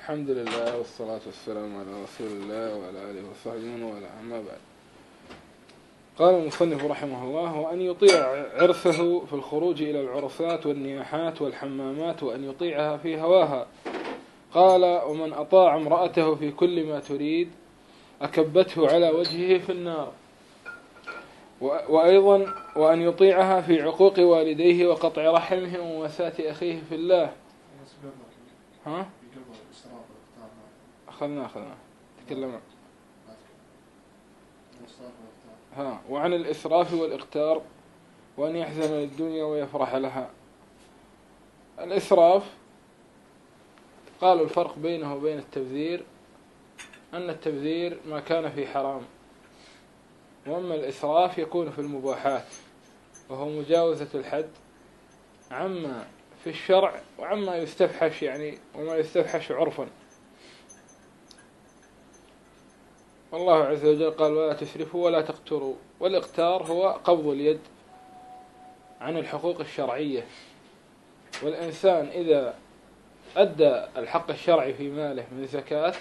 الحمد لله والصلاة والسلام على رسول الله وعلى آله وصحبه ومن والاه، أما بعد. قال المصنف رحمه الله: وأن يطيع عرسه في الخروج إلى العرفات والنياحات والحمامات، وأن يطيعها في هواها. قال: ومن أطاع امرأته في كل ما تريد أكبته على وجهه في النار. وأيضا وأن يطيعها في عقوق والديه وقطع رحمه ومواساة أخيه في الله. ها؟ أخذنا تكلم. وعن الإسراف والإقتار، وأن يحزن للدنيا ويفرح لها. الإسراف قالوا الفرق بينه وبين التبذير أن التبذير ما كان في حرام، وأما الإسراف يكون في المباحات، وهو مجاوزة الحد عما في الشرع وعما يستفحش، وما يستفحش عرفا. والله عز وجل قال: ولا تسرفوا ولا تقتروا. والإقتار هو قبض اليد عن الحقوق الشرعية، والإنسان إذا أدى الحق الشرعي في ماله من زكاة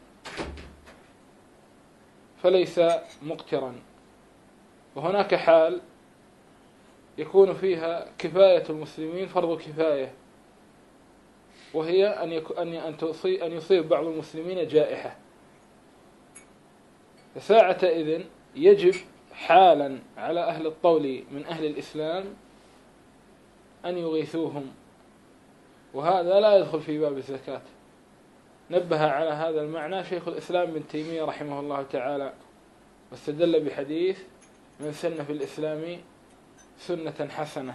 فليس مقترا. وهناك حال يكون فيها كفاية المسلمين فرض كفاية، وهي أن يصيب بعض المسلمين جائحة، فساعة إذن يجب حالا على أهل الطول من أهل الإسلام أن يغيثوهم، وهذا لا يدخل في باب الزكاة. نبه على هذا المعنى شيخ الإسلام بن تيمية رحمه الله تعالى، واستدل بحديث: من سن في الإسلام سنة حسنة.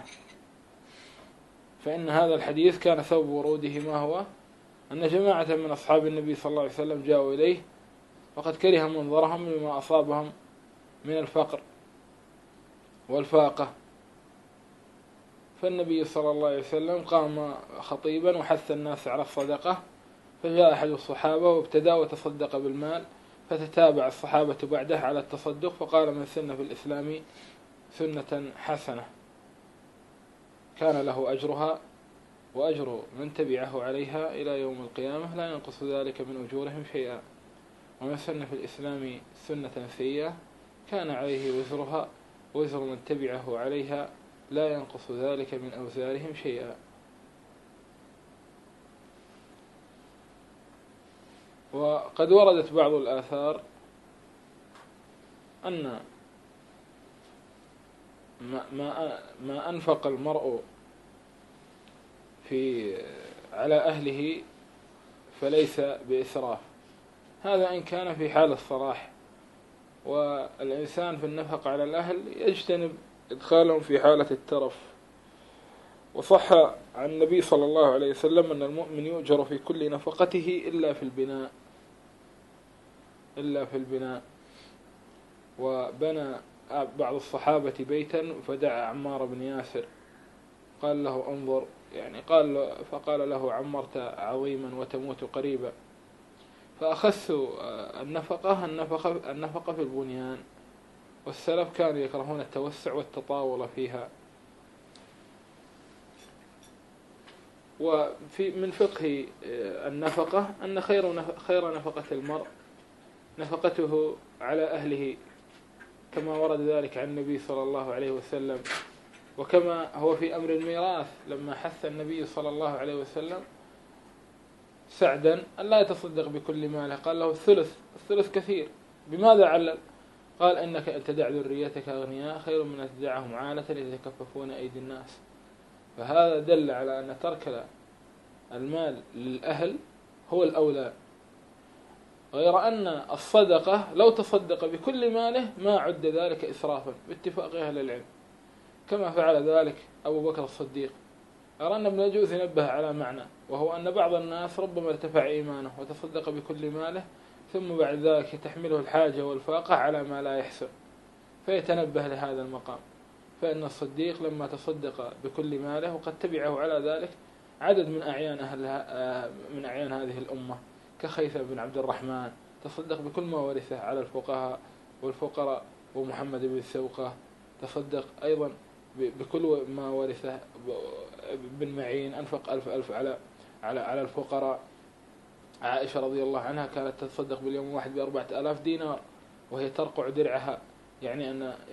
فإن هذا الحديث كان سبب وروده ما هو أن جماعة من أصحاب النبي صلى الله عليه وسلم جاءوا إليه وقد كره منظرهم لما أصابهم من الفقر والفاقة، فالنبي صلى الله عليه وسلم قام خطيبا وحث الناس على الصدقة، فجاء أحد الصحابة وابتدأ وتصدق بالمال، فتتابع الصحابة بعده على التصدق، فقال: من سن في الإسلام سنة حسنة كان له أجرها وأجر من تبعه عليها إلى يوم القيامة لا ينقص ذلك من أجورهم شيئا، ومن سن في الإسلام سنة سيئة كان عليه وزرها وزر من تبعه عليها لا ينقص ذلك من أوزارهم شيئا. وقد وردت بعض الآثار أن ما أنفق المرء على أهله فليس بإسراف، هذا إن كان في حال الصلاح، والإنسان في النفق على الأهل يجتنب إدخالهم في حالة الترف. وصح عن النبي صلى الله عليه وسلم أن المؤمن يؤجر في كل نفقته إلا في البناء. وبنى بعض الصحابة بيتا فدعا عمار بن ياسر، قال له: انظر، فقال له: عمرت عظيما وتموت قريبا. فأخذت النفقة في البنيان، والسلف كانوا يكرهون التوسع والتطاول فيها. من فقه النفقة أن خير نفقة المرء نفقته على أهله، كما ورد ذلك عن النبي صلى الله عليه وسلم، وكما هو في أمر الميراث لما حث النبي صلى الله عليه وسلم سعدا أن لا يتصدق بكل ماله، قال له: الثلث كثير. بماذا علل؟ قال: إنك أن تدع ذريتك أغنياء خير من أن تدعهم عالة يتكففون أيدي الناس. فهذا دل على أن ترك المال للأهل هو الأولى، غير أن الصدقة لو تصدق بكل ماله ما عد ذلك إسرافا باتفاق أهل العلم، كما فعل ذلك أبو بكر الصديق. أرى أن ابن الجوزي نبه على معنى، وهو أن بعض الناس ربما ارتفع إيمانه وتصدق بكل ماله، ثم بعد ذلك تحمله الحاجة والفاقة على ما لا يحسن، فيتنبه لهذا المقام. فإن الصديق لما تصدق بكل ماله وقد تبعه على ذلك عدد من أعيان هذه الأمة، كخيثم بن عبد الرحمن تصدق بكل ما ورثه على الفقهاء والفقراء، ومحمد بن السوقة تصدق أيضا بكل ما ورثه، بن معين أنفق 1000 على الفقراء. عائشة رضي الله عنها كانت تتصدق باليوم الواحد ب4,000 دينار وهي ترقع درعها، يعني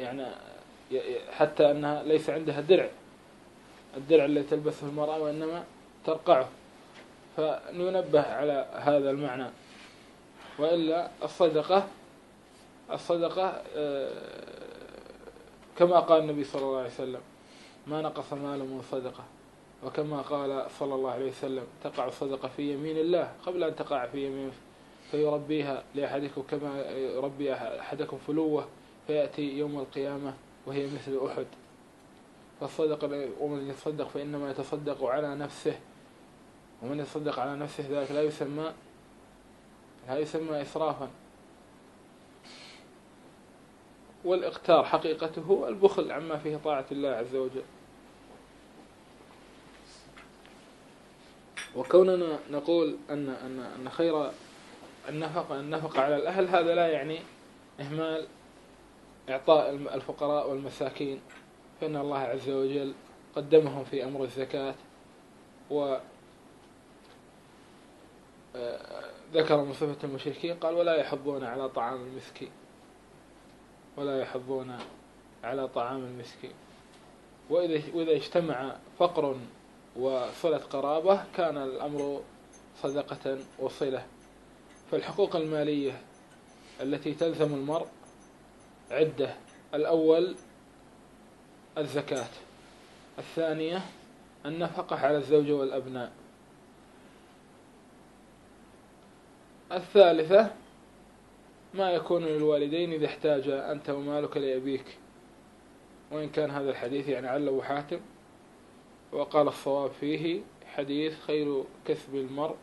حتى أنها ليس عندها درع، الدرع الذي تلبسه المرأة، وإنما ترقعه. فننبه على هذا المعنى. وإلا الصدقة كما قال النبي صلى الله عليه وسلم: ما نقص مال من صدقة. وكما قال صلى الله عليه وسلم: تقع الصدقة في يمين الله قبل أن تقع في يمين، فيربيها لأحدكم كما يربي أحدكم فلوة، فيأتي يوم القيامة وهي مثل أحد. فالصدقة، ومن يتصدق فإنما يتصدق على نفسه، ومن يتصدق على نفسه ذلك لا يسمى إسرافا. والإقتار حقيقته البخل عما فيه طاعة الله عز وجل. وكوننا نقول أن خير النفقة على الأهل، هذا لا يعني إهمال إعطاء الفقراء والمساكين، فإن الله عز وجل قدمهم في أمر الزكاة، وذكر من صفة المشركين قال: ولا يحضون على طعام المسكين، ولا يحضون على طعام المسكين. وإذا اجتمع فقر وصلة قرابة كان الأمر صدقة وصلة. فالحقوق المالية التي تلزم المرء عدة: الأول الزكاة، الثانية النفقة على الزوجة والأبناء، الثالثة ما يكون للوالدين إذا احتاج أنت ومالك لأبيك. وإن كان هذا الحديث يعني عل أبو حاتم، وقال الصواب فيه حديث: خير كسب المرء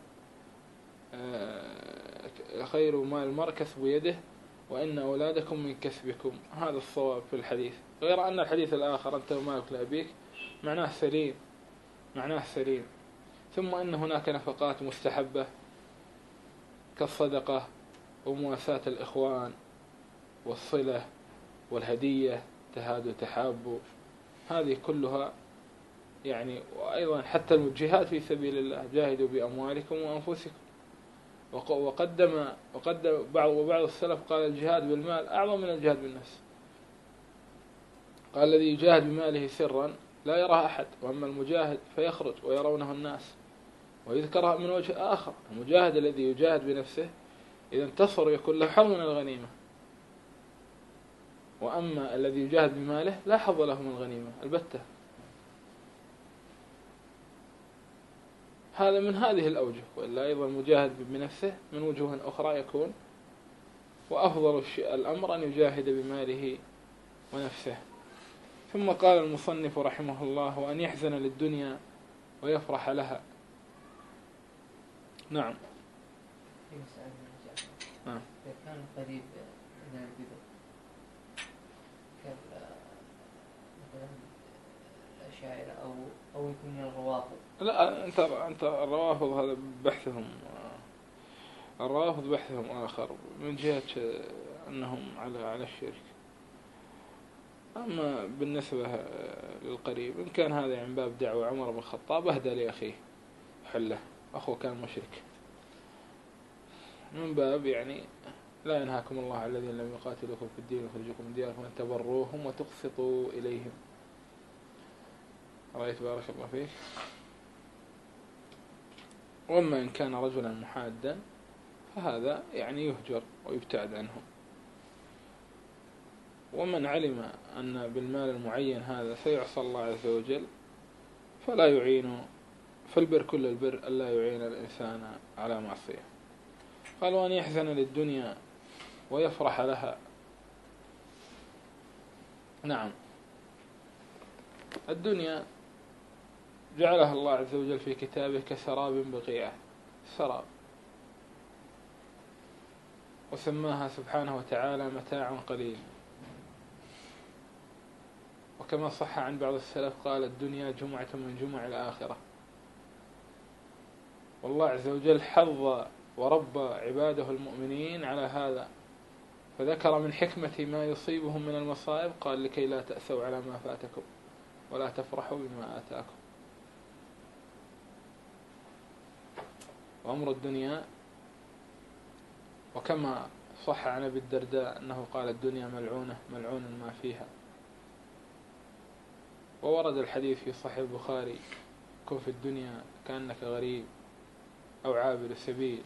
خير مال المرء كسب يده، وإن أولادكم من كسبكم. هذا الصواب في الحديث، غير أن الحديث الآخر أنت ومالك لأبيك معناه سليم. ثم أن هناك نفقات مستحبة كالصدقة ومواساة الإخوان والصلة والهدية، تهادوا تحابوا، هذه كلها يعني. وأيضا حتى الجهاد في سبيل الله: جاهدوا بأموالكم وأنفسكم. وقدم بعض السلف قال: الجهاد بالمال أعظم من الجهاد بالنفس. قال: الذي يجاهد بماله سرا لا يراه أحد، وأما المجاهد فيخرج ويرونه الناس. ويذكرها من وجه آخر: المجاهد الذي يجاهد بنفسه إذا انتصر يكون له حظ من الغنيمة، وأما الذي يجاهد بماله لا حظ له من الغنيمة البتة. هذا من هذه الأوجه. وإلا أيضا المجاهد بنفسه من وجوه أخرى يكون، وأفضل الأمر أن يجاهد بماله ونفسه. ثم قال المصنف رحمه الله: وأن يحزن للدنيا ويفرح لها. نعم. إذا كان قريب من البدع مثلا الأشاعرة أو يكون من الروافض. لا، أنت الروافض هذا بحثهم، آخر من جهة أنهم على الشرك. أما بالنسبة للقريب إن كان هذا يعني باب دعوة عمر بن الخطاب أهدى لأخيه حله، أخوه كان مشرك، من باب يعني لا ينهاكم الله على الذين لم يقاتلوكم في الدين ويخرجوكم من دياركم أن تبروهم وتقسطوا إليهم. رأيت بارك الله فيك. وأما إن كان رجلا محادا فهذا يعني يهجر ويبتعد عنه. ومن علم أن بالمال المعين هذا سيعصى الله عز وجل فلا يعين، فالبر كل البر ألا يعين الإنسان على معصية. قال: وأن يحزن للدنيا ويفرح لها. نعم، الدنيا جعلها الله عز وجل في كتابه كسراب بقيعة، سراب، وسماها سبحانه وتعالى متاع قليل. وكما صح عن بعض السلف قال: الدنيا جمعة من جمع الآخرة. والله عز وجل حظ وربى عباده المؤمنين على هذا، فذكر من حكمة ما يصيبهم من المصائب قال: لكي لا تأسوا على ما فاتكم ولا تفرحوا بما آتاكم. وأمر الدنيا وكما صح عن أبي الدرداء أنه قال الدنيا ملعونة ملعون ما فيها. وورد الحديث في صحيح البخاري: كن في الدنيا كأنك غريب أو عابر السبيل.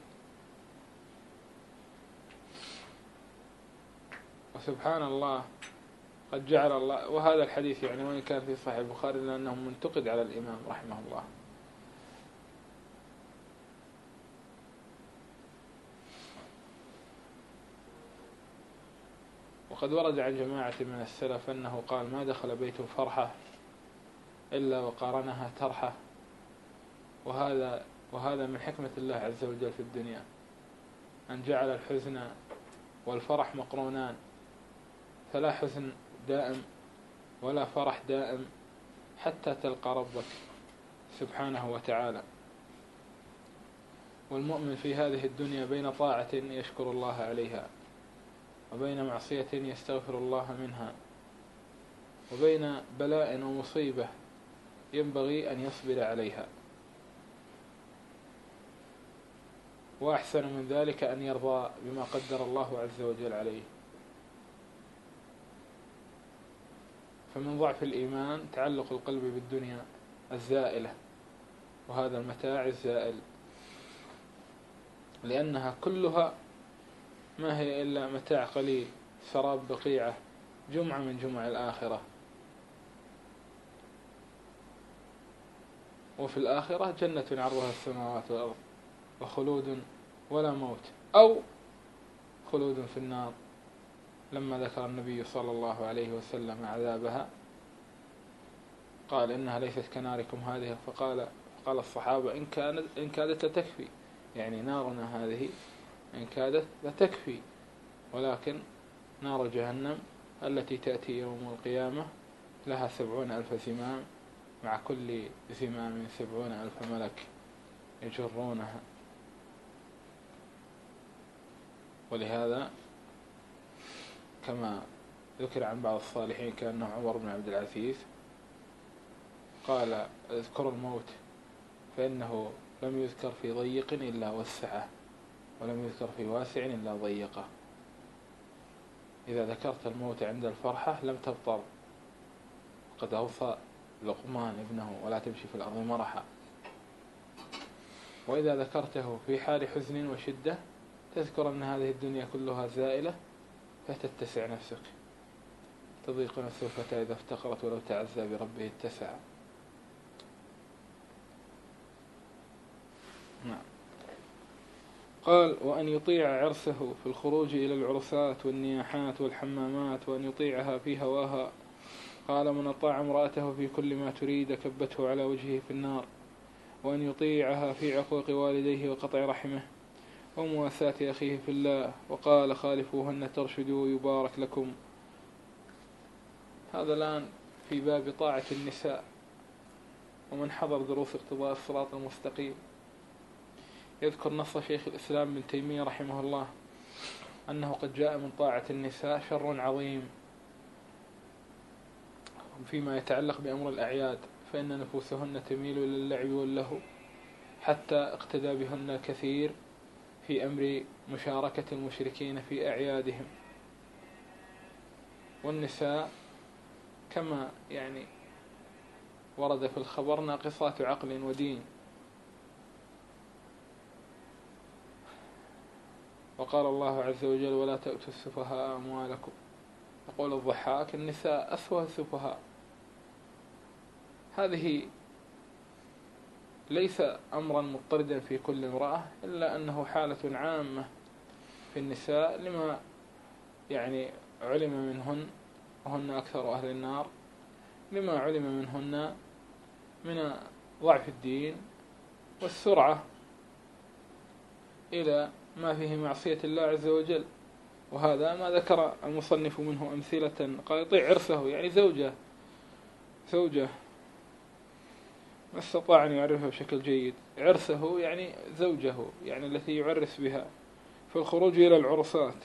وسبحان الله قد جعل الله، وهذا الحديث يعني وإن كان في صحيح البخاري لأنه منتقد على الإمام رحمه الله، وقد ورد عن جماعة من السلف أنه قال: ما دخل بيت فرحة إلا وقارنها ترحة. وهذا من حكمة الله عز وجل في الدنيا، أن جعل الحزن والفرح مقرونان، فلا حزن دائم ولا فرح دائم حتى تلقى ربك سبحانه وتعالى. والمؤمن في هذه الدنيا بين طاعة يشكر الله عليها، وبين معصية يستغفر الله منها، وبين بلاء ومصيبة ينبغي أن يصبر عليها. وأحسن من ذلك أن يرضى بما قدر الله عز وجل عليه. فمن ضعف الإيمان تعلق القلب بالدنيا الزائلة وهذا المتاع الزائل، لأنها كلها ما هي إلا متاع قليل، سراب بقيعة، جمعة من جمع الآخرة. وفي الآخرة جنة عرضها السماوات والأرض، وخلود ولا موت، أو خلود في النار. لما ذكر النبي صلى الله عليه وسلم عذابها قال: إنها ليست كناركم هذه. فقال الصحابة: إن كادت لتكفي، يعني نارنا هذه إن كادت لتكفي، ولكن نار جهنم التي تأتي يوم القيامة لها 70,000 زمام، مع كل زمام 70,000 ملك يجرونها. ولهذا كما ذكر عن بعض الصالحين كأنه عمر بن عبد العزيز قال: اذكروا الموت فإنه لم يذكر في ضيق إلا وسعه، ولم يذكر في واسع إلا ضيقه. إذا ذكرت الموت عند الفرحة لم تبطل. وقد أوصى لقمان ابنه: ولا تمشي في الأرض مرحا. وإذا ذكرته في حال حزن وشدة تذكر أن هذه الدنيا كلها زائلة فتتسع نفسك. تضيق نفس الفتى إذا افتقرت ولو تعزى بربه اتسع. نعم. قال: وأن يطيع عرسه في الخروج إلى العرسات والنياحات والحمامات، وأن يطيعها في هواها. قال: من أطاع امرأته في كل ما تريد كبته على وجهه في النار. وأن يطيعها في عقوق والديه وقطع رحمه ومواساة أخيه في الله. وقال: خالفوهن ترشدوا يبارك لكم. هذا الآن في باب طاعة النساء. ومن حضر دروس اقتضاء الصراط المستقيم يذكر نص شيخ الإسلام ابن تيمية رحمه الله أنه قد جاء من طاعة النساء شر عظيم فيما يتعلق بأمر الأعياد، فإن نفوسهن تميل إلى اللعب واللهو، حتى اقتدى بهن الكثير في أمر مشاركة المشركين في أعيادهم. والنساء كما يعني ورد في الخبر ناقصات عقل ودين. وقال الله عز وجل: ولا تؤتوا السفهاء أموالكم. يقول الضحاك: النساء أسوأ السفهاء. هذه ليس أمرا مضطردا في كل امرأة، إلا أنه حالة عامة في النساء لما يعني علم منهن، وهن أكثر أهل النار، لما علم منهن من ضعف الدين والسرعة إلى ما فيه معصية الله عز وجل. وهذا ما ذكر المصنف منه أمثلة. قال: يطيع عرسه، يعني زوجة ما استطاع أن يعرفها بشكل جيد. عرسه يعني زوجه، يعني التي يعرس بها، في الخروج إلى العرسات،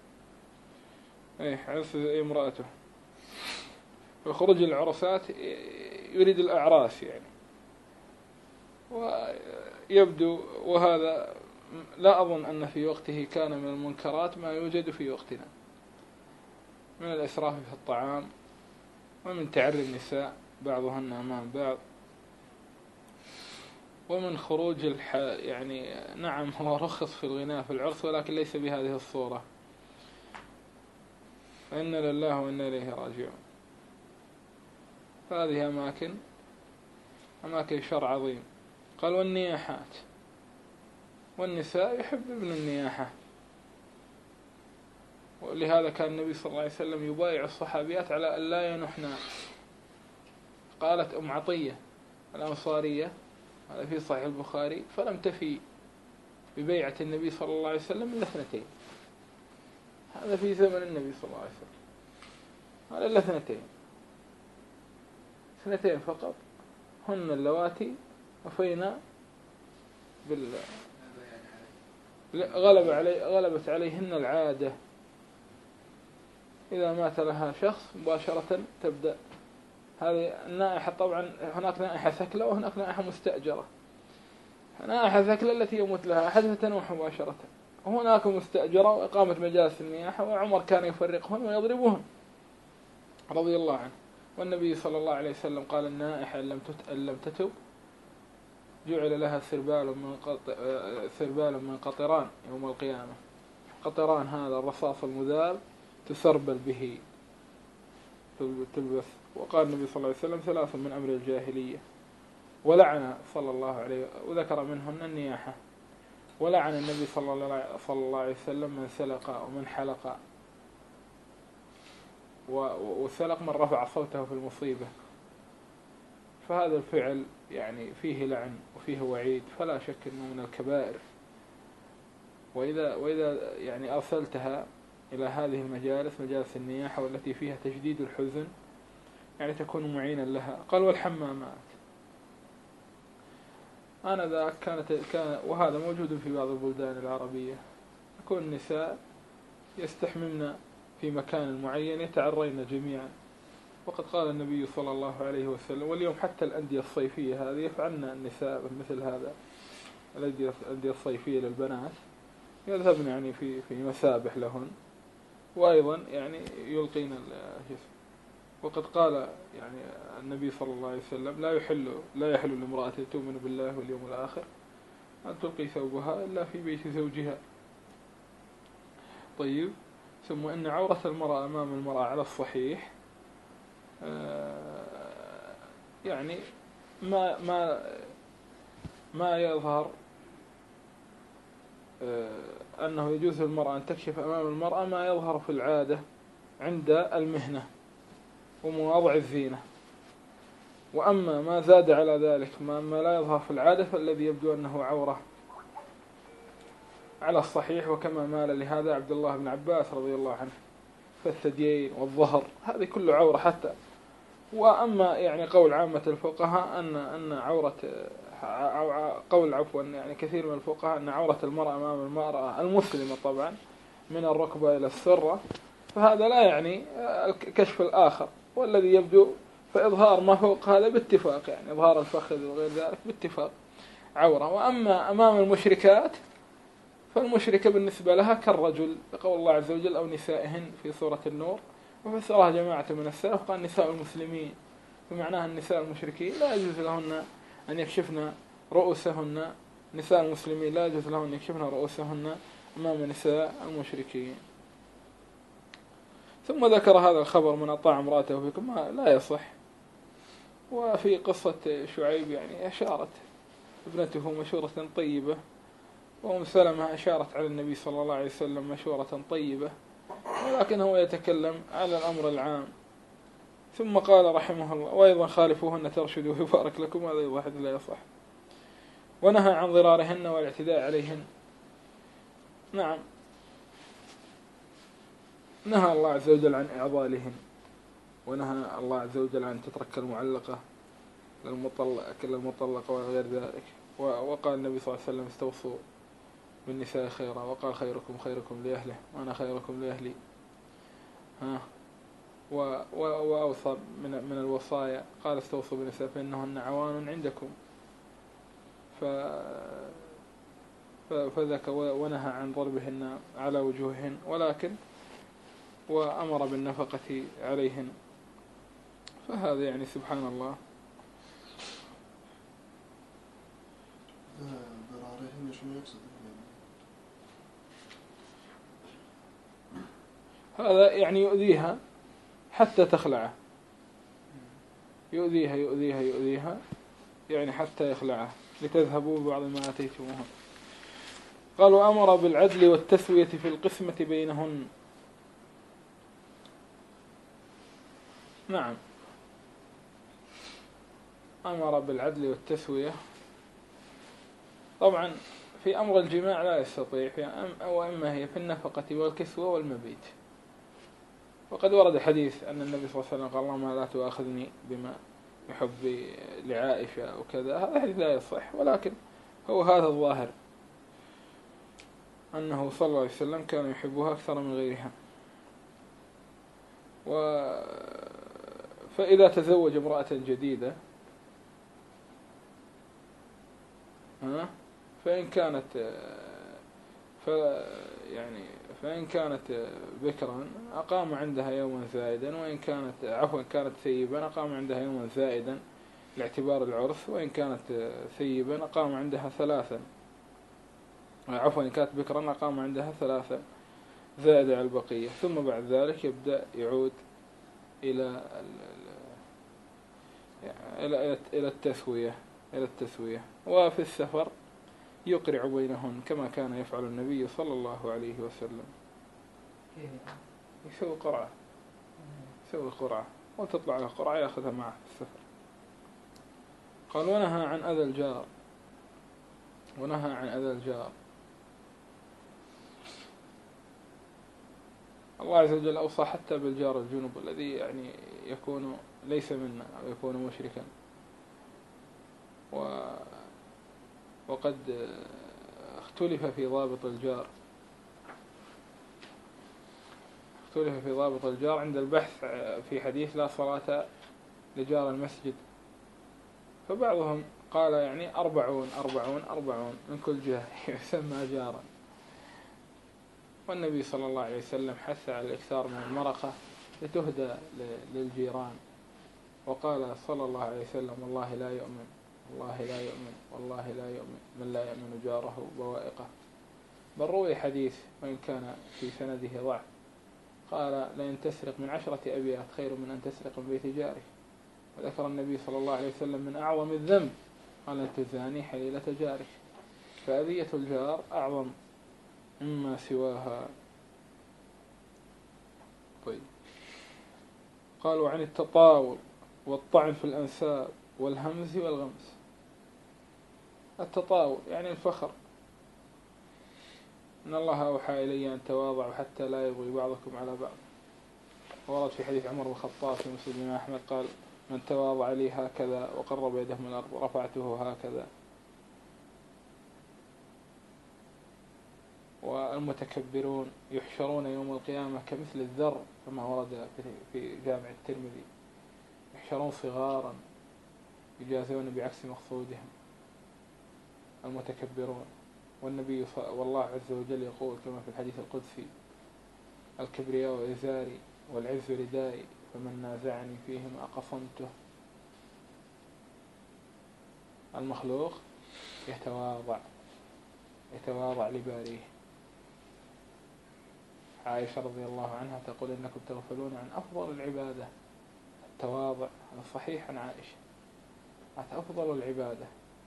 عرس امرأته. في الخروج إلى العرسات يريد الأعراس يعني، ويبدو وهذا لا أظن أن في وقته كان من المنكرات ما يوجد في وقتنا من الإسراف في الطعام، ومن تعري النساء بعضهن أمام بعض، ومن خروج يعني نعم هو رخص في الغناء في العرس ولكن ليس بهذه الصورة. فإن لله وإنا إليه راجعون. فهذه أماكن شر عظيم. قال والنياحات، والنساء يحببن النياحة، ولهذا كان النبي صلى الله عليه وسلم يبايع الصحابيات على أن لا ينحن. قالت أم عطية الأنصارية، هذا في صحيح البخاري، فلم تفي ببيعة النبي صلى الله عليه وسلم إلا 2. هذا في زمن النبي صلى الله عليه وسلم، هذا إلا 2 فقط، هن اللواتي وفينا غلبت عليهن العادة. إذا مات لها شخص مباشرة تبدأ هذه النائحة. طبعا هناك نائحة ثكلى وهناك نائحة مستأجرة. نائحة ثكلى التي يموت لها أحد فتنوح مباشرة، وهناك مستأجرة وإقامة مجالس النياحة، وعمر كان يفرقهن ويضربهن رضي الله عنه. والنبي صلى الله عليه وسلم قال النائحة إن لم تتب جعل لها سربال من قطران يوم القيامة. قطران هذا الرصاص المذاب تسربل به تلبس. وقال النبي صلى الله عليه وسلم 3 من أمر الجاهلية، ولعن صلى الله عليه وذكر منهن النياحة. ولعن النبي صلى الله عليه وسلم من سلق ومن حلق، والسلق من رفع صوته في المصيبة. فهذا الفعل يعني فيه لعن وفيه وعيد، فلا شك أنه من الكبائر. وإذا يعني أرسلتها إلى هذه المجالس، مجالس النياحة والتي فيها تجديد الحزن، يعني تكون معينا لها. قال والحمامات، آنذاك كان وهذا موجود في بعض البلدان العربية، يكون النساء يستحممن في مكان معين يتعرين جميعا. وقد قال النبي صلى الله عليه وسلم، واليوم حتى الأندية الصيفية هذه يفعلن النساء مثل هذا، الأندية الصيفية للبنات يذهبن يعني في مسابح لهن، وأيضا يعني يلقين الجسم. وقد قال يعني النبي صلى الله عليه وسلم لا يحل لامرأة تؤمن بالله واليوم الآخر أن تلقي ثوبها إلا في بيت زوجها. طيب، ثم إن عورة المرأة أمام المرأة على الصحيح يعني ما يظهر أنه يجوز للمرأة أن تكشف أمام المرأة ما يظهر في العادة عند المهنة ومواضع الزينة. وأما ما زاد على ذلك ما لا يظهر في العادة فالذي يبدو أنه عورة على الصحيح، وكما مال لهذا عبد الله بن عباس رضي الله عنه، فالثديين والظهر هذه كله عورة حتى. وأما يعني قول عامة الفقهاء أن عورة يعني كثير من الفقهاء أن عورة المرأة أمام المرأة المسلمة طبعا من الركبة إلى السرة، فهذا لا يعني كشف الآخر. والذي يبدو فإظهار ما فوق هذا باتفاق، يعني إظهار الفخذ وغير ذلك باتفاق عورة. وأما أمام المشركات فالمشركة بالنسبة لها كالرجل، بقول الله عز وجل أو نسائهن في سورة النور، وفسرها جماعة من السلف قال نساء المسلمين، فمعناها النساء المشركين لا يجوز لهن أن يكشفن رؤوسهن، نساء المسلمين لا يجوز لهن أن يكشفن رؤوسهن أمام نساء المشركين. ثم ذكر هذا الخبر من أطاع امرأته فيكم لا يصح. وفي قصة شعيب يعني أشارت ابنته مشورة طيبة، وأم سلمة أشارت على النبي صلى الله عليه وسلم مشورة طيبة، ولكن هو يتكلم على الأمر العام. ثم قال رحمه الله وأيضا خالفوهن ترشدوا ويبارك لكم، هذا واحد لا يصح. ونهى عن ضرارهن والاعتداء عليهن. نعم، نهى الله عز وجل عن إعضالهن، ونهى الله عز وجل عن تترك المعلقة للمطلقة وغير ذلك. وقال النبي صلى الله عليه وسلم استوصوا بالنساء خيرا، وقال خيركم خيركم لأهله وأنا خيركم لأهلي. وأوصى من الوصايا قال استوصوا بالنساء فإنهن عوان عندكم. فذاك ونهى عن ضربهن على وجوههن، ولكن وأمر بالنفقة عليهن. فهذا يعني سبحان الله. ضرارهن شنو يقصد؟ هذا يعني يؤذيها حتى تخلعه، يؤذيها يعني حتى يخلعه، لتذهبوا ببعض ما آتيتموها. قال وأمر بالعدل والتسوية في القسمة بينهن. نعم، أمر بالعدل والتسوية. طبعا في أمر الجماع لا يستطيع، أو إما هي في النفقة والكسوة والمبيت. وقد ورد حديث أن النبي صلى الله عليه وسلم قال اللهم لا تؤاخذني بما يحب لعائشة أو كذا. هذا الحديث لا يصح، ولكن هو هذا الظاهر، أنه صلى الله عليه وسلم كان يحبها أكثر من غيرها. فإذا تزوج امرأة جديدة فإن كانت بكرا أقام عندها يوما زائدا، وإن كانت ثيبا أقام عندها يوما زائدا لاعتبار العرس، وإن كانت ثيبا أقام عندها إن كانت بكرا أقام عندها 3 زائد على البقية. ثم بعد ذلك يبدأ يعود إلى التسوية. وفي السفر يقرع بينهن كما كان يفعل النبي صلى الله عليه وسلم. يسوي قرعة وتطلع له قرعة يأخذها معه في السفر. قال ونهى عن أذى الجار. الله عز وجل أوصى حتى بالجار الجنوب الذي يعني يكون ليس منا أو يكون مشركا. وقد اختلف في ضابط الجار عند البحث في حديث لا صلاة لجار المسجد. فبعضهم قال يعني 40 من كل جهة يسمى جارا. والنبي صلى الله عليه وسلم حث على الإكثار من المرقة لتهدى للجيران، وقال صلى الله عليه وسلم والله لا يؤمن من لا يؤمن جاره بوائقه. بل روي حديث وإن كان في سنده ضعف، قال لئن تسرق من 10 أبيات خير من أن تسرق من بيت جارك. وذكر النبي صلى الله عليه وسلم من أعظم الذنب قال أن تزاني حليلة جارك. فأذية الجار أعظم مما سواها. طيب، قالوا عن التطاول والطعن في الأنساب والهمز والغمز. التطاول يعني الفخر، إن الله أوحى إلي أن تواضعوا حتى لا يبغي بعضكم على بعض. ورد في حديث عمر بن الخطاب في مسلم أحمد قال من تواضع لي هكذا وقرب يده من الأرض رفعته هكذا. والمتكبرون يحشرون يوم القيامة كمثل الذر، كما ورد في جامع الترمذي، يحشرون صغارا يجازون بعكس مقصودهم المتكبرون. والله عز وجل يقول كما في الحديث القدسي الكبرياء إزاري والعز ردائي فمن نازعني فيهما قصمته. المخلوق يتواضع لباريه. عائشة رضي الله عنها تقول إنكم تغفلون عن أفضل العبادة التواضع. هذا صحيح عن عائشة، أفضل العبادة.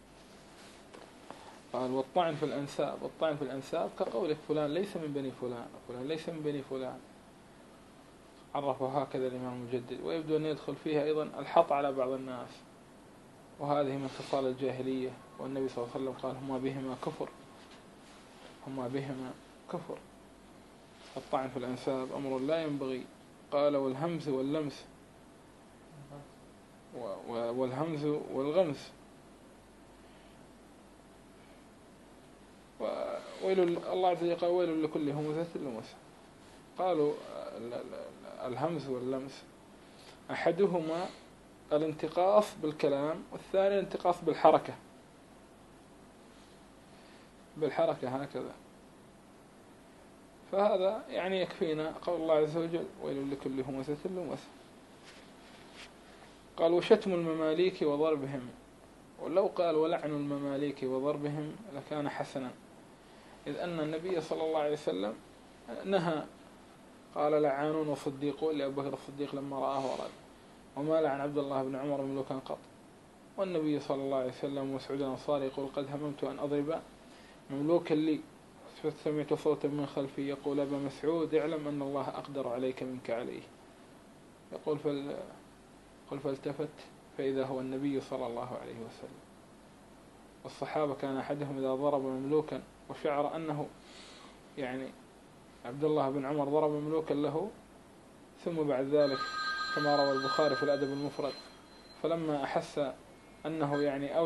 قال والطعن في الأنساب كقولك فلان ليس من بني فلان وفلان ليس من بني فلان. عرفه هكذا الإمام المجدد. ويبدو أن يدخل فيها أيضا الحط على بعض الناس، وهذه من خصال الجاهلية. والنبي صلى الله عليه وسلم قال هما بهما كفر. الطعن في الأنساب أمر لا ينبغي. قال والهمز واللمس والهمز والغمس. الله عز وجل قال ويل لكل همزة لمزة. قالوا الهمز واللمس أحدهما الانتقاص بالكلام، والثاني الانتقاص بالحركة. بالحركة هكذا. فهذا يعني يكفينا قول الله عز وجل: ويل لكل همزة لمزة. قال: وشتم المماليك وضربهم. ولو قال: ولعن المماليك وضربهم لكان حسنا، إذ أن النبي صلى الله عليه وسلم نهى، قال: لعانون وصديقون لأبي بكر الصديق لما رآه ورد، وما لعن عبد الله بن عمر مملوكا قط. والنبي صلى الله عليه وسلم مسعود الأنصاري يقول: قد هممت أن أضرب مملوكا لي، فسمعت صوتا من خلفي يقول: أبا مسعود اعلم أن الله أقدر عليك منك عليه. يقول: فالتفت فإذا هو النبي صلى الله عليه وسلم. والصحابة كان أحدهم إذا ضرب مملوكا وشعر أنه يعني عبد الله بن عمر ضرب مملوكا له، ثم بعد ذلك كما روى البخاري في الأدب المفرد، فلما أحس أنه يعني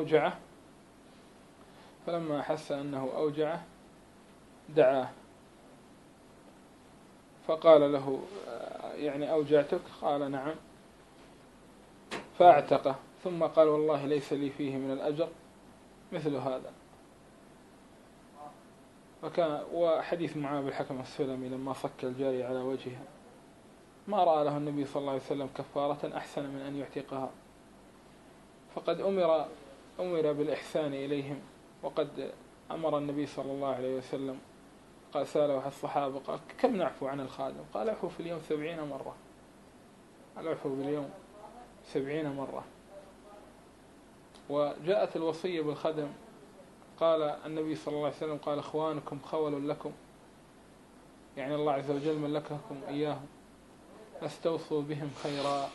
أوجعه دعاه فقال له: يعني أوجعتك؟ قال: نعم. فاعتقه، ثم قال: والله ليس لي فيه من الأجر مثل هذا. وحديث معاذ بن الحكم السلمي لما صك الجارية على وجهها، ما رأى له النبي صلى الله عليه وسلم كفارة أحسن من أن يعتقها، فقد أمر بالإحسان إليهم. وقد أمر النبي صلى الله عليه وسلم، قال: سأله الصحابة قال: كم نعفو عن الخادم؟ قال: اعفو في اليوم 70 مرة. قال: اعفو باليوم 70 مرة. وجاءت الوصية بالخدم، قال النبي صلى الله عليه وسلم: قال: إخوانكم خول لكم، يعني الله عز وجل ملككم إياهم، فاستوصوا بهم خيرا،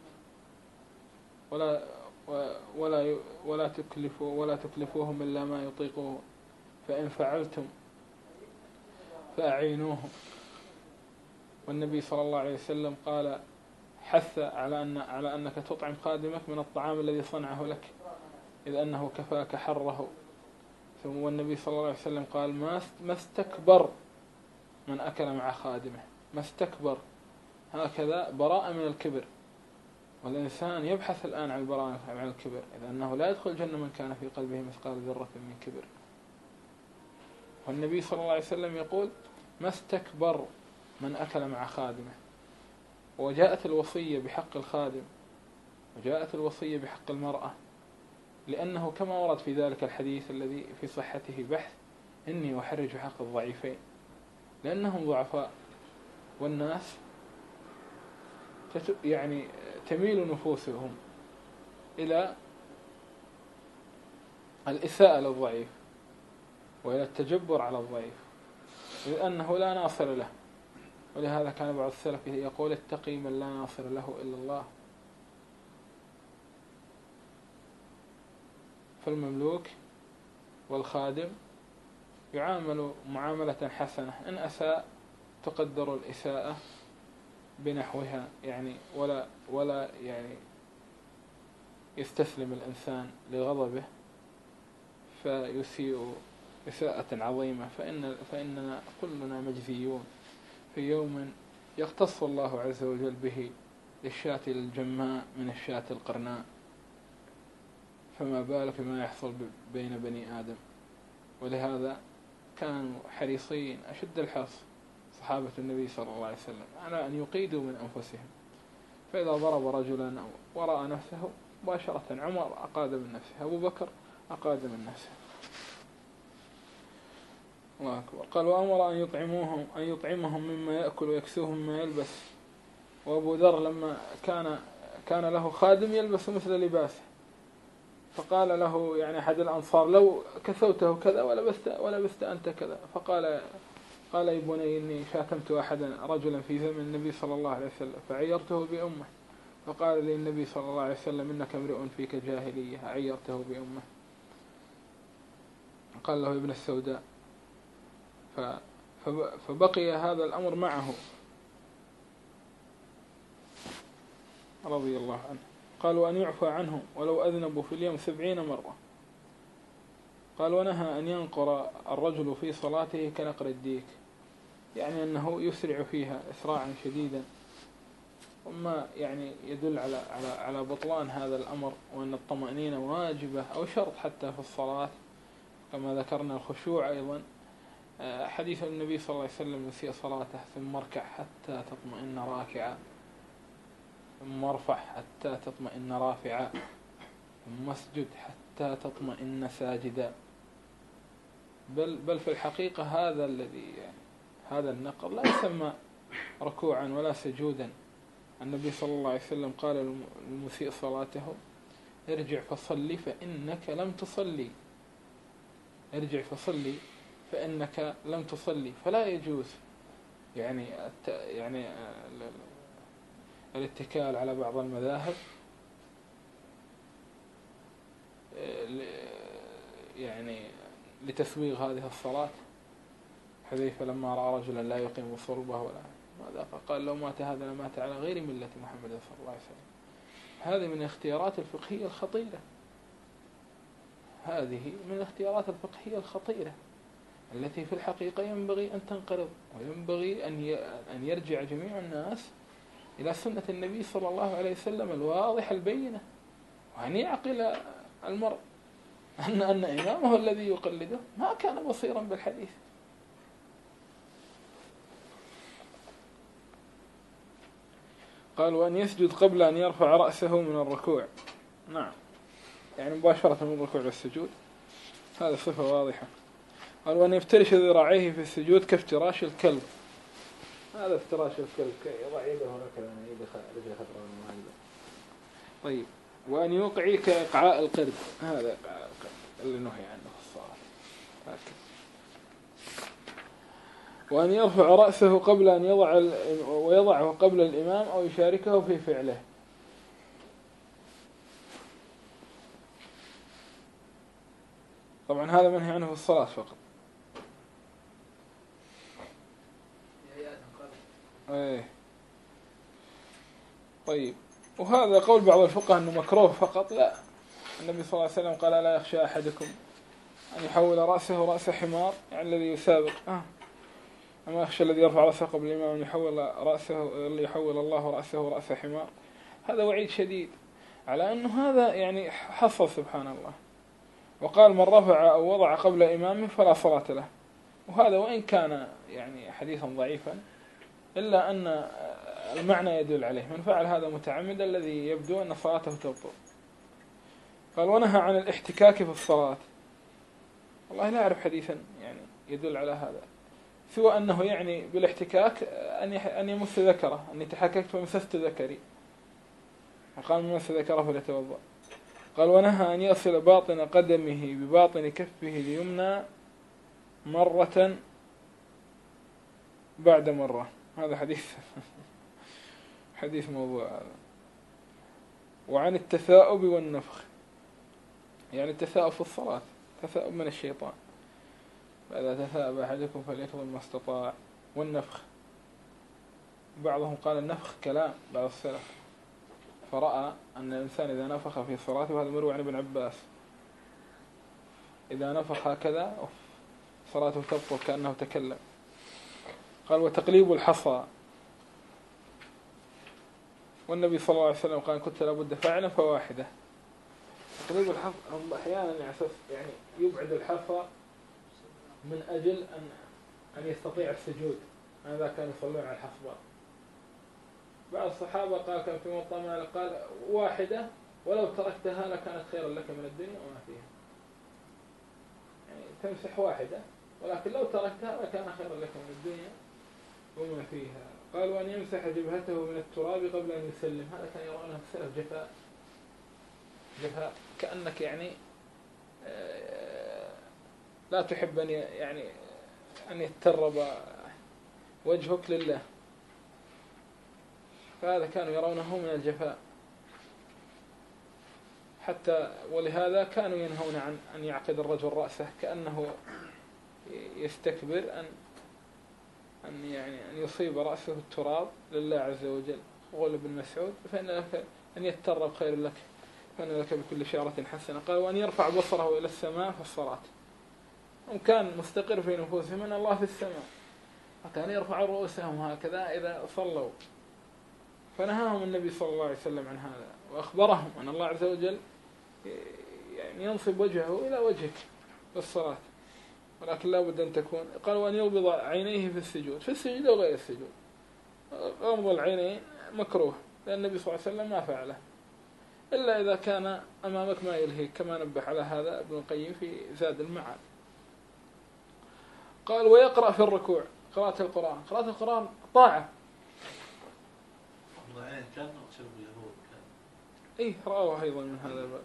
ولا تكلفوهم إلا ما يطيقون، فإن فعلتم فأعينوهم. والنبي صلى الله عليه وسلم قال: حث على أنك تطعم خادمك من الطعام الذي صنعه لك، إذ أنه كفاك حره. والنبي صلى الله عليه وسلم قال: ما استكبر من أكل مع خادمه، ما استكبر، هكذا براءة من الكبر. والإنسان يبحث الآن عن البراءة عن الكبر، إذ أنه لا يدخل الجنة من كان في قلبه مثقال ذرة من كبر. والنبي صلى الله عليه وسلم يقول: ما استكبر من أكل مع خادمه. وجاءت الوصية بحق الخادم، وجاءت الوصية بحق المرأة، لأنه كما ورد في ذلك الحديث الذي في صحته بحث: إني أحرج حق الضعيفين، لأنهم ضعفاء، والناس يعني تميل نفوسهم إلى الإساءة للضعيف وإلى التجبر على الضعيف، لأنه لا ناصر له. ولهذا كان بعض السلف يقول: اتقي من لا ناصر له إلا الله. فالمملوك والخادم يعامل معاملة حسنة، إن أساء تقدر الإساءة بنحوها، يعني ولا يعني يستسلم الإنسان لغضبه فيسيء إساءة عظيمة، فإننا كلنا مجزيون في يوم يختص الله عز وجل به للشاة الجماء من الشاة القرناء، فما بالك بما يحصل بين بني آدم. ولهذا كانوا حريصين أشد الحرص صحابة النبي صلى الله عليه وسلم على أن يقيدوا من أنفسهم، فإذا ضرب رجلا أو ورأى نفسه مباشرة عمر أقاد من نفسه، أبو بكر أقاد من نفسه. الله أكبر. قال: وأمر أن يطعمهم مما يأكل ويكسوهم مما يلبس. وأبو ذر لما كان له خادم يلبس مثل لباسه، فقال له يعني أحد الأنصار: لو كسوته كذا ولبست أنت كذا. قال: يا بني إني شاتمت رجلا في زمن النبي صلى الله عليه وسلم فعيرته بأمه، فقال لي النبي صلى الله عليه وسلم: إنك امرؤ فيك جاهلية، عيرته بأمه. قال له: ابن السوداء. فبقي هذا الأمر معه رضي الله عنه. قال: وأن يعفى عنهم ولو أذنبوا في اليوم 70 مرة. قال: ونهى أن ينقر الرجل في صلاته كنقر الديك، يعني أنه يسرع فيها إسراعا شديدا، وما يعني يدل على بطلان هذا الأمر، وأن الطمأنينة واجبة أو شرط حتى في الصلاة. كما ذكرنا الخشوع أيضا. حديث النبي صلى الله عليه وسلم يسيء صلاته ثم اركع حتى تطمئن راكعا، ثم ارفع حتى تطمئن رافعا، ثم اسجد حتى تطمئن ساجدا. بل في الحقيقة هذا الذي يعني هذا النقل لا يسمى ركوعا ولا سجودا. النبي صلى الله عليه وسلم قال للمسيء صلاته: ارجع فصلي فإنك لم تصلي، ارجع فصلي فإنك لم تصلي. فلا يجوز يعني الاتكال على بعض المذاهب يعني لتسويغ هذه الصلاة. حذيفة لما رأى رجلا لا يقيم صلبه ولا ماذا قال: لو مات هذا لمات على غير ملة محمد صلى الله عليه وسلم. هذه من الاختيارات الفقهية الخطيرة، هذه من الاختيارات الفقهية الخطيرة التي في الحقيقة ينبغي أن تنقرض، وينبغي أن يرجع جميع الناس إلى سنة النبي صلى الله عليه وسلم الواضحة البينة، وأن يعقل المرء أن إمامه الذي يقلده ما كان بصيرا بالحديث. قال: وأن يسجد قبل أن يرفع رأسه من الركوع. نعم، يعني مباشرة من الركوع والسجود، هذا صفة واضحة. قال: وأن يفترش ذراعيه في السجود كافتراش الكلب. هذا افتراش الكلب، يضع يده هكذا، رجل خطرة من. طيب: وأن يوقعي كإقعاء القرد. هذا إقعاء القرد اللي نهي عنه في الصلاة هكذا. وأن يرفع رأسه قبل أن ويضعه قبل الإمام أو يشاركه في فعله. طبعا هذا منهي عنه في الصلاة فقط. ايه. طيب، وهذا قول بعض الفقهاء أنه مكروه فقط. لا، النبي صلى الله عليه وسلم قال: لا يخشى أحدكم أن يحول رأسه رأس حمار، يعني الذي يسابق. أما يخشى الذي يرفع رأسه قبل الإمام أن يحول الله رأسه رأس حمار. هذا وعيد شديد على أنه هذا يعني حصل سبحان الله. وقال: من رفع أو وضع قبل إمامه فلا صلاة له. وهذا وإن كان يعني حديثا ضعيفا إلا أن المعنى يدل عليه. من فعل هذا متعمدا الذي يبدو أن صلاته تبطل. قال: ونهى عن الاحتكاك في الصلاة. والله لا أعرف حديثا يعني يدل على هذا، سوى أنه يعني بالاحتكاك أن يمس ذكره، أني تحككت فمسست ذكري، وقال: من مس ذكره فليتوضأ. قال: ونهى أن يصل باطن قدمه بباطن كفه اليمنى مرة بعد مرة. هذا حديث موضوع هذا. وعن التثاؤب والنفخ، يعني التثاؤب في الصلاة تثاؤب من الشيطان، فإذا تثاءب أحدكم فليفضل ما استطاع. والنفخ، بعضهم قال النفخ كلام، بعض السلف فرأى أن الإنسان إذا نفخ في صلاته، وهذا مروي عن ابن عباس، إذا نفخ هكذا صلاته تبطل كأنه تكلم. قال: وتقليب الحصى. والنبي صلى الله عليه وسلم قال: كنت لابد فاعلا فواحدة. تقليب الحصى هم أحيانا يعني يبعد الحصى من أجل أن يستطيع السجود. هذا كانوا يصلون على الحصباء. بعض الصحابة قال كان في موطأ قال: واحدة ولو تركتها لكانت خيرا لك من الدنيا وما فيها. يعني تمسح واحدة، ولكن لو تركتها لكان خيرا لك من الدنيا وما فيها. قال: وأن يمسح جبهته من التراب قبل أن يسلم. هذا كان يرونه السلف جفاء، كأنك يعني لا تحب أن يترب وجهك لله، فهذا كانوا يرونه من الجفاء حتى. ولهذا كانوا ينهون عن أن يعقد الرجل رأسه كأنه يستكبر أن يصيب رأسه التراب لله عز وجل. قول ابن مسعود: فإن لك أن يترب خير لك، فإن لك بكل شعرة حسنة. قال: وأن يرفع بصره إلى السماء في الصلاة. وكان مستقر في نفوسهم أن الله في السماء، وكان يرفع رؤوسهم هكذا إذا صلوا. فنهاهم النبي صلى الله عليه وسلم عن هذا، وأخبرهم أن الله عز وجل يعني ينصب وجهه إلى وجهك، بالصلاة، ولكن لا بد أن تكون. قال وأن يغمض عينيه في السجود، في السجود أو غير السجود. غمض العينين مكروه، لأن النبي صلى الله عليه وسلم ما فعله، إلا إذا كان أمامك ما يلهيك، كما نبه على هذا ابن القيم في زاد المعاد. قال ويقرأ في الركوع قراءة القرآن. قراءة القرآن طاعة. كان أقسم باليهود كان. إيه رأوه أيضا من هذا الباب.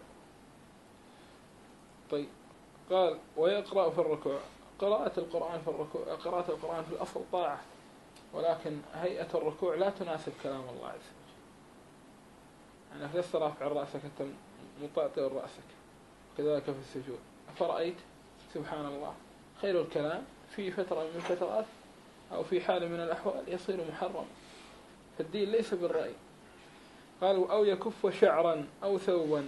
طيب قال ويقرأ في الركوع. قراءة القرآن في الركوع، قراءة القرآن في الأصل طاعة، ولكن هيئة الركوع لا تناسب كلام الله عز وجل. يعني لست رافع رأسك أنت مطأطئ رأسك، كذلك في السجود. فرأيت سبحان الله خير الكلام في فترة من الفترات أو في حال من الأحوال يصير محرم، فالدين ليس بالرأي. قالوا أو يكف شعرا أو ثوبا،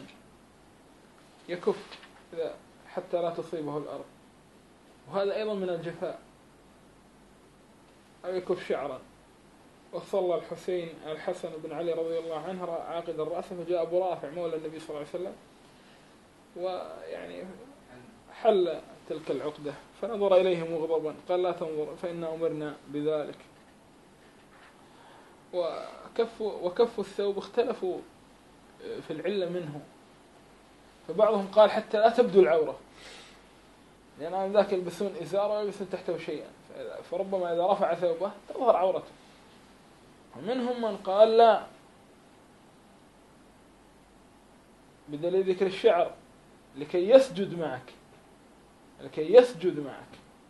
يكف حتى لا تصيبه الأرض، وهذا أيضا من الجفاء. أو يكف شعرا. وصلى الحسن بن علي رضي الله عنه عاقد الرأس، فجاء أبو رافع مولى النبي صلى الله عليه وسلم ويعني حل تلك العقدة، فنظر إليه مغضبا قال لا تنظر فإنا أمرنا بذلك. وكف الثوب اختلفوا في العلة منه، فبعضهم قال حتى لا تبدو العورة، لأن ذاك يلبسون إزارة ويلبسون تحته شيئا، فربما إذا رفع ثوبه تظهر عورته. ومنهم من قال لا، بدليل ذكر الشعر لكي يسجد معك،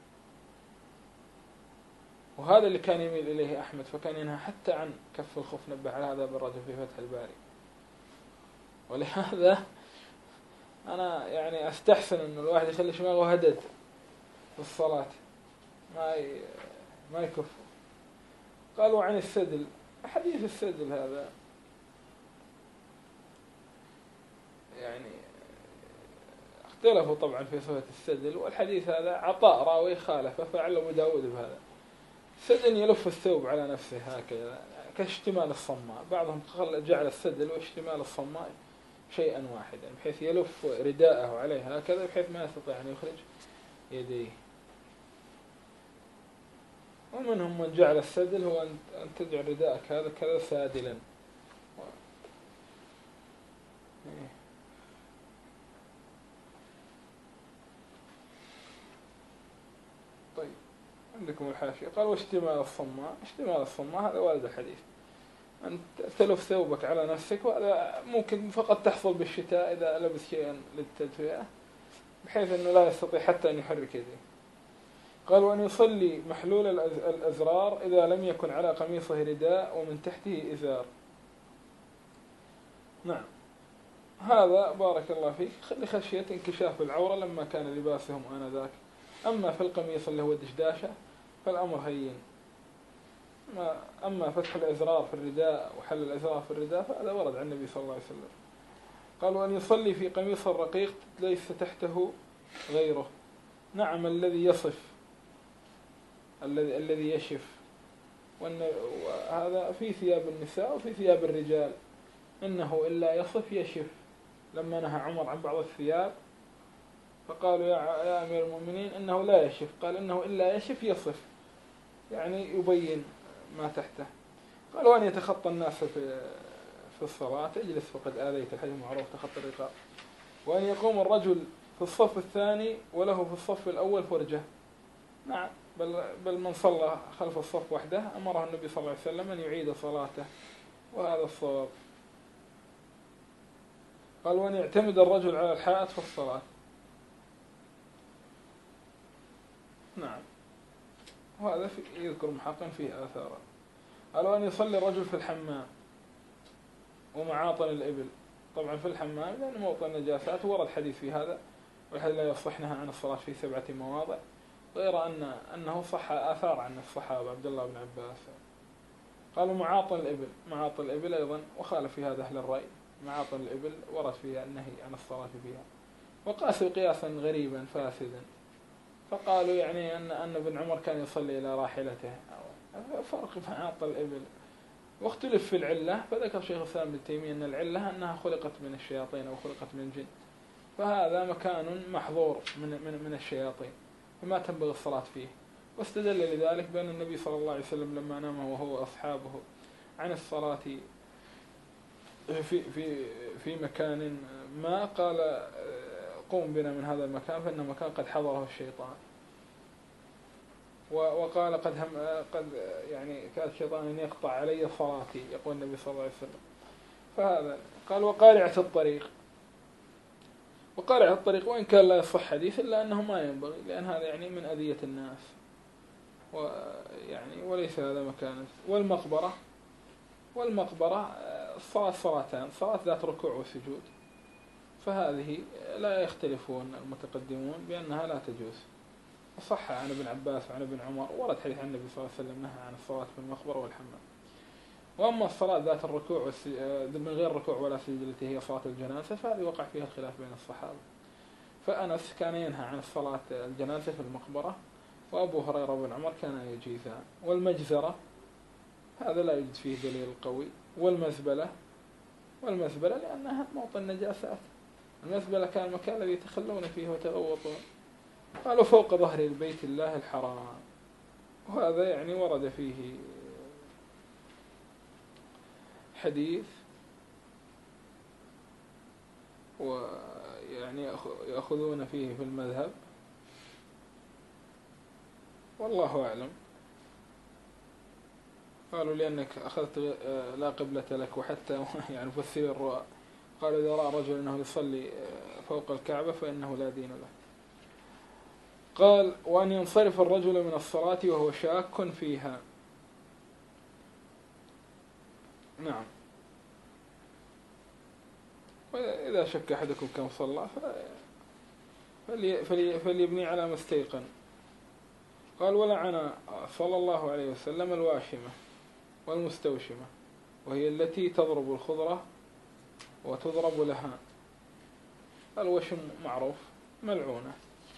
وهذا اللي كان يميل إليه أحمد، فكان ينهى حتى عن كف الخف. نبه على هذا بالرجل في فتح الباري. ولهذا أنا يعني أستحسن أن الواحد يخلي شماغه هدد في الصلاة، ما يكف. قالوا عن السدل، حديث السدل هذا يعني اختلفوا طبعا في صفة السدل، والحديث هذا عطاء راوي خالفه فعل أبو داود بهذا. السدل يلف الثوب على نفسه هكذا كاشتمال الصماء، بعضهم جعل السدل واشتمال الصماء شيئا واحدا، بحيث يلف رداءه عليه هكذا بحيث ما يستطيع أن يخرج يديه. ومنهم من جعل السدل هو أن تجعل رداءك هذا كذا سادلا. طيب عندكم الحاشية. قال واشتمال الصماء هذا وارد الحديث، أن تلف ثوبك على نفسك، وهذا ممكن فقط تحصل بالشتاء إذا لبس شيئا للتدفئة، بحيث أنه لا يستطيع حتى أن يحرك يديه. قال وأن يصلي محلول الأزرار إذا لم يكن على قميصه رداء ومن تحته إزار. نعم، هذا بارك الله فيك لخشية انكشاف العورة لما كان لباسهم آنذاك. أما في القميص اللي هو دشداشة فالأمر هين. أما فتح الأزرار في الرداء وحل الأزرار في الرداء فهذا ورد عن النبي صلى الله عليه وسلم. قال وأن يصلي في قميص الرقيق ليس تحته غيره. نعم، الذي يصف، الذي يشف، وهذا في ثياب النساء وفي ثياب الرجال. إنه إلا يصف يشف. لما نهى عمر عن بعض الثياب فقالوا يا أمير المؤمنين إنه لا يشف، قال إنه إلا يشف يصف، يعني يبين ما تحته. قال وأن يتخطى الناس في الصلاة، اجلس فقد آذيت، الحديث معروف تخطى الرقاب. وأن يقوم الرجل في الصف الثاني وله في الصف الأول فرجة. نعم، بل من صلى خلف الصف وحده أمره النبي صلى الله عليه وسلم أن يعيد صلاته، وهذا الصواب. قال وأن يعتمد الرجل على الحائط في الصلاة. نعم، وهذا يذكر محقا فيه آثارا. قال وأن يصلي الرجل في الحمام ومعاطن الإبل. طبعا في الحمام لأنه موطن النجاسات، ورد حديث في هذا، والحديث لا يصحنها عن الصلاة في 7 مواضع، غير أنه صح آثار عن الصحابة عبد الله بن عباس. قالوا معاطن الإبل أيضا، وخالف في هذا أهل الرأي. معاطن الإبل ورد فيها النهي عن الصلاة فيها، وقاسوا قياسا غريبا فاسدا، فقالوا يعني أن ابن عمر كان يصلي إلى راحلته. فرق معاطن الإبل. واختلف في العلة، فذكر شيخ الإسلام ابن تيمية أن العلة أنها خلقت من الشياطين أو خلقت من الجن، فهذا مكان محظور من الشياطين فما تنبغي الصلاة فيه. واستدل لذلك بأن النبي صلى الله عليه وسلم لما نام وهو أصحابه عن الصلاة في مكان ما قال قوم بنا من هذا المكان فإن مكان قد حضره الشيطان، وقال قد يعني كان الشيطان أن يقطع علي صلاتي، يقول النبي صلى الله عليه وسلم. فهذا قال وقارعة الطريق. وقارعة الطريق وإن كان لا يصح حديث إلا أنه ما ينبغي، لأن هذا يعني من أذية الناس، ويعني وليس هذا مكانه. والمقبرة الصلاة صلاتان، صلاة ذات ركوع وسجود، فهذه لا يختلفون المتقدمون بأنها لا تجوز. وصح عن ابن عباس وعن ابن عمر، ورد حديث عن النبي صلى الله عليه وسلم نهى عن الصلاة في المقبرة والحمام. وأما الصلاة ذات الركوع من غير ركوع ولا سجود التي هي صلاة الجنازة فهذه وقع فيها الخلاف بين الصحابة. فأنس كان ينهى عن الصلاة الجنازة في المقبرة، وأبو هريرة وابن عمر كان يجيزان. والمجزرة هذا لا يوجد فيه دليل قوي. والمزبلة لأنها موطن نجاسات. المزبلة كان المكان الذي يتخلون فيه ويتغوطون. قالوا فوق ظهر البيت الله الحرام، وهذا يعني ورد فيه حديث، ويعني يأخذون فيه في المذهب، والله أعلم. قالوا لأنك أخذت لا قبلة لك، وحتى يعني فسر الرؤى قالوا إذا رأى رجل أنه يصلي فوق الكعبة فإنه لا دين له. قال وأن ينصرف الرجل من الصلاة وهو شاك فيها. نعم، وإذا شك أحدكم كم صلى فليبني على ما استيقن. قال ولعن صلى الله عليه وسلم الواشمة والمستوشمة، وهي التي تضرب الخضرة وتضرب لها. الوشم معروف ملعونة.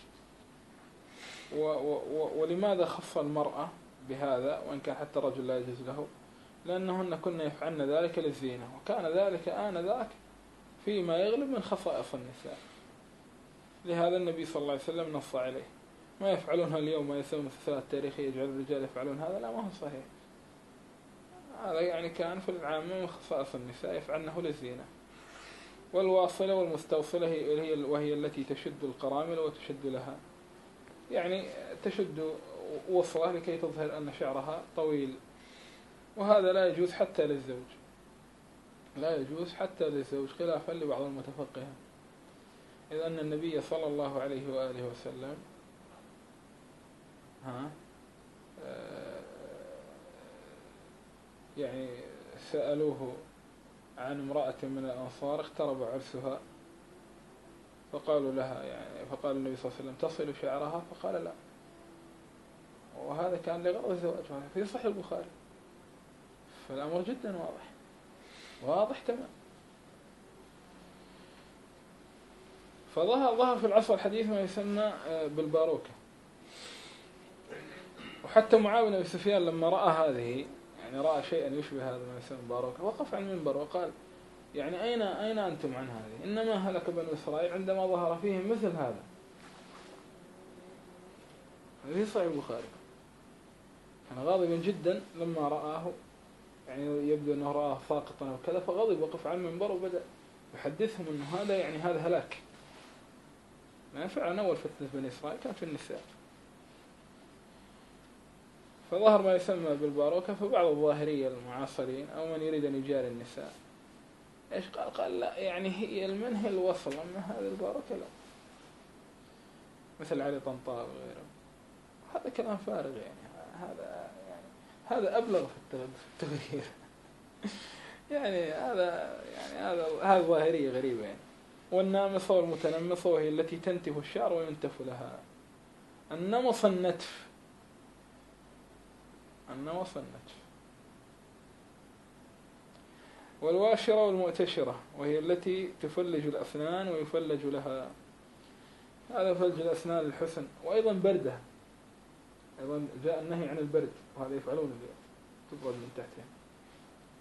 ولماذا خص المرأة بهذا وإن كان حتى الرجل لا يجوز له؟ لأنهن كنا يفعلن ذلك للزينة، وكان ذلك آنذاك فيما يغلب من خصائص النساء. لهذا النبي صلى الله عليه وسلم نص عليه. ما يفعلونها اليوم ما يسمى في الثلاث التاريخية يجعل الرجال يفعلون هذا، لا ما هو صحيح. هذا يعني كان في العامة من خصائص النساء يفعلنه للزينة. والواصلة والمستوصلة وهي التي تشد القرامل وتشد لها، يعني تشد وصلة لكي تظهر أن شعرها طويل، وهذا لا يجوز حتى للزوج، لا يجوز حتى للزوج خلافا لبعض المتفقهين، إذ أن النبي صلى الله عليه وآله وسلم يعني سألوه عن امرأة من الأنصار اقترب عرسها، فقالوا لها يعني فقال النبي صلى الله عليه وسلم تصل شعرها؟ فقال لا. وهذا كان لغرض زواجها في صحيح البخاري. فالأمر جدا واضح تمام. فظهر في العصر الحديث ما يسمى بالباروكة. وحتى معاوية بن سفيان لما رأى هذه، يعني رأى شيئا يشبه هذا ما يسمى الباروكة، وقف على المنبر وقال يعني أين أنتم عن هذه؟ إنما هلك بنو إسرائيل عندما ظهر فيهم مثل هذا. في صحيح البخاري. كان غاضبا جدا لما رآه، يعني يبدو أنه رآه ساقطا وكذا، فغضب وقف على المنبر وبدأ يحدثهم أنه هذا يعني هذا هلاك. ما فعلا أول فتنة بني إسرائيل كانت في النساء. فظهر ما يسمى بالباروكة. فبعض الظاهرية المعاصرين أو من يريد أن يجاري النساء إيش قال لا يعني هي المنهي الوصل، أما هذا الباروكة لا، مثل علي طنطاوي وغيره. هذا كلام فارغ، يعني هذا أبلغ في التغيير. يعني هذا ظاهرية غريبة يعني. والنامصة والمتنمصة وهي التي تنتف الشعر وينتف لها. النمص النتف. والواشرة والمؤتشرة وهي التي تفلج الأسنان ويفلج لها. هذا فلج الأسنان للحسن. وأيضا بردها، أيضا جاء النهي عن البرد، وهذا يفعلون تبرد من تحتها.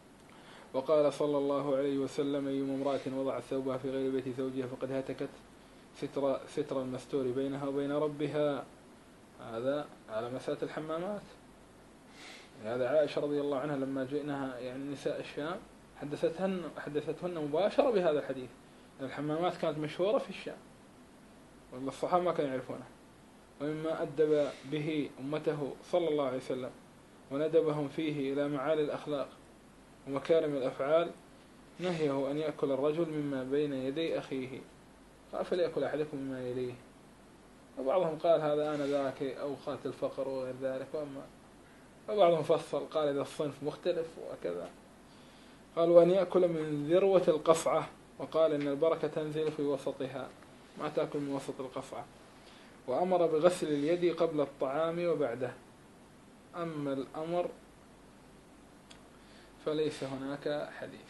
وقال صلى الله عليه وسلم أيما امرأة وضعت ثوبها في غير بيت زوجها فقد هتكت ستر المستور بينها وبين ربها. هذا على مسألة الحمامات. هذا عائشة رضي الله عنها لما جئناها يعني نساء الشام حدثتهن مباشرة بهذا الحديث. الحمامات كانت مشهورة في الشام والله الصحابة ما كانوا يعرفونها. ومما أدب به أمته صلى الله عليه وسلم وندبهم فيه إلى معالي الأخلاق ومكارم الأفعال نهيه أن يأكل الرجل مما بين يدي أخيه، قال فليأكل أحدكم مما يليه. وبعضهم قال هذا آنذاك أو خات الفقر وغير ذلك، وبعضهم فصل قال إذا الصنف مختلف وكذا. قال وأن يأكل من ذروة القصعة، وقال إن البركة تنزل في وسطها، ما تأكل من وسط القصعة. وأمر بغسل اليد قبل الطعام وبعده. أما الأمر فليس هناك حديث،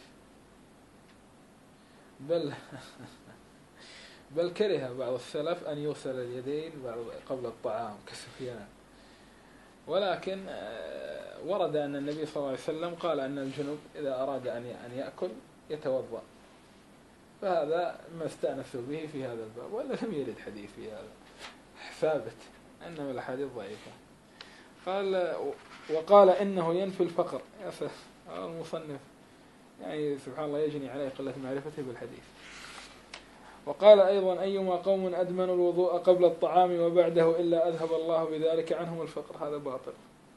بل كره بعض السلف أن يغسل اليدين قبل الطعام كسفيان. ولكن ورد أن النبي صلى الله عليه وسلم قال أن الجنوب إذا أراد أن يأكل يتوضأ، فهذا ما استأنسوا به في هذا الباب، ولا لم يرد حديث في هذا ثابت، إنما الحديث ضعيفة. قال وقال إنه ينفي الفقر. يا المصنف يعني سبحان الله يجني عليه قلة معرفته بالحديث. وقال أيضا أيما قوم أدمنوا الوضوء قبل الطعام وبعده إلا أذهب الله بذلك عنهم الفقر، هذا باطل.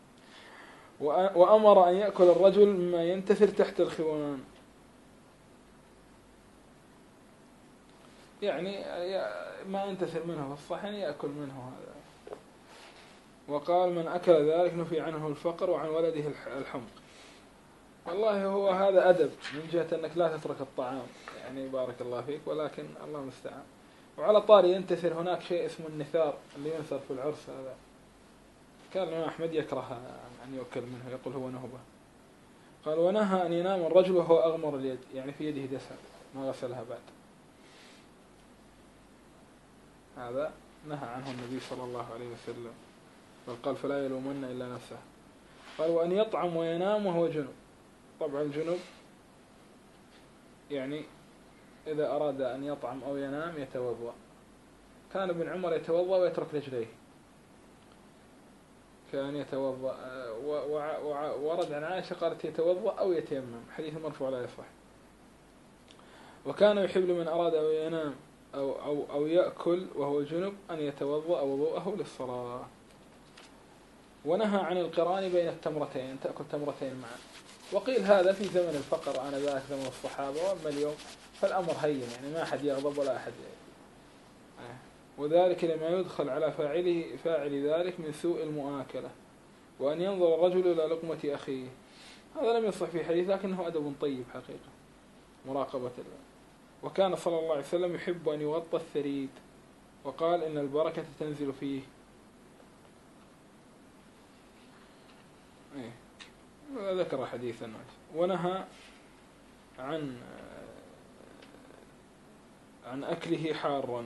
وأمر أن يأكل الرجل مما ينتثر تحت الخوان، يعني ما ينتثر منه في الصحن يأكل منه هذا. وقال من أكل ذلك نفي عنه الفقر وعن ولده الحمق. والله هو هذا أدب من جهة أنك لا تترك الطعام، يعني بارك الله فيك، ولكن الله المستعان. وعلى طاري ينتثر، هناك شيء اسمه النثار اللي ينثر في العرس، هذا كان الإمام أحمد يكره أن يؤكل منه، يقول هو نهبة. قال ونهى أن ينام الرجل وهو أغمر اليد، يعني في يده دسم ما غسلها بعد، هذا نهى عنه النبي صلى الله عليه وسلم، بل قال فلا يلومن إلا نفسه. قال وأن يطعم وينام وهو جنب. طبعا الجنب يعني إذا أراد أن يطعم أو ينام يتوضأ. كان ابن عمر يتوضأ ويترك رجليه، كان يتوضأ. ورد عن عائشة قالت يتوضأ أو يتيمم، حديث مرفوع لا يصح. وكان يحب من أراد أو ينام أو يأكل وهو جنب أن يتوضأ وضوءه للصلاة. ونهى عن القران بين التمرتين، تأكل تمرتين معا. وقيل هذا في زمن الفقر، أنا ذاك زمن الصحابة، وأما اليوم فالأمر هين، يعني ما أحد يغضب ولا أحد وذلك لما يدخل على فاعل ذلك من سوء المؤاكلة، وأن ينظر الرجل إلى لقمة أخيه. هذا لم يصح في حديث، لكنه أدب طيب حقيقة، مراقبة الله. وكان صلى الله عليه وسلم يحب أن يغطى الثريد، وقال إن البركة تنزل فيه. ذكر حديثا. ونهى عن أكله حارا.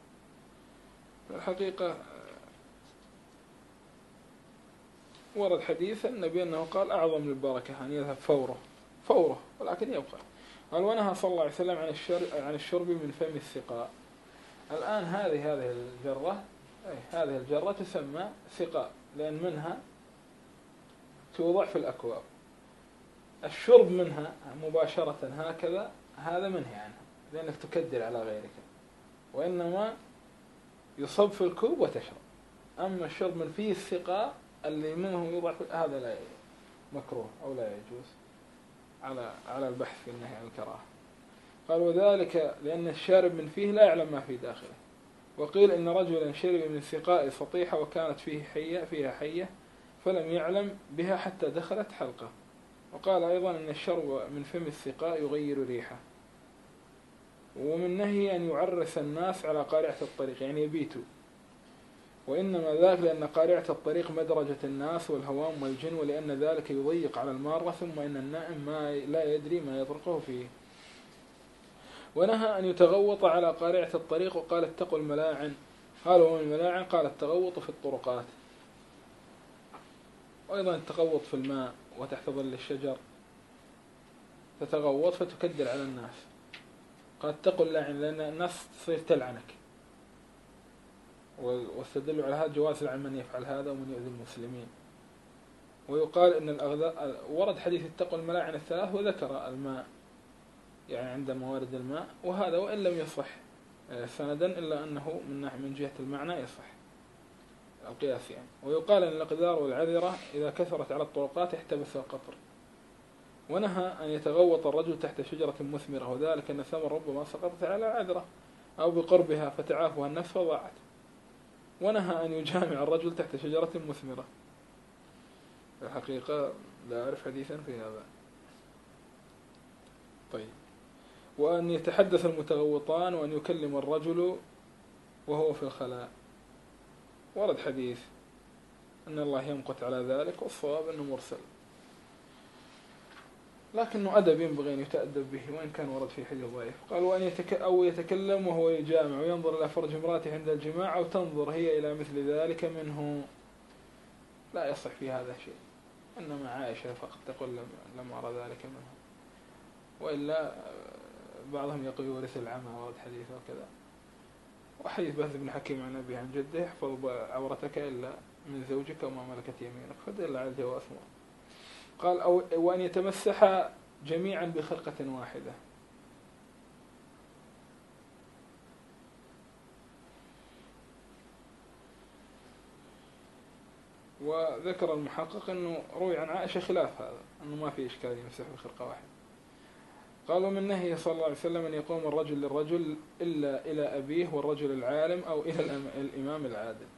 الحقيقة ورد حديث النبي أنه قال أعظم للبركة أن يذهب فوره ولكن يبقى. قال ونهى صلى الله عليه وسلم عن الشرب من فم السقاء. الآن هذه الجرة تسمى سقاء، لأن منها توضع في الأكواب. الشرب منها مباشرة هكذا هذا منهي عنه، لأنك تكدر على غيرك، وإنما يصب في الكوب وتشرب. أما الشرب من فيه السقاء اللي منه يوضع هذا لا مكروه أو لا يجوز على البحث في النهي عن الكراهة. قال وذلك لأن الشارب من فيه لا يعلم ما في داخله. وقيل إن رجلا شرب من سقاء سطيحة وكانت فيها حية فلم يعلم بها حتى دخلت حلقة. وقال أيضا إن الشرب من فم السقاء يغير ريحه. ومن نهي أن يعرس الناس على قارعة الطريق، يعني يبيتوا، وإنما ذلك لأن قارعة الطريق مدرجة الناس والهوام والجن، ولأن ذلك يضيق على المارة، ثم إن النائم لا يدري ما يطرقه فيه. ونهى أن يتغوط على قارعة الطريق، وقال اتقوا الملاعن. قالوا وما الملاعن؟ قال التغوط في الطرقات، وأيضا التغوط في الماء وتحت ظل الشجر، تتغوط فتكدر على الناس. قال اتقوا اللعن، لأن الناس تصير تلعنك واستدلوا على هذا جواز لعن من يفعل هذا ومن يؤذي المسلمين. ويقال إن ورد حديث اتقوا الملاعن الثلاث وذكر الماء يعني عند موارد الماء، وهذا وإن لم يصح سندا إلا أنه من جهة المعنى يصح القياس يعني. ويقال أن الأقدار والعذرة إذا كثرت على الطرقات احتبس القطر. ونهى أن يتغوط الرجل تحت شجرة مثمرة، وذلك أن الثمر ربما سقطت على عذرة أو بقربها فتعافها النفس فضاعت. ونهى أن يجامع الرجل تحت شجرة مثمرة. الحقيقة لا أعرف حديثا في هذا. طيب. وأن يتحدث المتغوطان وأن يكلم الرجل وهو في الخلاء. ورد حديث أن الله يمقت على ذلك، والصواب أنه مرسل، لكنه أدب ينبغي أن يتأدب به وإن كان ورد في حديث ضعيف. قال وأن أو يتكلم وهو يجامع وينظر إلى فرج امرأته عند الجماع أو تنظر هي إلى مثل ذلك منه، لا يصح في هذا شيء. إنما عائشة فقط تقول لم أرى ذلك منه، وإلا بعضهم يقول يورث العمى، ورد حديث وكذا. وحديث بهز بن حكيم عن أبيه عن جده احفظ عورتك إلا من زوجك وما ملكت يمينك، فدل على الجواز. قال وأن يتمسح جميعا بخرقة واحدة. وذكر المحقق أنه روي عن عائشة خلاف هذا، أنه ما في إشكال يمسح بخرقة واحدة. قالوا من نهي صلى الله عليه وسلم أن يقوم الرجل للرجل إلا إلى أبيه والرجل العالم أو إلى الإمام العادل.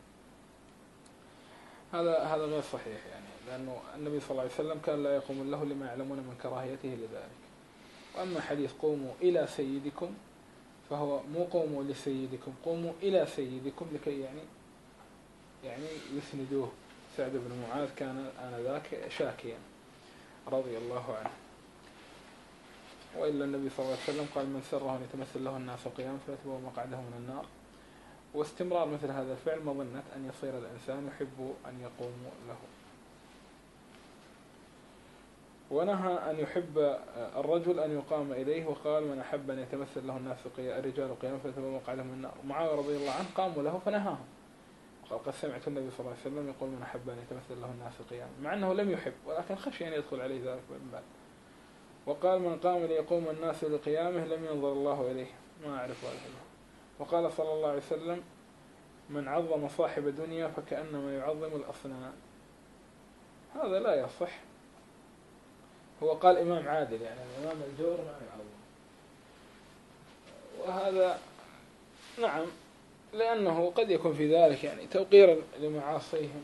هذا غير صحيح يعني، لأنه النبي صلى الله عليه وسلم كان لا يقوم له لما يعلمون من كراهيته لذلك. وأما حديث قوموا إلى سيدكم فهو مو قوموا لسيدكم، قوموا إلى سيدكم، لكي يعني يسندوه. سعد بن معاذ كان آنذاك شاكيا رضي الله عنه. وإلا النبي صلى الله عليه وسلم قال من سره أن يتمثل له الناس القيام فيتبوأ مقعده من النار. واستمرار مثل هذا الفعل مظنة أن يصير الإنسان يحب أن يقوم له. ونهى أن يحب الرجل أن يقام إليه، وقال من أحب أن يتمثل له الناس الرجال قيام فيتبوأ مقعده من النار. معاوية رضي الله عنه قاموا له فنهاهم، قال قد سمعت النبي صلى الله عليه وسلم يقول من أحب أن يتمثل له الناس قيام، مع أنه لم يحب ولكن خشي أن يدخل عليه ذلك من بعد. وقال من قام ليقوم الناس لقيامه لم ينظر الله إليه، ما أعرف هذا. وقال صلى الله عليه وسلم من عظم صاحب دنيا فكأنما يعظم الأصنام. هذا لا يصح. هو قال إمام عادل، يعني الإمام الجور ما يعظم، وهذا نعم لأنه قد يكون في ذلك يعني توقيرا لمعاصيهم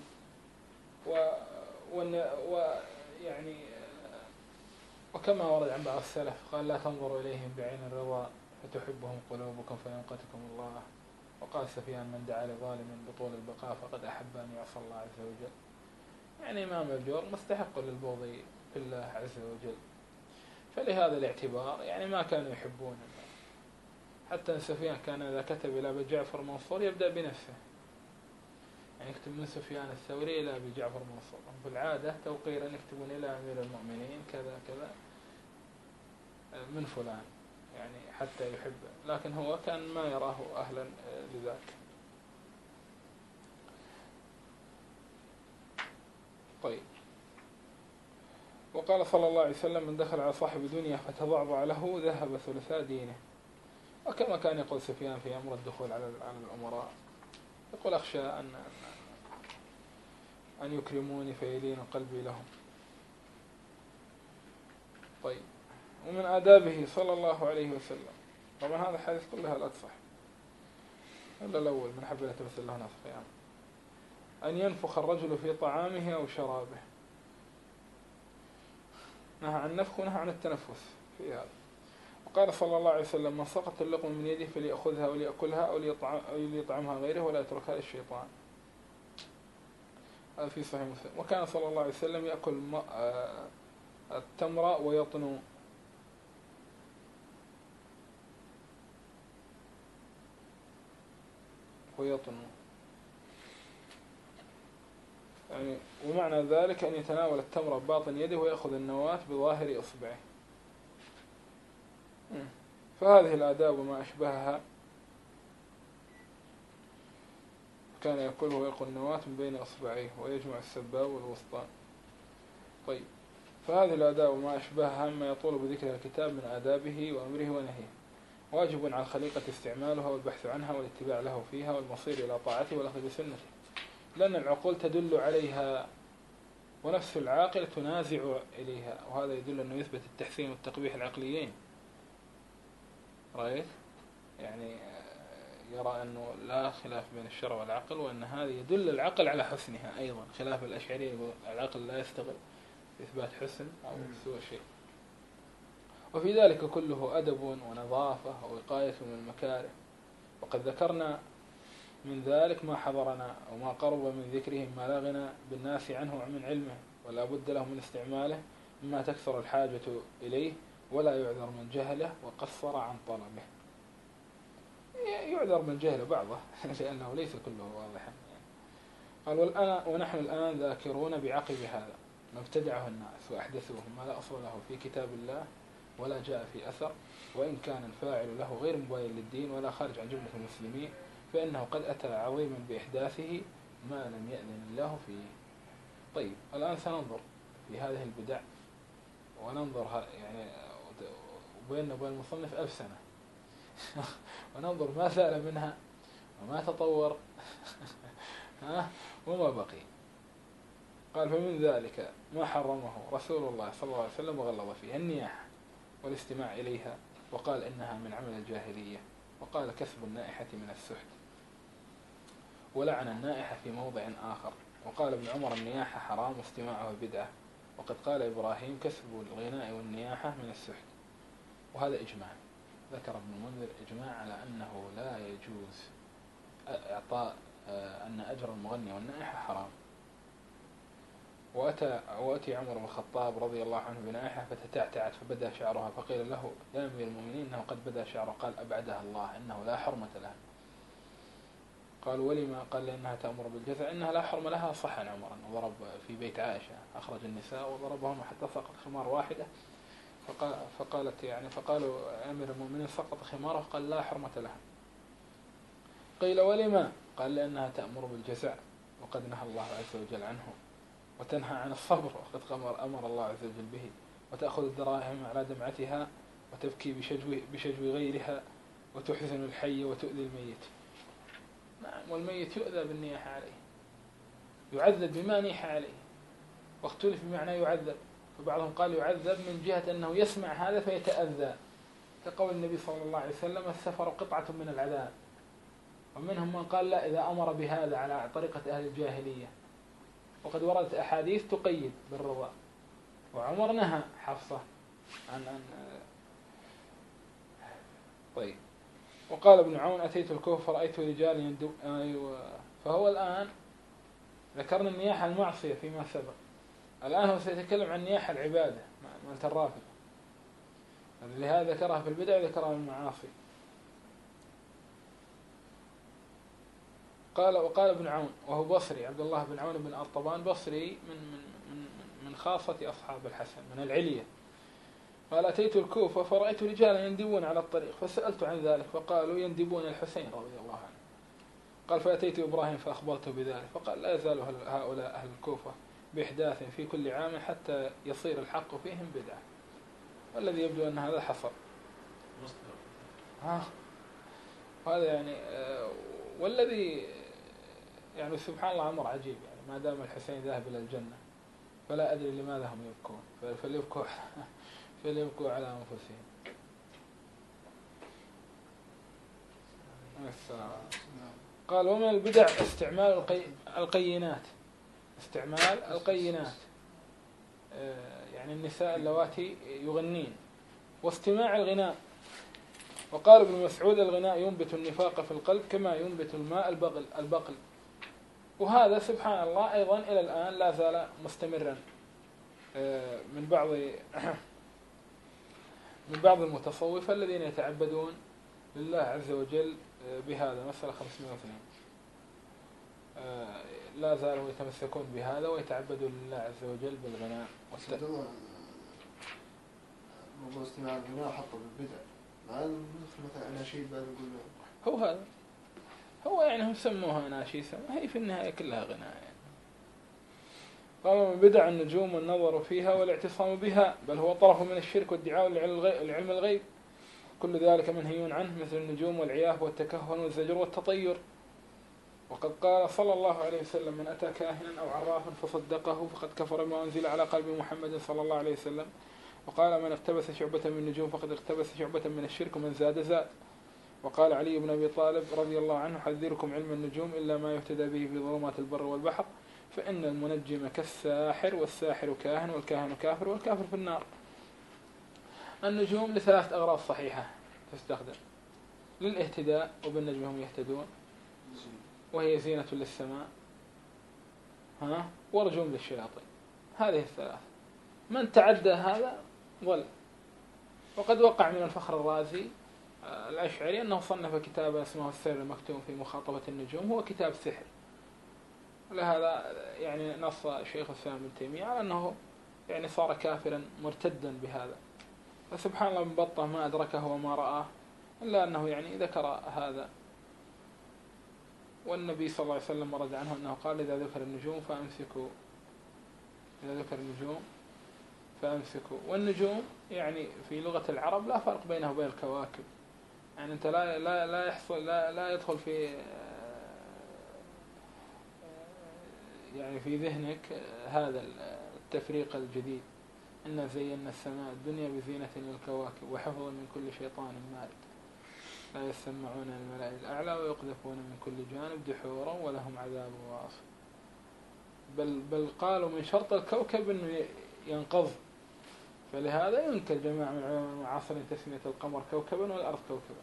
ويعني وكما ورد عن بعض السلف قال لا تنظروا إليهم بعين الرضا فتحبهم قلوبكم فينقتكم الله. وقال سفيان من دعا لظالم بطول البقاء فقد أحب أن يعصى الله عز وجل. يعني إمام الجور مستحق للبغض في الله عز وجل، فلهذا الاعتبار يعني ما كانوا يحبون. حتى سفيان كان إذا كتب إلى أبي جعفر منصور يبدأ بنفسه، يعني يكتب من سفيان الثوري إلى أبي جعفر منصور، في العادة توقيرا يكتبون إلى أمير المؤمنين كذا كذا من فلان، يعني حتى يحب، لكن هو كان ما يراه أهلا لذاك. طيب. وقال صلى الله عليه وسلم من دخل على صاحب دنيا فتضعضع له ذهب ثلثاء دينه. وكما كان يقول سفيان في أمر الدخول على الأمراء، يقول أخشى أن يكرموني فيلين قلبي لهم. طيب. ومن آدابه صلى الله عليه وسلم، طبعا هذا الحديث كلها لا تصح إلا الأول من حب لا تمثل له ناس قيام، أن ينفخ الرجل في طعامه أو شرابه. نهى عن النفخ ونهى عن التنفس في هذا. وقال صلى الله عليه وسلم من سقط اللقمة من يده فليأخذها وليأكلها أو ليطعمها غيره ولا يتركها للشيطان. هذا في صحيح مسلم. وكان صلى الله عليه وسلم يأكل التمر ويطنو. يعني ومعنى ذلك أن يتناول التمر بباطن يده ويأخذ النواة بظاهر إصبعه. فهذه الآداب وما أشبهها كان يأكله ويلقى النواة من بين أصبعيه ويجمع السباب والوسطان. طيب، فهذه الآداب وما أشبهها مما يطول بذكرها الكتاب من آدابه وأمره ونهيه، واجب على الخليقة استعمالها والبحث عنها والاتباع له فيها والمصير إلى طاعته والأخذ بسنته، لأن العقول تدل عليها ونفس العاقل تنازع إليها، وهذا يدل أنه يثبت التحسين والتقبيح العقليين. رأيت؟ يعني يرى أنه لا خلاف بين الشرع والعقل، وأن هذا يدل العقل على حسنها أيضا، خلاف الأشعرية يقول العقل لا يستغل إثبات حسن أو سوء شيء. وفي ذلك كله أدب ونظافة ووقاية من المكاره، وقد ذكرنا من ذلك ما حضرنا وما قرب من ذكره ما لا غنى بالناس عنه ومن علمه، ولا بد له من استعماله مما تكثر الحاجة إليه، ولا يعذر من جهله وقصر عن طلبه. يعذر من جهل بعضه لأنه ليس كله واضحا. قال ونحن الآن ذاكرون بعقب هذا ما ابتدعه الناس وأحدثوه ما لا أصل له في كتاب الله ولا جاء في أثر، وإن كان الفاعل له غير مباين للدين ولا خارج عن جملة المسلمين، فإنه قد أتى عظيما بإحداثه ما لم يأذن الله فيه. طيب، الآن سننظر في هذه البدع وننظر يعني وبيننا وبين المصنف 1000 سنة وننظر ما زال منها وما تطور وما بقي. قال فمن ذلك ما حرمه رسول الله صلى الله عليه وسلم وغلظ فيه النياحة والاستماع إليها، وقال إنها من عمل الجاهلية، وقال كسب النائحة من السحت، ولعن النائحة في موضع آخر، وقال ابن عمر النياحة حرام واستماعه بدعة، وقد قال إبراهيم كسب الغناء والنياحة من السحت. وهذا إجماع، ذكر ابن المنذر إجماع على أنه لا يجوز إعطاء أن أجر المغني والنائحة حرام. وأتي عمر بن الخطاب رضي الله عنه بنائحة فتتعتعت فبدا شعرها، فقيل له يا أمير المؤمنين إنه قد بدا شعره، قال أبعدها الله إنه لا حرمة لها. قال ولما؟ قال لأنها تأمر بالجزع، إنها لا حرم لها. صح عن عمر أنه ضرب في بيت عائشة، أخرج النساء وضربهم حتى سقط خمار واحدة، فقالوا أمير المؤمنين سقط خماره، قال لا حرمة لها. قيل ولما؟ قال لأنها تأمر بالجزع وقد نهى الله عز وجل عنه، وتنهى عن الصبر وقد أمر الله عز وجل به، وتأخذ الدراهم على دمعتها وتبكي بشجو غيرها، وتحزن الحي وتؤذي الميت. نعم، والميت يؤذى بالنياحة عليه، يعذب بما نيح عليه، واختلف بمعنى يعذب، فبعضهم قال يعذب من جهة أنه يسمع هذا فيتأذى، كقول النبي صلى الله عليه وسلم السفر قطعة من العذاب. ومنهم من قال لا، إذا أمر بهذا على طريقة أهل الجاهلية، وقد وردت أحاديث تقيد بالرضا، وعمر نهى حفصة عن طيب. وقال ابن عون أتيت الكوفة فرأيت رجال يندب. فهو الآن ذكرنا النياحة المعصية فيما سبق، الآن هو سيتكلم عن نياحة العبادة مالت الرافضة، لهذا ذكرها في البدع وذكرها في المعاصي. وقال ابن عون وهو بصري، عبد الله بن عون بن أرطبان بصري من خاصة أصحاب الحسن من العلية، قال أتيت الكوفة فرأيت رجالا يندبون على الطريق فسألت عن ذلك فقالوا يندبون الحسين رضي الله عنه. قال فأتيت إبراهيم فأخبرته بذلك فقال لا يزال هؤلاء أهل الكوفة بإحداث في كل عام حتى يصير الحق فيهم بدعة، والذي يبدو أن هذا حصل. وهذا يعني والذي يعني سبحان الله أمر عجيب، يعني ما دام الحسين ذاهب إلى الجنة فلا أدري لماذا هم يبكون، فليبكوا على أنفسهم. قال ومن البدع استعمال القينات، يعني النساء اللواتي يغنين، واستماع الغناء. وقال ابن مسعود الغناء ينبت النفاق في القلب كما ينبت الماء البقل. وهذا سبحان الله أيضا إلى الآن لا زال مستمرا من بعض المتصوفة الذين يتعبدون لله عز وجل بهذا. مسألة 502 لا زالوا يتمسكون بهذا ويتعبدون لله عز وجل بالغناء. موضوع استماع الغناء حطه بالبدع، ما مثلا أناشيد بعد نقول هو هو يعني هم سموها أناشيسة، هي في النهاية كلها غناء يعني. قالوا من بدع النجوم والنظر فيها والاعتصام بها، بل هو طرف من الشرك وادعاء لعلم الغيب، كل ذلك منهي عنه، مثل النجوم والعياف والتكهن والزجر والتطير. وقد قال صلى الله عليه وسلم: من أتى كاهنا أو عرافا فصدقه فقد كفر ما أنزل على قلب محمد صلى الله عليه وسلم. وقال: من اقتبس شعبة من النجوم فقد اقتبس شعبة من الشرك، ومن زاد زاد. وقال علي بن أبي طالب رضي الله عنه: حذركم علم النجوم إلا ما يهتدى به في ظلمات البر والبحر، فإن المنجم كالساحر، والساحر كاهن، والكاهن كافر، والكافر في النار. النجوم لثلاث أغراض صحيحة تستخدم: للاهتداء، وبالنجم هم يهتدون، وهي زينة للسماء، ورجوم للشياطين. هذه الثلاث، من تعدى هذا ضل. وقد وقع من الفخر الرازي الأشعري أنه صنف كتابا اسمه السر المكتوم في مخاطبة النجوم، هو كتاب سحر. ولهذا يعني نص شيخ الإسلام ابن تيمية على أنه يعني صار كافرا مرتدا بهذا. فسبحان الله من بطه ما أدركه وما رآه، إلا أنه يعني ذكر هذا. والنبي صلى الله عليه وسلم ورد عنه أنه قال: إذا ذكر النجوم فأمسكوا، إذا ذكر النجوم فأمسكوا. والنجوم يعني في لغة العرب لا فرق بينه وبين الكواكب، يعني أنت لا يحصل لا يدخل في يعني في ذهنك هذا التفريق الجديد: إن زينا السماء الدنيا بزينة للكواكب وحفظا من كل شيطان مارد، لا يسمعون الملأ الأعلى ويقذفون من كل جانب دحورا ولهم عذاب واصب. بل قالوا من شرط الكوكب أنه ينقض، فلهذا ينكر جماعة من العلماء المعاصرين تسمية القمر كوكبا والأرض كوكبا.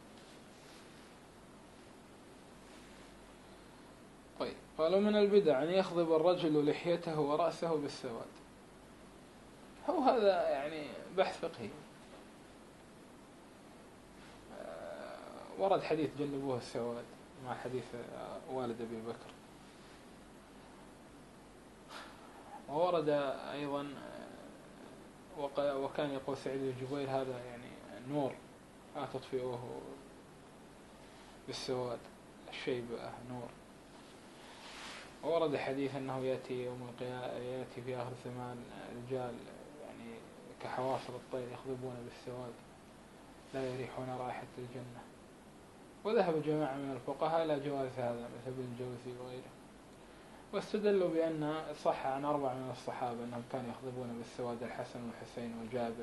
طيب، قالوا من البدع أن يخضب الرجل لحيته ورأسه بالسواد. هو هذا يعني بحث فقهي. ورد حديث جنبوه السواد مع حديث والد أبي بكر. وورد أيضا وكان يقول سعيد الجبير: هذا يعني نور لا تطفئه بالسواد، الشيب نور. وورد حديث أنه يأتي يوم القيامة، يأتي في آخر الزمان رجال يعني كحواصل الطير يخضبون بالسواد لا يريحون رائحة الجنة. وذهب جماعة من الفقهاء إلى جواز هذا مثل ابن الجوزي وغيره، واستدلوا بأن صح عن 4 من الصحابة أنهم كانوا يخضبون بالسواد: الحسن والحسين وجابر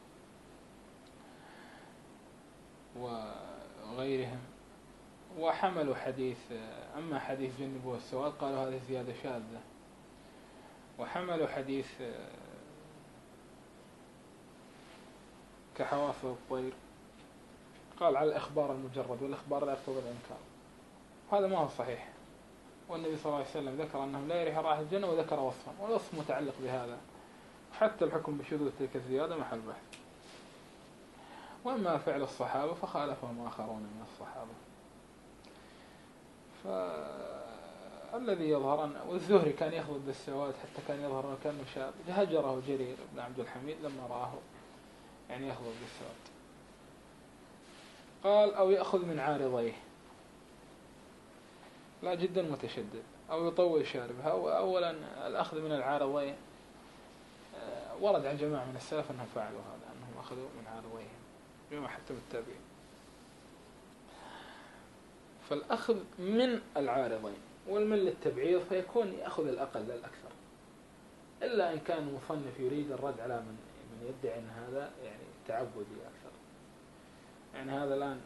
وغيرهم. وحملوا حديث، أما حديث جنبوه السواد قالوا هذه زيادة شاذة. وحملوا حديث كحواصل الطير قال على الإخبار المجرد، والإخبار لا يقتضي الإنكار، هذا ما هو صحيح. والنبي صلى الله عليه وسلم ذكر أنهم لا يريح رائحة الجنة وذكر وصفا، والوصف متعلق بهذا، حتى الحكم بشذوذ تلك الزيادة محل بحث. وأما فعل الصحابة فخالفهم آخرون من الصحابة. فالذي يظهر أن والزهري كان يخضب بالسواد حتى كان يظهر أنه كان شاب، هجره جرير بن عبد الحميد لما رآه يعني يخضب بالسواد. قال: أو يأخذ من عارضيه، لا جدا متشدد، أو يطول شاربها. أولا الأخذ من العارضين ورد عن جماعة من السلف أنهم فعلوا هذا، أنهم أخذوا من عارضيهم جماعة حتى بالتابعين. فالأخذ من العارضين والمن للتبعيض فيكون يأخذ الأقل لا الأكثر، إلا إن كان المصنف يريد الرد على من يدعي أن هذا يعني تعبدي أكثر. يعني هذا الآن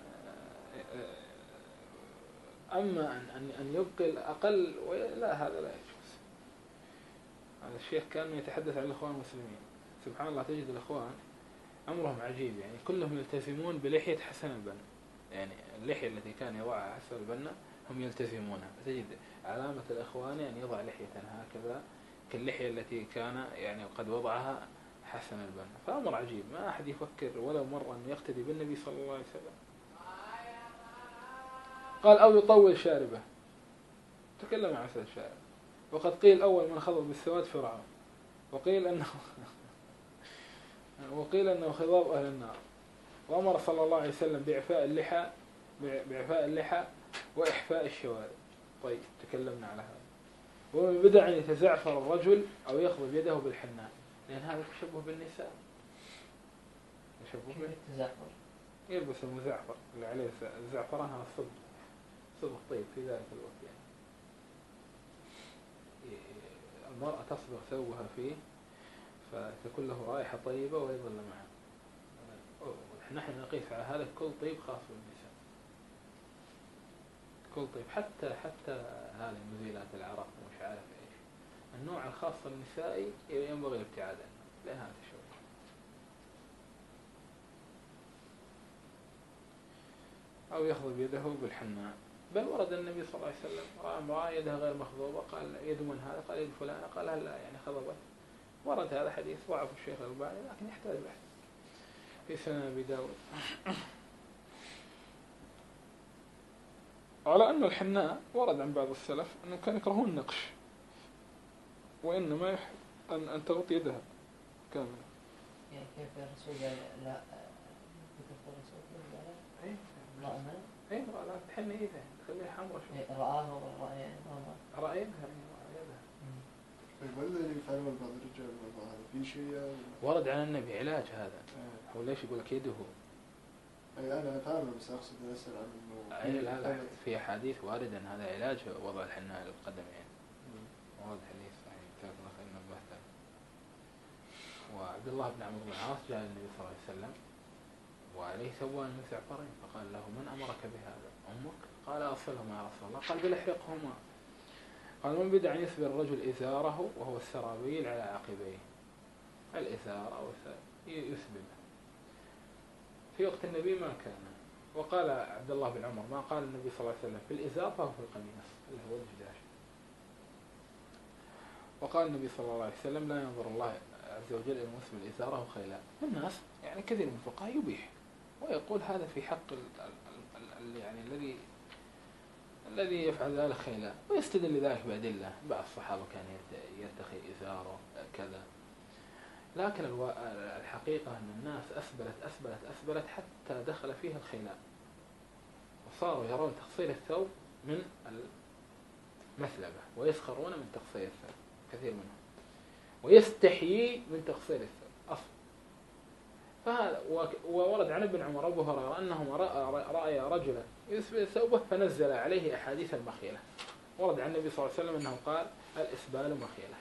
أما أن يبقي الأقل لا، هذا لا يجوز. هذا الشيخ كان يتحدث عن الإخوان المسلمين، سبحان الله تجد الإخوان أمرهم عجيب، يعني كلهم يلتزمون بلحية حسن البنا، يعني اللحية التي كان يضعها حسن البنا هم يلتزمونها. تجد علامة الإخوان أن يضع لحية هكذا كاللحية التي كان يعني قد وضعها حسن البنا. فأمر عجيب، ما أحد يفكر ولو مرة أن يقتدي بالنبي صلى الله عليه وسلم. قال: أو يطول شاربه، تكلم عن مثل الشارب. وقد قيل أول من خضب بالسواد فرعون، وقيل أنه خضاب أهل النار. وأمر صلى الله عليه وسلم بإعفاء اللحى وإحفاء الشوارب. طيب تكلمنا على هذا. ومن بدع أن يتزعفر الرجل أو يخضب يده بالحناء، لأن هذا تشبه بالنساء. تشبه كيف التزعفر؟ يلبس المزعفر اللي عليه الزعفران، هذا الصبغ، صبغ طيب في ذلك الوقت يعني. المرأة تصبغ ثوبها فيه فتكون له رائحة طيبة ويظل معه. نحن نقيس على هذا كل طيب خاص بالنساء، كل طيب حتى هذه مزيلات العرق ومش عارف ايش، النوع الخاص النسائي ينبغي الابتعاد عنه لأن هذا تشوه. أو يخضب يده بالحناء. بل ورد النبي صلى الله عليه وسلم رأى امرأة يدها غير مخضوبة قال يد من هذا؟ قال يد فلانة. قال هل لا يعني خضبت؟ ورد هذا حديث ضعف الشيخ الألباني لكن يحتاج بحث في سنن أبي داود. على أن الحناء ورد عن بعض السلف أنهم كانوا يكرهون النقش، وإنما يحب أن تغطي يدها كاملة. يعني كيف الرسول قال لا كيف الرسول قال لا أمل؟ أي امرأة لا تحن يدها تخليها حمرا شوي. رآه رأينا يدها. طيب ولا اللي يفعلون بعض الرجال والله هذا في شيء ورد عن النبي علاج هذا. هو ليش يقول لك يده؟ أي أنا فاهم بس أقصد أسأل عن إنه أي لا في حديث وارد أن هذا علاج وضع الحناء للقدمين. ورد حديث صحيح جزاك الله خير نبهته. وعبد الله بن عمرو بن العاص جاء النبي صلى الله عليه وسلم وعليه ثوبان من زعفرين فقال له من أمرك بهذا؟ أمك؟ قال أصلهما يا رسول الله. قال بل احرقهما. قال من بدع أن يسبل الرجل إزاره وهو السرابيل على عقبيه. الإزار أو يسبله. في وقت النبي ما كان. وقال عبد الله بن عمر ما قال النبي صلى الله عليه وسلم في الإزار فهو في القميص اللي هو الجداش. وقال النبي صلى الله عليه وسلم لا ينظر الله عز وجل إلى المسلم إزاره خيلاء. الناس يعني كثير من الفقهاء يبيح ويقول هذا في حق يعني الذي يفعل ذلك خيلاء، ويستدل ذلك بأدلة. بعض الصحابة كان يرتخي إزاره كذا. لكن الحقيقة أن الناس أسبلت حتى دخل فيها الخيلاء، وصاروا يرون تقصير الثوب من المثلبة ويسخرون من تقصير الثوب كثير منهم، ويستحيي من تقصير الثوب أصلا. فهذا وورد عن ابن عمر أبو هريرة أنه رأى رجلا يسبل ثوبه فنزل عليه أحاديث المخيلة. ورد عن النبي صلى الله عليه وسلم أنه قال الإسبال مخيلة.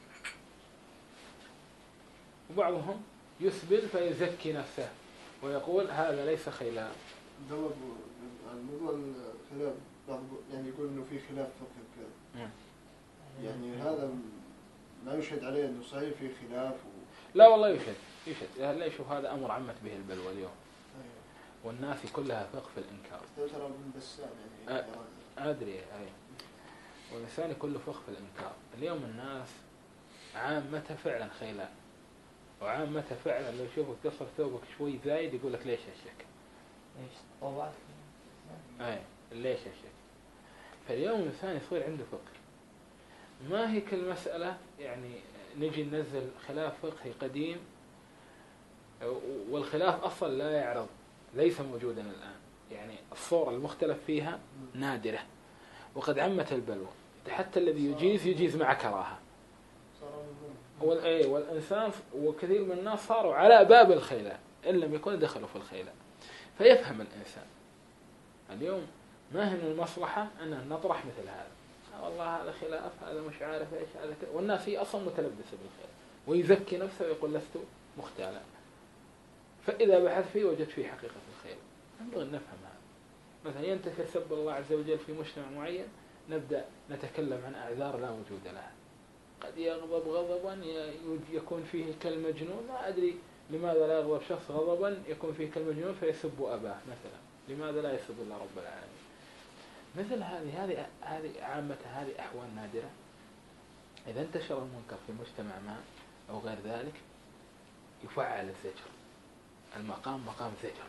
وبعضهم يسبل فيزكي نفسه ويقول هذا ليس خيلاء. دور عن موضوع الخلاف بعض يعني يقول إنه في خلاف فقهي كذا. يعني هذا ما يشهد عليه إنه صحيح في خلاف لا والله يشهد. لا يشوف هذا أمر عمت به البلوى اليوم. والناس كلها فقه في الإنكار. ترى من بسام يعني أدري والإنسان كله فقه في الإنكار. اليوم الناس عامته فعلا خيلاء، وعامته فعلا لو يشوفك تصل ثوبك شوي زايد يقول لك ليش هالشكل؟ ليش طوعت؟ ليش هالشكل؟ فاليوم الإنسان يصير عنده فقه. ما هي كل مسألة يعني نجي ننزل خلاف فقهي قديم، والخلاف أصلا لا يعرض، ليس موجودا الآن. يعني الصورة المختلف فيها نادرة وقد عمت البلوى، حتى الذي يجيز مع كراهة. والإنسان وكثير من الناس صاروا على باب الخيلاء إن لم يكونوا دخلوا في الخيلاء. فيفهم الإنسان اليوم ما هي من المصلحة أن نطرح مثل هذا. والله هذا خلاف، هذا مش عارف إيش، هذا كذا، والناس هي أصلا متلبسة بالخير ويزكي نفسه ويقول لست مختالا. فإذا بحث فيه وجد فيه حقيقة الخير. نبغى نفهم هذا. مثلا ينتشر سب الله عز وجل في مجتمع معين، نبدأ نتكلم عن أعذار لا وجود لها. قد يغضب غضبا يكون فيه كالمجنون، ما أدري لماذا لا يغضب شخص غضبا يكون فيه كالمجنون فيسب أباه مثلا، لماذا لا يسب الله رب العالمين؟ مثل هذه عامة، هذه أحوال نادرة. إذا انتشر المنكر في مجتمع ما أو غير ذلك يفعل الزجر. المقام مقام زجر.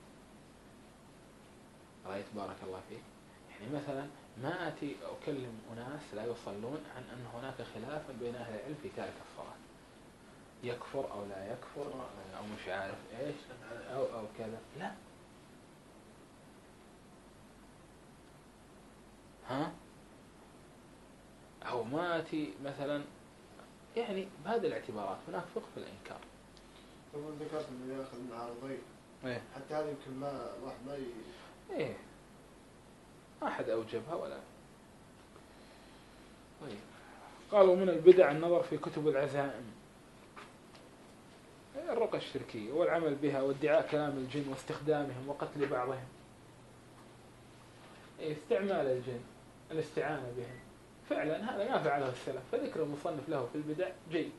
رأيت بارك الله فيك. يعني مثلا ما أتي أكلم أناس لا يصلون عن أن هناك خلافا بين أهل العلم في تارك الصلاة، يكفر أو لا يكفر أو مش عارف إيش أو كذا. لا، أو ما أتي مثلا، يعني بهذه الاعتبارات هناك فقه في الإنكار. طبعا ذكرت إنه يأخذ من عارضين، إيه حتى هذه يمكن ما واحد ما إيه ما أحد أوجبها ولا. طيب قالوا من البدع النظر في كتب العزائم، الرقى الشركية والعمل بها وادعاء كلام الجن واستخدامهم وقتل بعضهم. استعمال الجن، الاستعانة بهم، فعلا هذا ما فعله السلف، فذكر المصنف له في البدع جيد.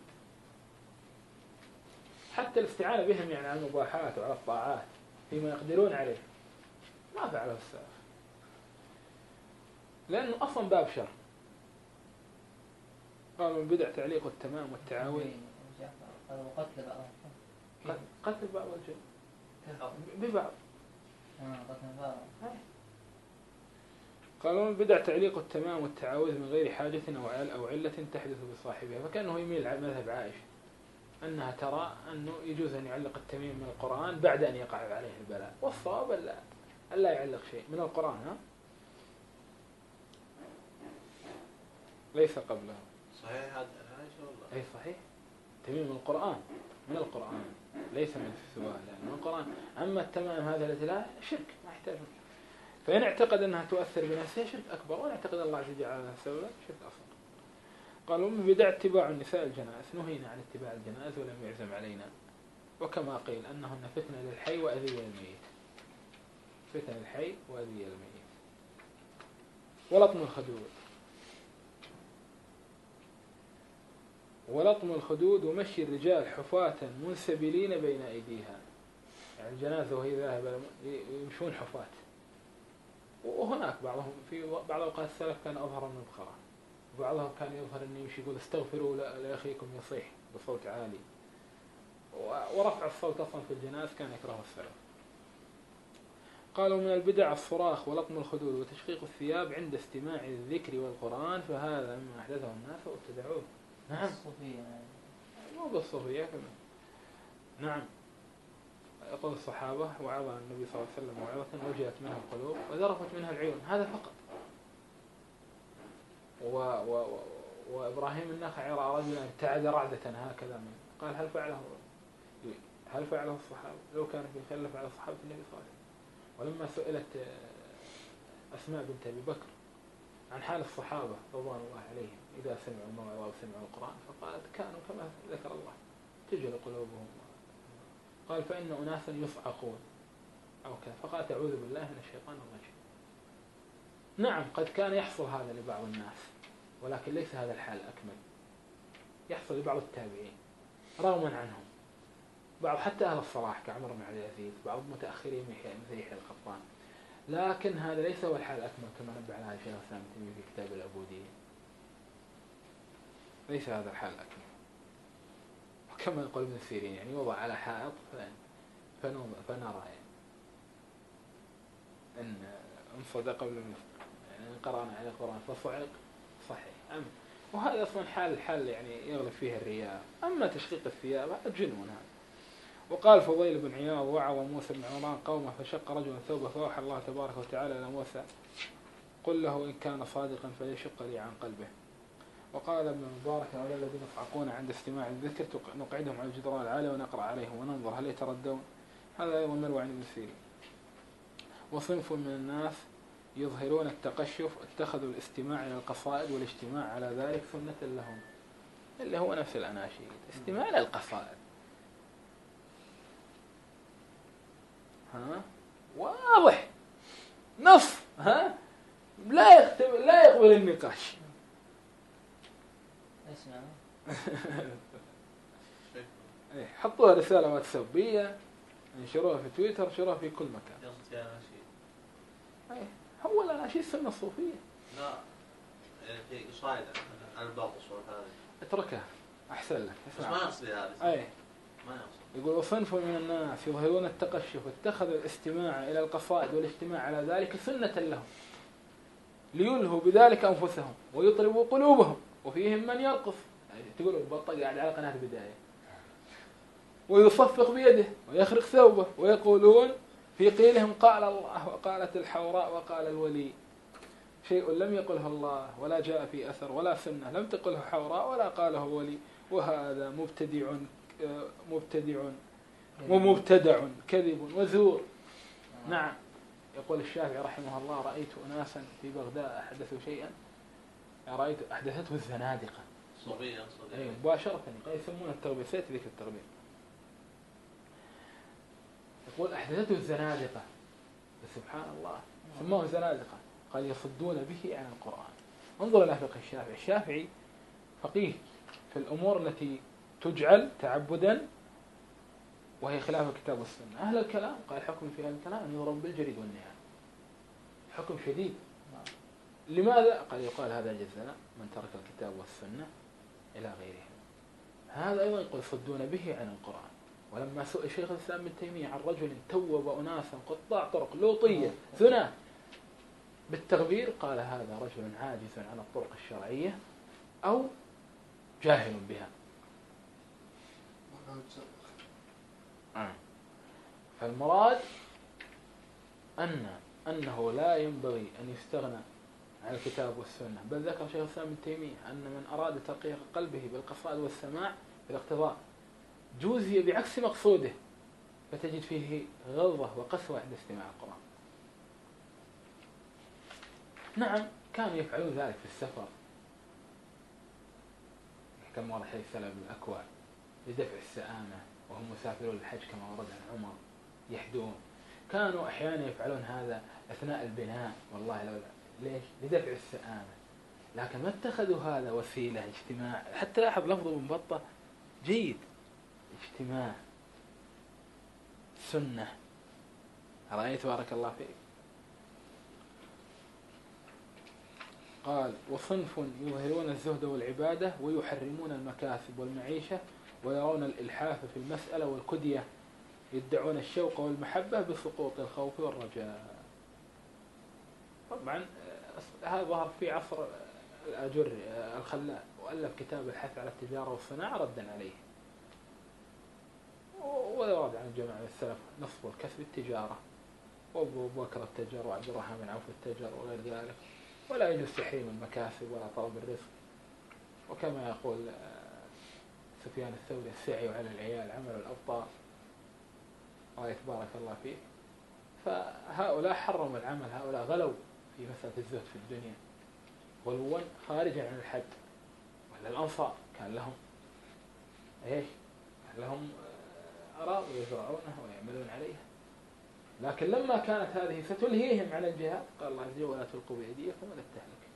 حتى الاستعانة بهم يعني على المباحات وعلى الطاعات فيما يقدرون عليه ما فعله السلف، لأنه أصلا باب شر. قالوا من بدع تعليق التمام والتعاون، قتل بعضهم، قتل بعض الجن ببعض. قتل بعض. قالوا من بدع تعليق التمام والتعاوذ من غير حاجة أو علة تحدث بصاحبها، فكأنه يميل على مذهب عائشة أنها ترى أنه يجوز أن يعلق التميم من القرآن بعد أن يقع عليه البلاء، والصواب ألا يعلق شيء من القرآن ليس قبله. صحيح هذا عائشة والله؟ أي صحيح، تميم من القرآن، من القرآن ليس من سواه، لأن من القرآن. أما التمام هذا الذي لا شرك ما يحتاج. فإن اعتقد أنها تؤثر بنفسها شرك أكبر، وإن اعتقد الله عز وجل على سبب شرك أصغر. قالوا من بدع اتباع النساء الجنائز، نهينا عن اتباع الجنائز ولم يعزم علينا، وكما قيل أنهن فتنة للحي وأذية للميت، فتنة للحي وأذية للميت. ولطم الخدود ومشي الرجال حفاة منسبلين بين أيديها، يعني الجنازة وهي ذاهبة يمشون حفاة. وهناك بعضهم في بعض أوقات السلف كان أظهر من البخارة، وبعضهم كان يظهر أنه يمشي يقول استغفروا لأخيكم يصيح بصوت عالي، ورفع الصوت أصلا في الجناز كان يكره السلف. قالوا من البدع الصراخ ولطم الخدود وتشقيق الثياب عند استماع الذكر والقرآن، فهذا مما أحدثه الناس وابتدعوه. نعم الصوفية مو بالصوفية كمان. نعم يقول الصحابة وعظ النبي صلى الله عليه وسلم موعظة وجلت منها القلوب وذرفت منها العيون، هذا فقط. وإبراهيم النخعي رأى رجلا ابتعد رعدة هكذا منه، قال هل فعله الصحابة؟ لو كان في خير لفعل صحابة النبي صلى الله عليه وسلم. ولما سئلت أسماء بنت أبي بكر عن حال الصحابة رضوان الله عليهم إذا سمعوا الموعظة وسمعوا القرآن، فقالت كانوا كما ذكر الله تجل قلوبهم. قال فإن أناسا يصعقون أو كذا، فقالت أعوذ بالله من الشيطان الرجيم. نعم قد كان يحصل هذا لبعض الناس، ولكن ليس هذا الحال الأكمل. يحصل لبعض التابعين رغما عنهم، بعض حتى أهل الصلاح كعمر بن عبد العزيز، بعض متأخرين مثل يحيى القطان، لكن هذا ليس هو الحال الأكمل كما نبه على شيخ الإسلام ابن تيمية في كتاب العبودية. ليس هذا الحال الأكمل. وكما يقول ابن سيرين يعني وضع على حائط فنرى إن صدق قبل يعني إن قرأنا على القرآن فصعق صحيح. وهذا أصلا حال يعني يغلب فيه الرياء. أما تشقيق الثياب هذا جنون هذا. وقال فضيل بن عياض وعظ موسى بن عمران قومه فشق رجل ثوبه فوحى الله تبارك وتعالى إلى موسى قل له إن كان صادقا فليشق لي عن قلبه. وقال ابن مبارك هؤلاء الذين يصعقون عند استماع الذكر نقعدهم على الجدران العالية ونقرأ عليهم وننظر هل يتردون. هذا أيضا مروي عن ابن سيرين. وصنف من الناس يظهرون التقشف اتخذوا الاستماع إلى القصائد والاجتماع على ذلك سنة لهم، اللي هو نفس الأناشيد، استماع إلى القصائد. واضح نص لا يقبل النقاش. اسمع حطوها رسالة واتسابية، انشروها في تويتر، انشروها في كل مكان. يقصد فيها أناشيد. هو الأناشيد السنة الصوفية. لا يعني في قصائد عن الباقص وهذا اتركها أحسن لك. بس ما يقصد هذا. ما يقصد. يقول وصنف من الناس يظهرون التقشف واتخذوا الاستماع إلى القصائد والاجتماع على ذلك سنة لهم ليلهوا بذلك أنفسهم ويطربوا قلوبهم، وفيهم من يرقص يعني تقول البطة قاعد على قناة بداية ويصفق بيده ويخرق ثوبه ويقولون في قيلهم قال الله وقالت الحوراء وقال الولي. شيء لم يقله الله ولا جاء في أثر ولا سنة لم تقله حوراء ولا قاله ولي، وهذا مبتدع ومبتدع كذب وزور. نعم. يقول الشافعي رحمه الله: رأيت أناسا في بغداد أحدثوا شيئا رأيت أحدثته الزنادقة صبية أي مباشرة، يسمون التربية، سيأتي ذيك التربية. يقول أحدثته الزنادقة، سبحان الله سموه زنادقة، قال يصدون به عن القرآن. انظر إلى فقه الشافعي. الشافعي فقيه في الأمور التي تجعل تعبدا وهي خلاف الكتاب والسنة. أهل الكلام قال حكم في أهل الكلام أن يضرب بالجريد والنهاية، حكم شديد. لماذا؟ قال يقال هذا جزنا من ترك الكتاب والسنة إلى غيرهم. هذا أيضا يقول يصدون به عن القرآن. ولما سئل شيخ الإسلام ابن تيمية عن رجل توب أناسا قطاع طرق لوطية ثنى بالتغبير، قال هذا رجل عاجز عن الطرق الشرعية أو جاهل بها. فالمراد أنه لا ينبغي أن يستغنى عن الكتاب والسنة. بل ذكر شيخ الإسلام ابن تيمية أن من أراد ترقيق قلبه بالقصائد والسماع بالاقتضاء جوزي بعكس مقصوده، فتجد فيه غلظة وقسوة عند استماع القرآن. نعم كانوا يفعلون ذلك في السفر، كما ورد حديث سلمة بن الأكوع لدفع السآمة وهم مسافرون للحج كما ورد عن عمر يحدون. كانوا أحيانا يفعلون هذا أثناء البناء، والله لولا ليش؟ لدفع السآمة. لكن ما اتخذوا هذا وسيلة اجتماع. حتى لاحظ لفظ ابن بطة جيد، اجتماع سنة. رأيت بارك الله فيك. قال وصنف يظهرون الزهد والعبادة ويحرمون المكاسب والمعيشة ويرون الإلحاف في المسألة والكدية، يدعون الشوق والمحبة بسقوط الخوف والرجاء. طبعا هذا ظهر في عصر الآجري الخلاء، وألف كتاب الحث على التجارة والصناعة ردا عليه. وورد عن جماعة من السلف نصب الكسب التجارة، وأبو بكر التجار وعبد الرحمن بن عوف التجار وغير ذلك، ولا يجوز تحريم المكاسب ولا طلب الرزق. وكما يقول سفيان الثوري: السعي على العيال عمل الأبطال. رأيت بارك الله فيه. فهؤلاء حرموا العمل، هؤلاء غلوا في مسألة الزهد في الدنيا غلوا خارجا عن الحد. ولا الأنصار كان لهم إيش؟ كان لهم أراضي يزرعونها ويعملون عليها، لكن لما كانت هذه ستلهيهم عن الجهاد قال الله عز وجل: ولا تلقوا بأيديكم إلى التهلكة.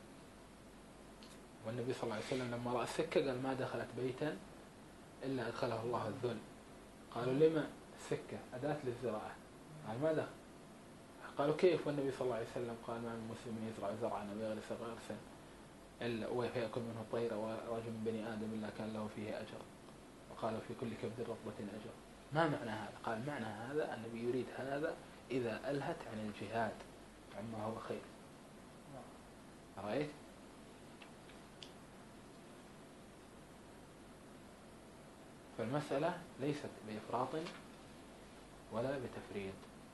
والنبي صلى الله عليه وسلم لما رأى السكة قال: ما دخلت بيتا إلا أدخله الله الذل. قالوا: لما السكة؟ أداة للزراعة. قال: ما دخل. قالوا: كيف؟ والنبي صلى الله عليه وسلم قال: ما من مسلم يزرع زرعا ويغرس غرسا إلا ويأكل منه الطير ورجل من بني آدم إلا كان له فيه أجر. وقالوا: في كل كبد رطبة أجر. ما معنى هذا؟ قال: معنى هذا النبي يريد هذا إذا ألهت عن الجهاد عما هو خير. رأيت؟ فالمسألة ليست بإفراط ولا بتفريط.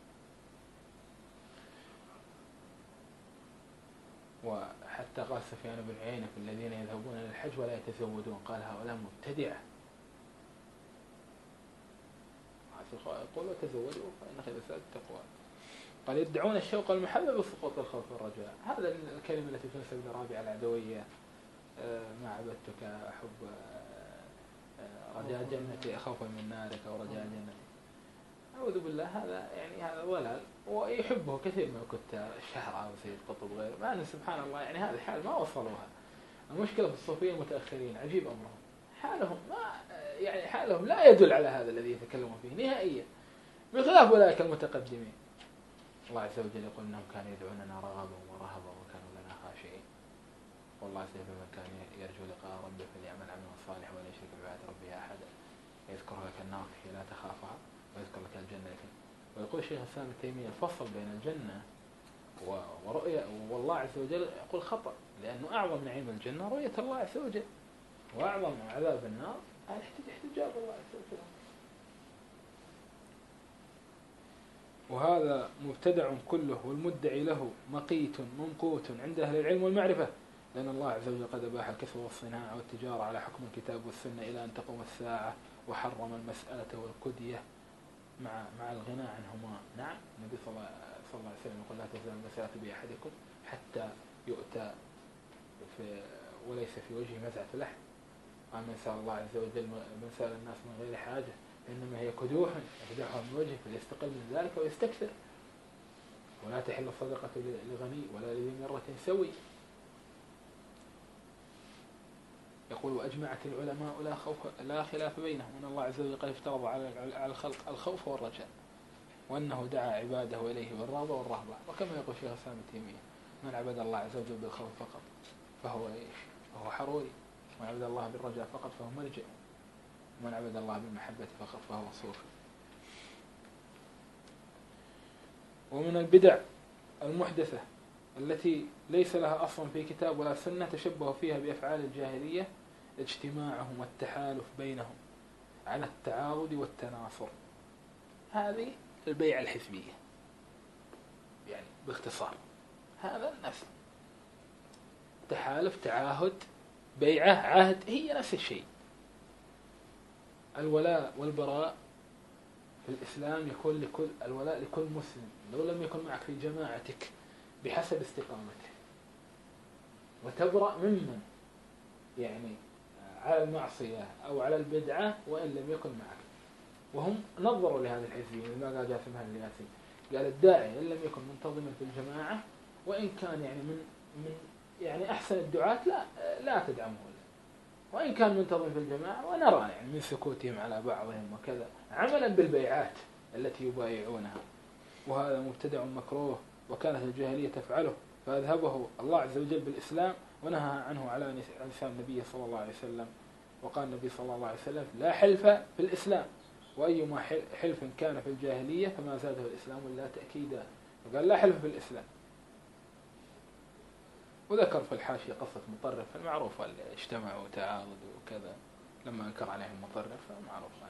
وحتى قال سفيان بن عيينة في الذين يذهبون للحج ولا يتزودون، قال: هؤلاء مبتدعة. يقول: وتزودوا فإن خير الزاد التقوى. قال: يدعون الشوق والمحبة بسقوط الخوف والرجاء. هذا الكلمة التي تنسب لرابعة العدوية: ما عبدتك أحب رجاء جنتي خوفا من نارك ورجاء جنتي. أعوذ بالله. هذا يعني هذا ضلال، ويحبه كثير من الكتاب الشعراء وسيد قطب وغيره، مع أن سبحان الله يعني هذه حال ما وصلوها. المشكلة في الصوفية المتأخرين عجيب أمرهم، حالهم ما يعني حالهم لا يدل على هذا الذي يتكلمون فيه نهائيا، بخلاف أولئك المتقدمين. الله عز وجل يقول: إنهم كانوا يدعوننا رغبا ورهبا وكانوا لنا خاشعين. والله عز وجل: من كان يرجو لقاء ربه فليعمل عملا صالحا ولا يشرك بعبادة ربه أحدا. يذكر لك النار لا تخافها ويذكر لك الجنة. ويقول الشيخ الإسلام ابن تيمية: الفصل بين الجنة ورؤية والله عز وجل يقول خطأ، لأنه أعظم نعيم الجنة رؤية الله عز وجل، وأعظم عذاب النار احتجاب الله عز وجل. وهذا مبتدع كله، والمدعي له مقيت ممقوت عند أهل العلم والمعرفة، لأن الله عز وجل قد أباح الكسب والصناعة والتجارة على حكم الكتاب والسنة إلى أن تقوم الساعة، وحرم المسألة والكدية مع الغنى عنهما. نعم، النبي صلى الله عليه وسلم يقول لا تزال المسألة بأحدكم حتى يؤتى وليس في وجهه مزعة لحم. من سأل الله عز وجل من سأل الناس من غير حاجة إنما هي كدوح يفدحها من وجهه فليستقل من ذلك ويستكثر. ولا تحل الصدقة لغني ولا لذي مرة سوي. يقول وأجمعت العلماء لا خلاف بينهم أن الله عز وجل قد افترض على الخلق الخوف والرجاء، وأنه دعا عباده إليه بالرغبة والرهبة. وكما يقول شيخ الإسلام ابن تيمية من عبد الله عز وجل بالخوف فقط فهو حروري، ومن عبد الله بالرجاء فقط فهو مرجئ، ومن عبد الله بالمحبة فقط فهو صوفي. ومن البدع المحدثة التي ليس لها أصلا في كتاب ولا سنة تشبه فيها بأفعال الجاهلية اجتماعهم والتحالف بينهم على التعاضد والتناصر. هذه البيعة الحزبية يعني باختصار، هذا نفس تحالف تعاهد بيعة عهد، هي نفس الشيء. الولاء والبراء في الإسلام يكون لكل الولاء لكل مسلم لو لم يكن معك في جماعتك بحسب استقامته، وتبرأ ممن يعني على المعصية أو على البدعة وإن لم يكن معك. وهم نظروا لهذا الحزبيين لما قال جاسم الياسي قال الداعي إن لم يكن منتظما في الجماعة وإن كان يعني من يعني أحسن الدعاة لا تدعمه، وإن كان منتظم في الجماعة. ونرى يعني من سكوتهم على بعضهم وكذا عملا بالبيعات التي يبايعونها، وهذا مبتدع مكروه وكانت الجاهلية تفعله، فأذهبه الله عز وجل بالإسلام ونهى عنه على لسان النبي صلى الله عليه وسلم. وقال النبي صلى الله عليه وسلم لا حلف في الإسلام، وأيما حلف كان في الجاهلية فما زاده الإسلام إلا تأكيدا. وقال لا حلف في الإسلام. وذكر في الحاشية قصة مطرف المعروفة اللي اجتمعوا وتعاضدوا وكذا لما انكر عليهم مطرف، معروف عنه.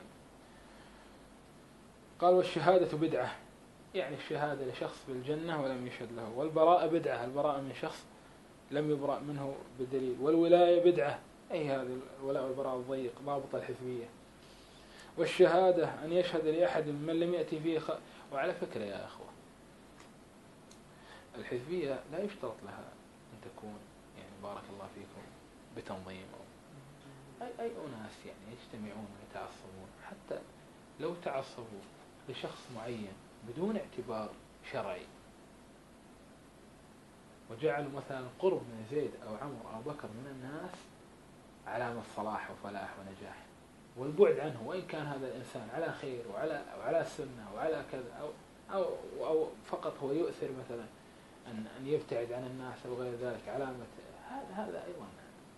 قال والشهادة بدعة، يعني الشهادة لشخص بالجنة ولم يشهد له. والبراءة بدعة، البراءة من شخص لم يبرأ منه بدليل. والولاية بدعة، أي هذا الولاء والبراءة الضيق ضابط الحزبية. والشهادة أن يشهد لأحد من لم يأتي فيه وعلى فكرة يا أخوة الحزبية لا يشترط لها أن تكون يعني بارك الله فيكم بتنظيم أي أناس يعني يجتمعون ويتعصبون، حتى لو تعصبوا لشخص معين بدون اعتبار شرعي وجعلوا مثلا قرب من زيد أو عمر أو بكر من الناس علامة صلاح وفلاح ونجاح، والبعد عنه وإن كان هذا الإنسان على خير وعلى السنة وعلى كذا أو فقط هو يؤثر مثلا أن يبتعد عن الناس أو غير ذلك علامة، هذا أيضا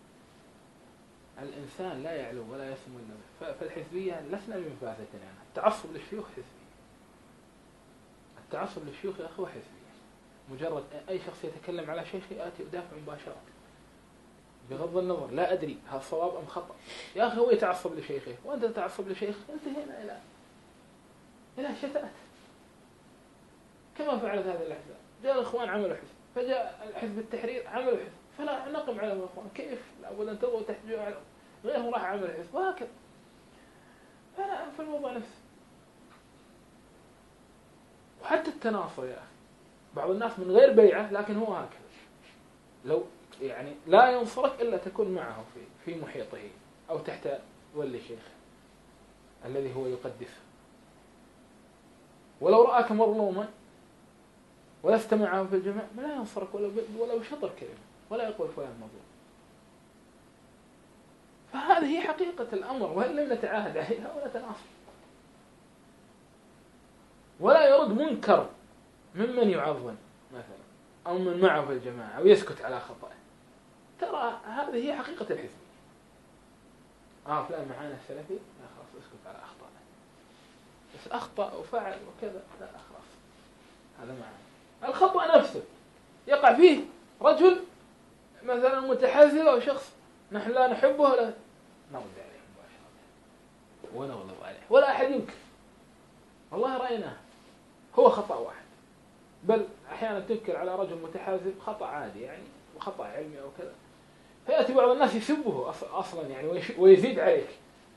الإنسان لا يعلو ولا يسمو إلا. فالحزبية لسنا بمفازة عنها. التعصب للشيوخ حزبي، التعصب للشيوخ يا أخوة حزبي. مجرد أي شخص يتكلم على شيخ يأتي ودافع مباشرة بغض النظر لا أدري هل صواب أم خطأ. يا أخي هو يتعصب لشيخه وأنت تتعصب لشيخ، انتهينا إلى الشتات كما فعلت هذه الأحزاب. جاء الإخوان عملوا حزب، فجاء حزب التحرير عملوا حزب، فلا نقم على الإخوان كيف أولا تبغوا تحجوا على غيرهم راح عمل حزب وهكذا. فأنا في الموضوع نفسه. وحتى التناصر يا أخي بعض الناس من غير بيعة لكن هو هكذا، لو يعني لا ينصرك إلا تكون معه في محيطه أو تحت ولي شيخ الذي هو يقدسه، ولو رآك مظلوما ولست معه في الجماعة لا ينصرك ولو شطر كلمة ولا يقول فلان مظلوم. فهذه هي حقيقة الأمر، وإن لم نتعاهد عليها ولا تناصر ولا يرد منكر ممن يعظم مثلا أو من معه في الجماعة ويسكت على خطأه. ترى هذه هي حقيقة الحزب. فلان معانا السلفي لا خلاص اسكت على أخطائه، بس أخطأ وفعل وكذا لا خلاص هذا معنا. الخطأ نفسه يقع فيه رجل مثلا متحزب أو شخص نحن لا نحبه ولا نرد عليه مباشرة ونغلظ عليه ولا أحد يمكن والله رأيناه، هو هو خطأ واحد، بل أحيانا تنكر على رجل متحازب خطأ عادي يعني وخطأ علمي أو كذا، فيأتي بعض الناس يسبه أصلا يعني ويزيد عليك.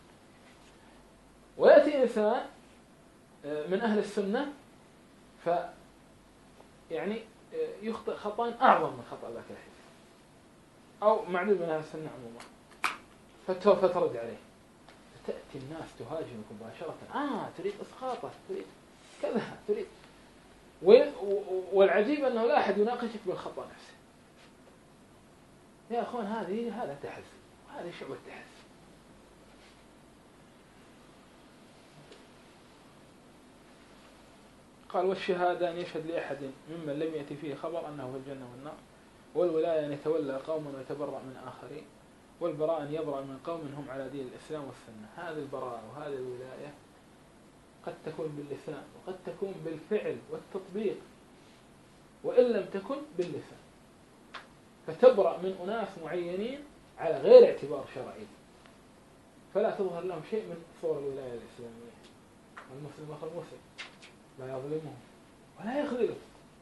ويأتي إنسان من أهل السنة يعني يخطئ خطأ أعظم من خطأ ذاك الحين أو معدود من أهل السنة عموما، فترد عليه، فتأتي الناس تهاجمك مباشرة، تريد إسقاطه، تريد كذا، تريد. والعجيب أنه لا أحد يناقشك بالخطأ نفسه. يا أخوان هذا تحزب، وهذه شعبة تحزب. قال والشهادة أن يشهد لأحد ممن لم يأتي فيه خبر أنه في الجنة والنار، والولاية أن يتولى قوما ويتبرأ من آخرين، والبراء أن يبرأ من قوم هم على دين الإسلام والسنة. هذه البراءة وهذه الولاية قد تكون باللسان وقد تكون بالفعل والتطبيق، وإن لم تكن باللسان، فتبرأ من أناس معينين على غير اعتبار شرعي، فلا تظهر لهم شيء من صور الولاية الإسلامية. المسلم أخو المسلم لا يظلمه ولا يخذله.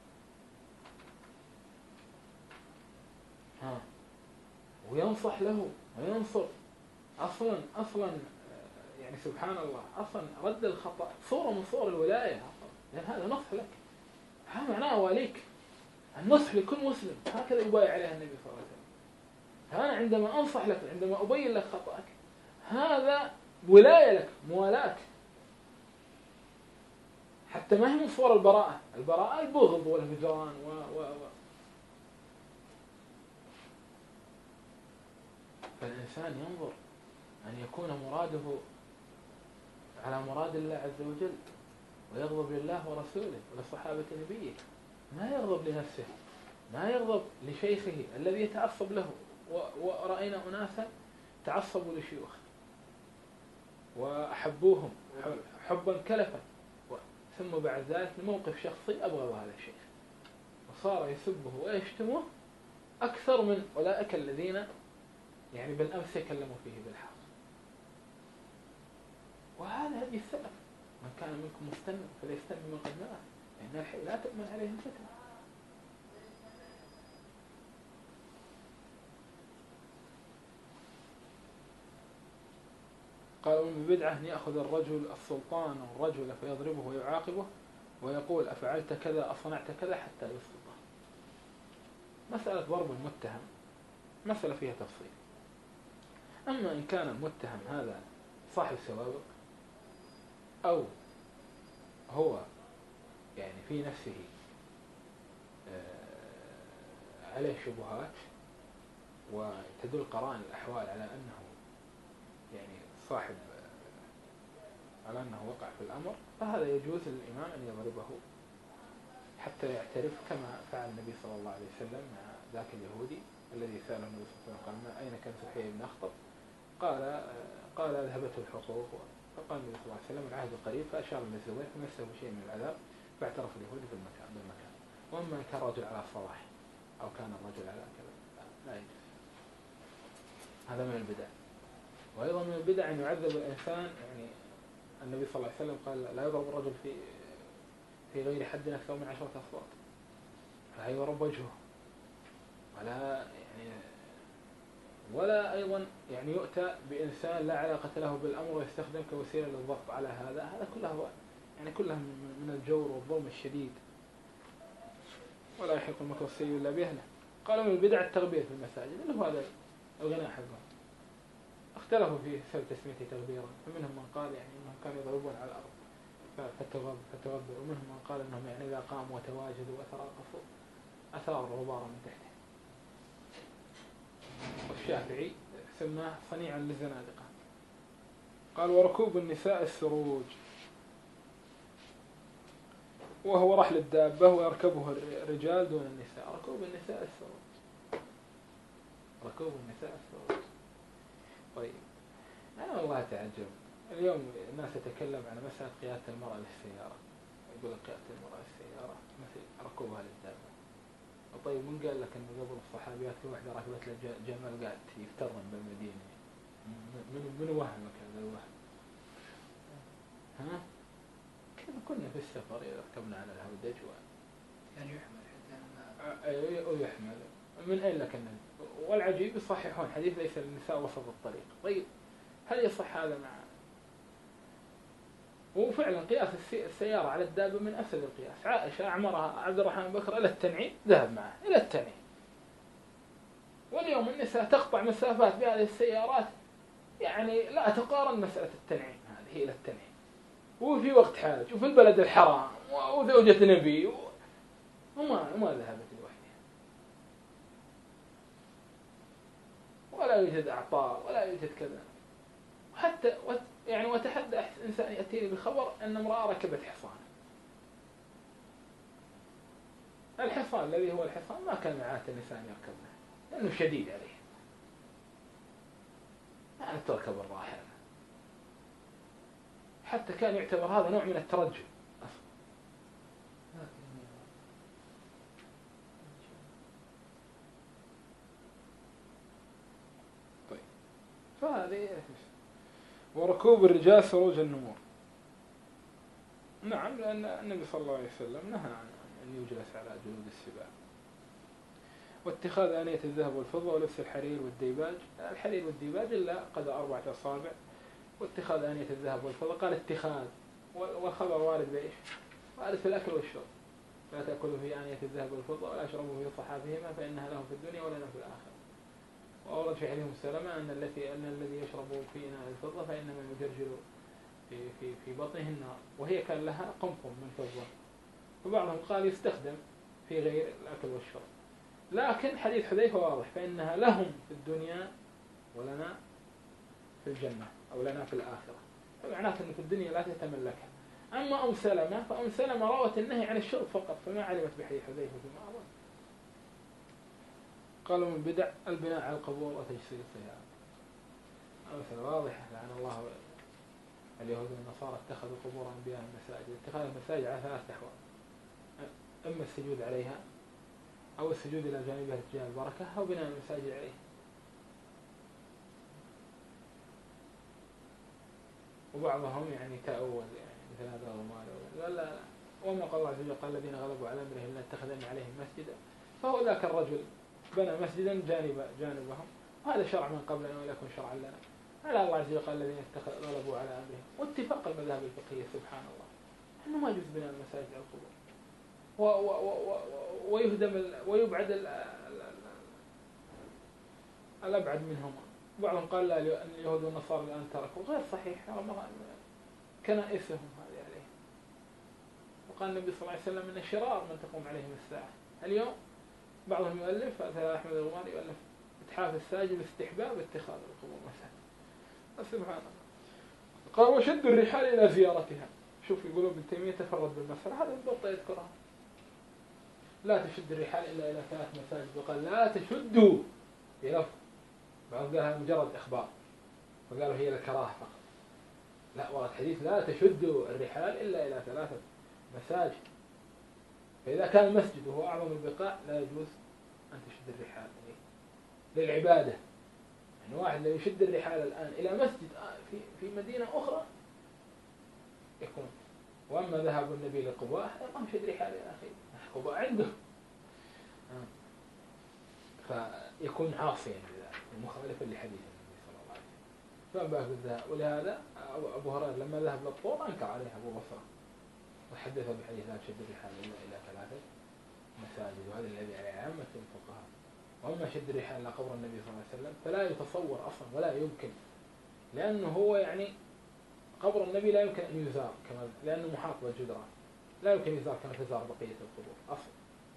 وينصح له وينصر. أصلا يعني سبحان الله، أصلا رد الخطأ صورة من صور الولاية أصلا، لأن هذا نصح لك، هذا معناه واليك، النصح لكل مسلم، هكذا يبايع عليها النبي صلى الله عليه وسلم. أنا عندما أنصح لك، عندما أبين لك خطأك، هذا ولاية لك، موالاة. حتى ما هي من صور البراءة. البراءة البغض والهجران فالإنسان ينظر أن يكون مراده على مراد الله عز وجل، ويغضب لله ورسوله ولصحابة نبيه، ما يغضب لنفسه، ما يغضب لشيخه الذي يتعصب له. ورأينا أناسا تعصبوا لشيوخ وأحبوهم حبا كلفا، ثم بعد ذلك لموقف شخصي أبغض هذا الشيخ، وصار يسبه ويشتمه أكثر من أولئك الذين يعني بالأمس يكلموا فيه بالحق. وهذا هدي السلف، من كان منكم مستنى فليستنى من قد مات، لأن الحي لا تؤمن عليه الفتنة. قالوا من بدعة أن يأخذ الرجل السلطان والرجل فيضربه ويعاقبه ويقول أفعلت كذا أصنعت كذا حتى يسقطه. مسألة ضرب المتهم مسألة فيها تفصيل. أما إن كان المتهم هذا صاحب سوابق أو هو يعني في نفسه عليه شبهات وتدل قرائن الأحوال على أنه يعني صاحب على أنه وقع في الأمر، فهذا يجوز للإمام أن يضربه حتى يعترف، كما فعل النبي صلى الله عليه وسلم مع ذاك اليهودي الذي سأله النبي صلى الله عليه وسلم قال أين كان سحيي بن أخطب؟ قال أذهبته الحقوق. فقال النبي صلى الله عليه وسلم العهد قريب، فأشار إلى الزوجين فمسه شيء من العذاب، فاعترف اليهودي بالمكان. وأما إن كان رجل على صلاح أو كان الرجل على كذا لا يجوز. هذا من البدع. وأيضا من البدع أن يعذب الإنسان، يعني النبي صلى الله عليه وسلم قال لا يضرب الرجل في غير حد أكثر من 10 أصوات، لا يضرب وجهه، ولا أيضا يعني يؤتى بإنسان لا علاقة له بالأمر ويستخدم كوسيلة للضغط على هذا كله من الجور والظلم الشديد، ولا يحق المكر السيء إلا بأهله. قالوا من البدع التغبير في المساجد، اللي هو هذا الغناء حقهم. اختلفوا في سبب تسميته تغبيرا، فمنهم من قال يعني أنهم كانوا يضربون على الأرض فتغبر، ومنهم من قال أنهم يعني إذا قاموا وتواجدوا وتراقصوا أثار الغبار من تحته. والشافعي سماه صنيعا للزنادقة. قال وركوب النساء السروج، وهو رحل الدابة ويركبه الرجال دون النساء. ركوب النساء السروج. طيب أنا والله تعجب اليوم الناس تتكلم عن مسألة قيادة المرأة للسيارة، يقول لك قيادة المرأة للسيارة مثل ركوبها للدابة. طيب من قال لك أن قبل الصحابيات في واحدة ركبت له جمل قاعد يفترن بالمدينة؟ من وهمك هذا الوهم؟ كيف كنا في السفر إذا ركبنا على الهودج يعني يحمل حتى ويحمل من أين لك النبي؟ والعجيب يصححون حديث ليس للنساء وسط الطريق. طيب هل يصح هذا مع؟ وفعلا قياس السيارة على الدابة من أفسد القياس. عائشة أعمرها عبد الرحمن بكر إلى التنعيم، ذهب معه إلى التنعيم. واليوم النساء تقطع مسافات بهذه السيارات يعني لا تقارن مسألة التنعيم هذه إلى التنعيم، وفي وقت حاج وفي البلد الحرام وزوجة نبي وما ذهبت لوحدها، ولا يوجد أعطار ولا يوجد كذا. وحتى يعني وتحدى إنسان يأتيني بالخبر أن امرأة ركبت حصان. الحصان الذي هو الحصان ما كان عادة الإنسان يركبه لأنه شديد عليه، يعني تركب الراحلة. حتى كان يعتبر هذا نوع من الترجل أصلا. طيب فهذه وركوب الرجال سروج النمور. نعم، لأن النبي صلى الله عليه وسلم نهى عن أن يجلس على جلود السباع. واتخاذ آنية الذهب والفضة ولبس الحرير والديباج. الحرير والديباج إلا قدر 4 أصابع. واتخاذ آنية الذهب والفضة قال اتخاذ، والخبر وارد بإيش؟ وارد في الأكل والشرب. لا تأكلوا في آنية الذهب والفضة ولا أشربوا في صحافهما فإنها لهم في الدنيا ولنا في الآخرة. وأورد في حديث السلامة أن الذي يشرب في إناء الفضة فإنما يجرجر في بطنه النار، وهي كان لها قمقم من فضة. وبعضهم قال يستخدم في غير الأكل والشرب. لكن حديث حذيفة واضح، فإنها لهم في الدنيا ولنا في الجنة أو لنا في الآخرة. فمعناته أن في الدنيا لا تتملكها. أما أم سلمة فأم سلمة روت النهي عن الشرب فقط، فما علمت بحديث حذيفة فيما أظن. قالوا من بدع البناء على القبور وتجسيسها. مثل واضحة، لعن الله اليهود والنصارى اتخذوا قبور أنبياء مساجد. اتخاذ المساجد على 3 أحوال: إما السجود عليها أو السجود إلى جانبها اتجاه البركة أو بناء المساجد عليه. وبعضهم يعني تأول يعني مثل هذا الغمار لا وما قال الله عز وجل قال الذين غلبوا على أمرهم لنتخذن عليهم مسجدا، فهو ذاك الرجل بنى مسجدا جانبهم، وهذا شرع من قبلنا ولكن شرعا لنا. على الله عز وجل قال الذين غلبوا على أمرهم، واتفاق المذاهب الفقهية سبحان الله أنه ما يجوز بناء المساجد على القبور، ويهدم ويبعد الأبعد منهما. بعضهم قال لا أن اليهود والنصارى الآن تركوا، غير صحيح، كنائسهم هذه عليه. وقال النبي صلى الله عليه وسلم من الشرار من تقوم عليهم الساعة. اليوم بعضهم يؤلف، مثل أحمد الغماري يؤلف إتحاف الساجد استحباب اتخاذ القبور مساجد. سبحان الله. قال وشد الرحال إلى زيارتها. شوف يقولون ابن تيمية تفرد بالمسألة، هذا البطة يذكرها. لا تشد الرحال إلا إلى 3 مساجد، وقال لا تشدوا بلفظ. بعضهم قالها مجرد إخبار وقالوا هي للكراهة فقط. لا، ورد حديث لا تشدوا الرحال إلا إلى 3 مساجد. فإذا كان المسجد وهو أعظم البقاع لا يجوز أن تشد الرحال للعبادة. يعني واحد لو يشد الرحال الآن إلى مسجد في مدينة أخرى يكون. وأما ذهاب النبي لقباء يقام شد رحال يا أخي، قباء عنده، فيكون عاصيا بذلك مخالفا لحديث النبي صلى الله عليه وسلم. فما بالك بالذهاب. ولهذا أبو هريرة لما ذهب للطور أنكر عليه أبو بصرة وحدث بحديث لا تشد الرحال إلا إلى 3 مساجد، وهذا الذي عليه عامة الفقهاء. وأما شد الرحال إلى قبر النبي صلى الله عليه وسلم فلا يتصور أصلا ولا يمكن، لأنه هو يعني قبر النبي لا يمكن أن يزار كما، لأنه محاط بالجدران، لا يمكن يزار كما تزار بقية القبور أصلا.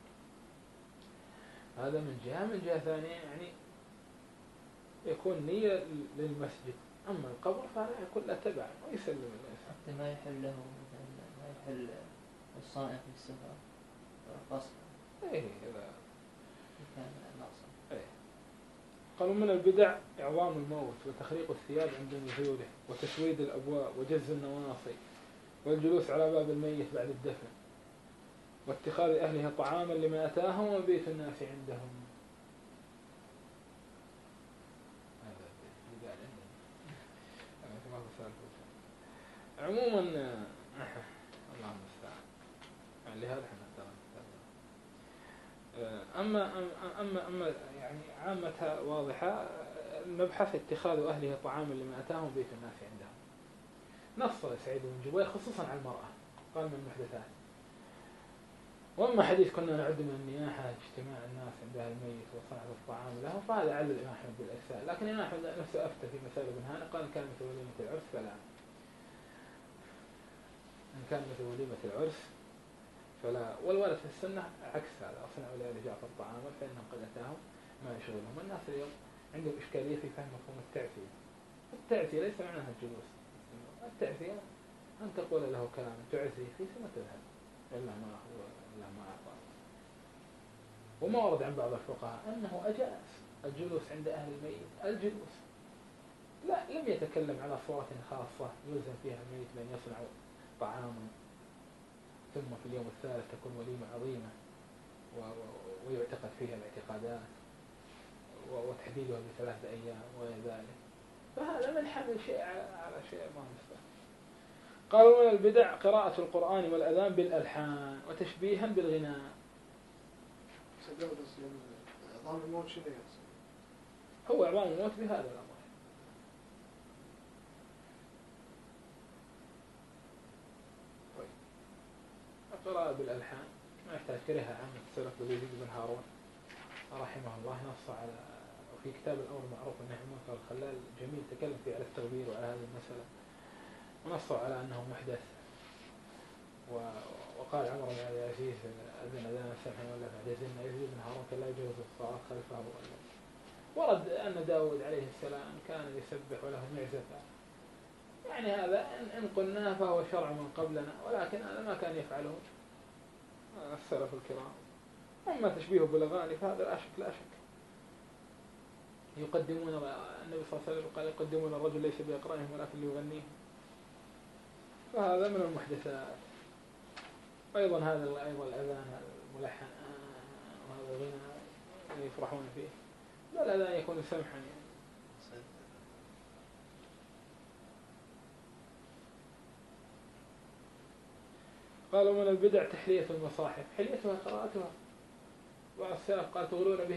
هذا من جهة. من جهة ثانية يعني يكون نية للمسجد، أما القبر فلا يكون له تبع ويسلم الإنسان. حتى ما يحل له ما يحل الصائم في السفر قصد. إيه إذا كان ناقصا. إيه. قالوا من البدع إعظام الموت وتخريق الثياب عند نزوله وتسويد الأبواب وجز النواصي والجلوس على باب الميت بعد الدفن واتخاذ أهلها طعاما لما أتاهم وبيت الناس عندهم. هذا بدع عندنا. عموما الله المستعان. لهذا احنا أما يعني عامتها واضحة. المبحث اتخاذ أهله طعاما لما أتاهم به في الناس عندهم. نص سعيد بن جبير خصوصا على المرأة، قال من المحدثات. وأما حديث كنا نعد من النياحة اجتماع الناس عند أهل الميت وصنعة الطعام له، فهذا علل الإمام أحمد بالإرسال، لكن الإمام أحمد نفسه أفتى في مسألة ابن هانئ قال إن كان مثل وليمة العرس فلا، إن كان مثل وليمة العرس فلا. والورد في السنة عكس هذا، أصنعوا لآل جعفر طعاما فإنهم قد أتاهم ما يشغلهم. الناس اليوم عندهم إشكالية في فهم مفهوم التعزية. التعزية ليس معناها الجلوس، التعزية أن تقول له كلام تعزي فيه ثم تذهب إلا ما أعطى. وما ورد عن بعض الفقهاء أنه أجاز الجلوس عند أهل الميت، الجلوس لا، لم يتكلم على صورة خاصة يلزم فيها الميت بأن يصنع طعاما ثم في اليوم الثالث تكون وليمة عظيمة ويعتقد فيها الاعتقادات وتحديدها ب3 أيام وغير ذلك، فهذا من حمل شيء على شيء ما مستحيل. قالوا من البدع قراءة القرآن والأذان بالألحان وتشبيها بالغناء. إعظام الموت شنو يقصد؟ هو إعظام الموت بهذا الأمر. طيب، القراءة بالألحان ما يحتاج كرهها عن السلف يزيد بن هارون رحمه الله، نص على وفي كتاب الأمر معروف أنه المنكر الخلال جميل تكلم فيه على التغيير وعلى هذه المسألة، ونصوا على أنه محدث. وقال عمر بن عبد العزيز أذن سمحا ولا فاعتزلنا يزيد بن هارون كان لا يجوز الصلاة خلفه. ورد أن داود عليه السلام كان يسبح وله معزة، يعني هذا إن قلناه فهو شرع من قبلنا، ولكن هذا ما كان يفعله السلف الكرام. أما تشبيهه بالأغاني فهذا لا شك يقدمون، النبي صلى الله عليه وسلم قال يقدمون الرجل ليس بأقرانهم ولكن ليغنيهم، فهذا من المحدثات. أيضا هذا أيضا الأذان الملحن وهذا الغنى يفرحون فيه، بل الأذان يكون سمحا يعني. قالوا من البدع تحلية المصاحف، حليتها قراءتها. بعض السلف قال تغلون به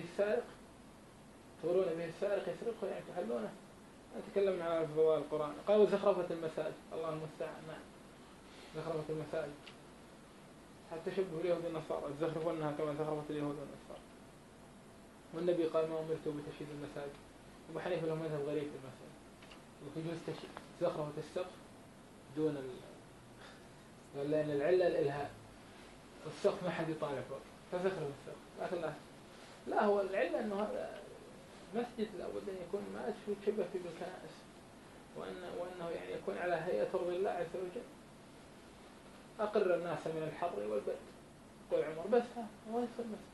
السارق يسرقه، يعني تحلونه. نتكلم على فضائل القرآن. قالوا زخرفة المساجد، الله المستعان. نعم، زخرفة المساجد حتى شبهوا اليهود والنصارى، زخرفونها كما زخرفت اليهود والنصارى. والنبي قال ما أمرت بتشييد المساجد. أبو حنيفة له مذهب غريب في المسألة، يجوز زخرفة السقف دون لأن العلة الإلهاء، والسقف ما حد يطالع فوق فزخرف السقف، لكن لا هو العلة أنه هذا مسجد لابد أن يكون ما يتشبه فيه بالكنائس، وأنه يعني يكون على هيئة ترضي الله عز وجل. أقر الناس من الحر والبرد، قول عمر بس هو يصير بس.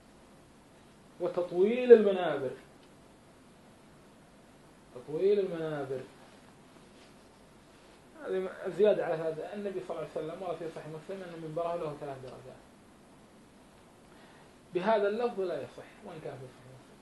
وتطويل المنابر، هذه زيادة على هذا. النبي صلى الله عليه وسلم ورد في صحيح مسلم أن منبره له 3 درجات، بهذا اللفظ لا يصح وإن كان في صحيح مسلم،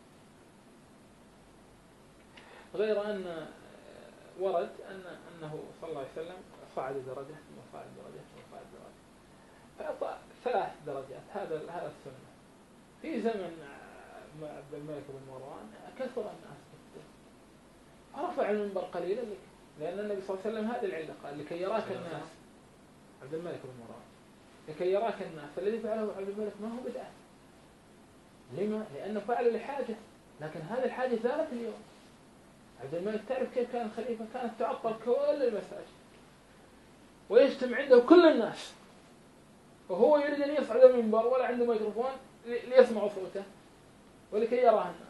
غير أن ورد أنه صلى الله عليه وسلم صعد درجة ثم صعد درجة ثم صعد درجة، فأعطى 3 درجات. هذا السنة. في زمن عبد الملك بن مروان كثر الناس رفع المنبر قليلا لأن النبي صلى الله عليه وسلم هذه العلة قال لكي يراك الناس. عبد الملك بن مروان لكي يراك الناس، فالذي فعله عبد الملك ما هو بدعة. لما؟ لأنه فعل لحاجة، لكن هذه الحاجة زالت اليوم. عبد الملك تعرف كيف كان الخليفة؟ كانت تعطل كل المساجد ويجتمع عنده كل الناس، وهو يريد أن يصعد المنبر ولا عنده ميكروفون ليسمعوا صوته ولكي يراه الناس،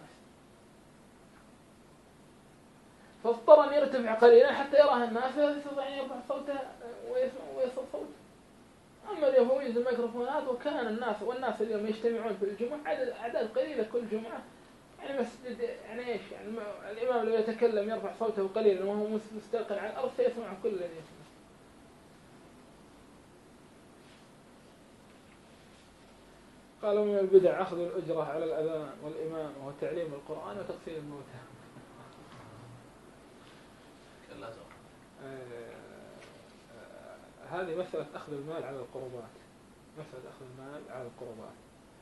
فاضطر أن يرتفع قليلا حتى يراه الناس فيستطيع أن يرفع صوته ويصل صوته. أما اليوم هو يجد الميكروفونات، وكان الناس اليوم يجتمعون في الجمعة أعداد قليلة كل جمعة، يعني مسجد يعني إيش يعني الإمام لو يتكلم يرفع صوته قليلا وهو مستلقٍ على الأرض سيسمعه كل الذي يسمع. قالوا من البدع أخذ الأجرة على الأذان والإمام وتعليم القرآن وتغسيل الموتى. هذه مسألة أخذ المال على القربات. مسألة أخذ المال على القربات.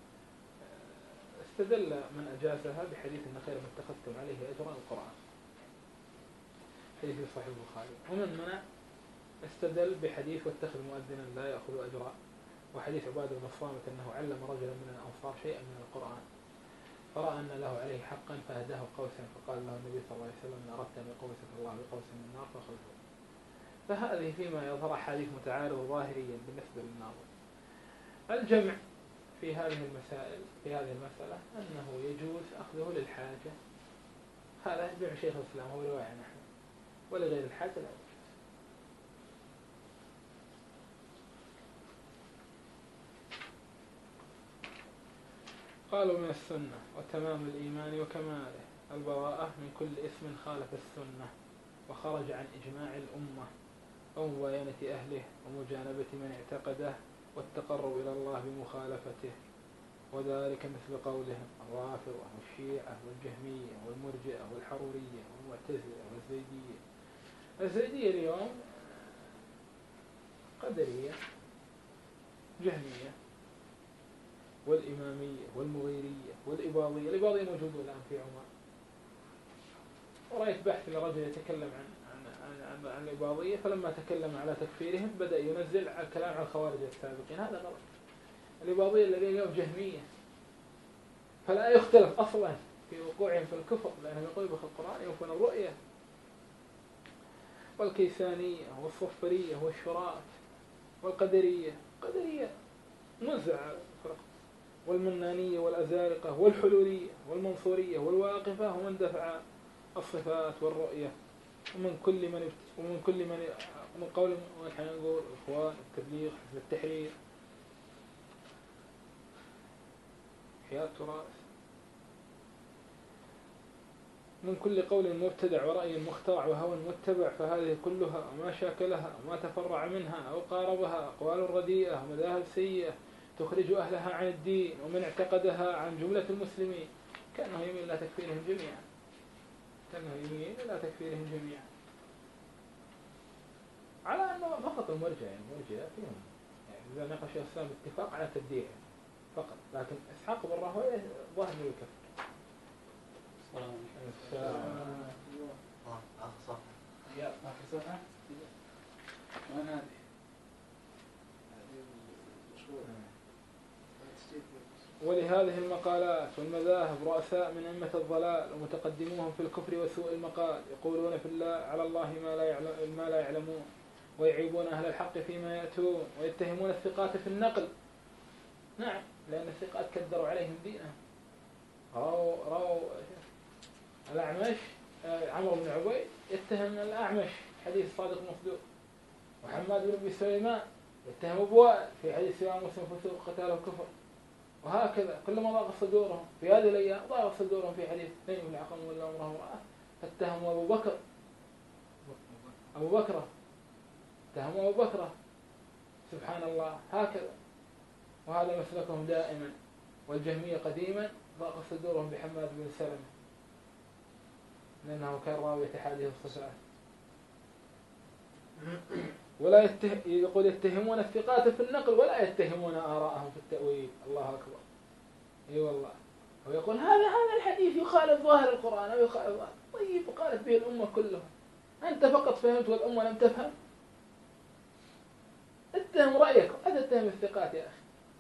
استدل من أجازها بحديث أن خير ما اتخذتم عليه أجرا القرآن، حديث صحيح البخاري. ومن منع استدل بحديث واتخذ مؤذنا لا يأخذ أجرا، وحديث عبادة بن الصامت أنه علم رجلا من الأنصار شيئا من القرآن فرأى أن له عليه حقا فهداه قوسا، فقال له النبي صلى الله عليه وسلم إن أردت أن يقوسك الله بقوس من النار فخذه. فهذه فيما يظهر حديث متعارض ظاهريا بالنسبة للناظر. الجمع في هذه المسائل في هذه المسألة أنه يجوز أخذه للحاجة، هذا جمع شيخ الإسلام هو رواية عن أحمد، ولغير الحاجة لا يجوز. قالوا من السنة وتمام الإيمان وكماله البراءة من كل اسم خالف السنة وخرج عن إجماع الأمة ومباينة أهله ومجانبة من اعتقده والتقرب إلى الله بمخالفته، وذلك مثل قولهم الرافضة والشيعة والجهمية والمرجئة والحرورية والمعتزلة والزيدية. الزيدية اليوم قدرية جهمية والإمامية والمغيرية والإباضية. الإباضية موجودة الآن في عمان، ورأيت بحث لرجل يتكلم عن الإباضية، فلما تكلم على تكفيرهم بدأ ينزل على الكلام عن الخوارج السابقين. هذا غلط. الإباضية الذين اليوم جهمية، فلا يختلف أصلا في وقوعهم في الكفر، لأنهم يقولون بخ القرآن يوفون الرؤية. والكيسانية والصفرية والشراة والقدرية، قدرية موزعة فرق، والمنانية والأزارقة والحلولية والمنصورية والواقفة ومن دفع الصفات والرؤية، ومن كل من قول ونحن نقول إخوان التبليغ حزب التحرير حياة تراث، من كل قول مبتدع ورأي مخترع وهوى متبع، فهذه كلها وما شاكلها وما تفرع منها أو قاربها أقوال رديئة ومذاهب سيئة تخرج أهلها عن الدين ومن اعتقدها عن جملة المسلمين، كأنه يميل إلى تكفيرهم جميعا، على أنه فقط المرجع فيهم إذا ناقش الإسلام باتفاق على تبديعهم فقط، لكن إسحاق بن راهويه ظاهر الكفر. ولهذه المقالات والمذاهب رؤساء من أئمة الضلال ومتقدموهم في الكفر وسوء المقال، يقولون في الله على الله ما لا يعلمون، ويعيبون أهل الحق فيما يأتون، ويتهمون الثقات في النقل. نعم، لأن الثقات كدروا عليهم دينهم. راوا الأعمش عمرو بن عبيد يتهم الأعمش حديث صادق مصدوق، وحماد بن أبي سليمان يتهم أبو وائل في حديث سواء مسلم فسوق قتاله كفر. وهكذا كلما ضاق صدورهم في هذه الأيام ضاق صدورهم في حديث اثنين من العقم ولا أمره امرأة فاتهموا أبو بكر سبحان الله. هكذا، وهذا مسلكهم دائما. والجهمية قديما ضاق صدورهم بحماد بن سلمة لأنه كان راوي أحاديث الصفات. ولا يقول يتهمون الثقات في النقل ولا يتهمون آراءهم في التأويل. الله أكبر. اي والله. ويقول هذا الحديث يخالف ظاهر القرآن أو يخالف ظاهر. طيب، قالت به الأمة كلها، أنت فقط فهمت والأمة لم تفهم. اتهم رأيك ولا تتهم الثقات يا أخي.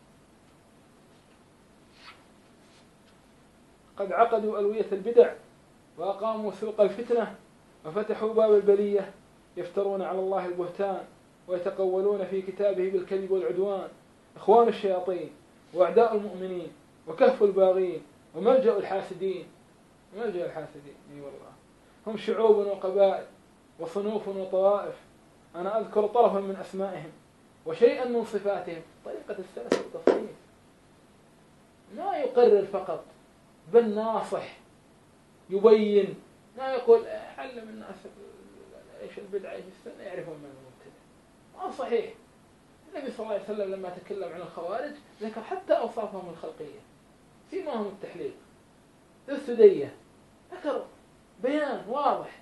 قد عقدوا ألوية البدع وأقاموا سوق الفتنة وفتحوا باب البلية، يفترون على الله البهتان ويتقولون في كتابه بالكذب والعدوان، إخوان الشياطين وأعداء المؤمنين وكهف الباغين وملجأ الحاسدين. اي والله. هم شعوب وقبائل وصنوف وطوائف، أنا أذكر طرفا من أسمائهم وشيئا من صفاتهم. طريقة السلف التصنيف، ما يقرر فقط بل ناصح، يبين، ما يقول علم الناس ايش البدعة ايش السنة يعرفون من المبتدع. ما صحيح. النبي صلى الله عليه وسلم لما تكلم عن الخوارج ذكر حتى أوصافهم الخلقية، سيماهم التحليل، السدية، ذكر بيان واضح،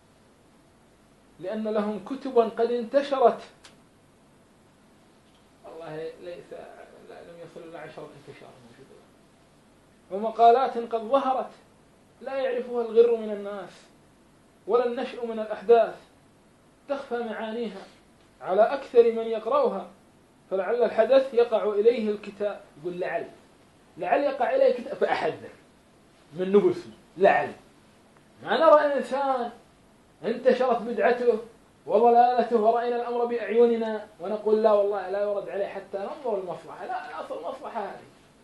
لأن لهم كتبا قد انتشرت. والله ليس لم يصل إلى 10 انتشار موجودة، ومقالات قد ظهرت لا يعرفها الغر من الناس ولا النشء من الأحداث، تخفى معانيها على أكثر من يقرأها، فلعل الحدث يقع إليه الكتاب. يقول لعل يقع إليه الكتاب فأحذر من نبسه، لعل. ما نرى إنسان انتشرت بدعته وضلالته ورأينا الأمر بأعيننا ونقول لا والله لا يرد عليه حتى ننظر المصلحة، لا أصل المصلحة هذه.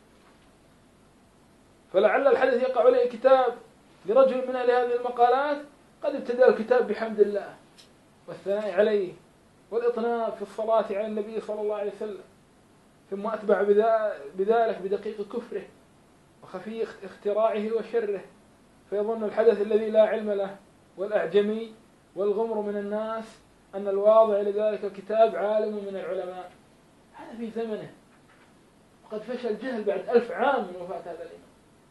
فلعل الحدث يقع عليه كتاب لرجل من أهل هذه المقالات قد ابتدأ الكتاب بحمد الله والثناء عليه والإطناب في الصلاة على النبي صلى الله عليه وسلم، ثم أتبع بذلك بدقيق كفره وخفي اختراعه وشره، فيظن الحدث الذي لا علم له والأعجمي والغمر من الناس أن الواضع لذلك الكتاب عالم من العلماء. هذا في زمنه، وقد فشل الجهل بعد 1000 عام من وفاة هذا الإمام.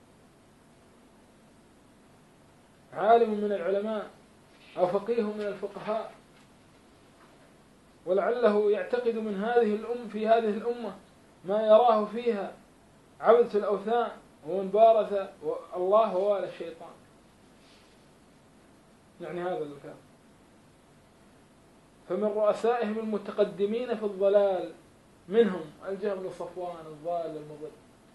عالم من العلماء أو فقيه من الفقهاء، ولعله يعتقد من في هذه الأمة ما يراه فيها عبدة الأوثان ومن بارز الله ووالى الشيطان، يعني هذا الكلام. فمن رؤسائهم المتقدمين في الضلال منهم الجهم بن صفوان الضال المضل.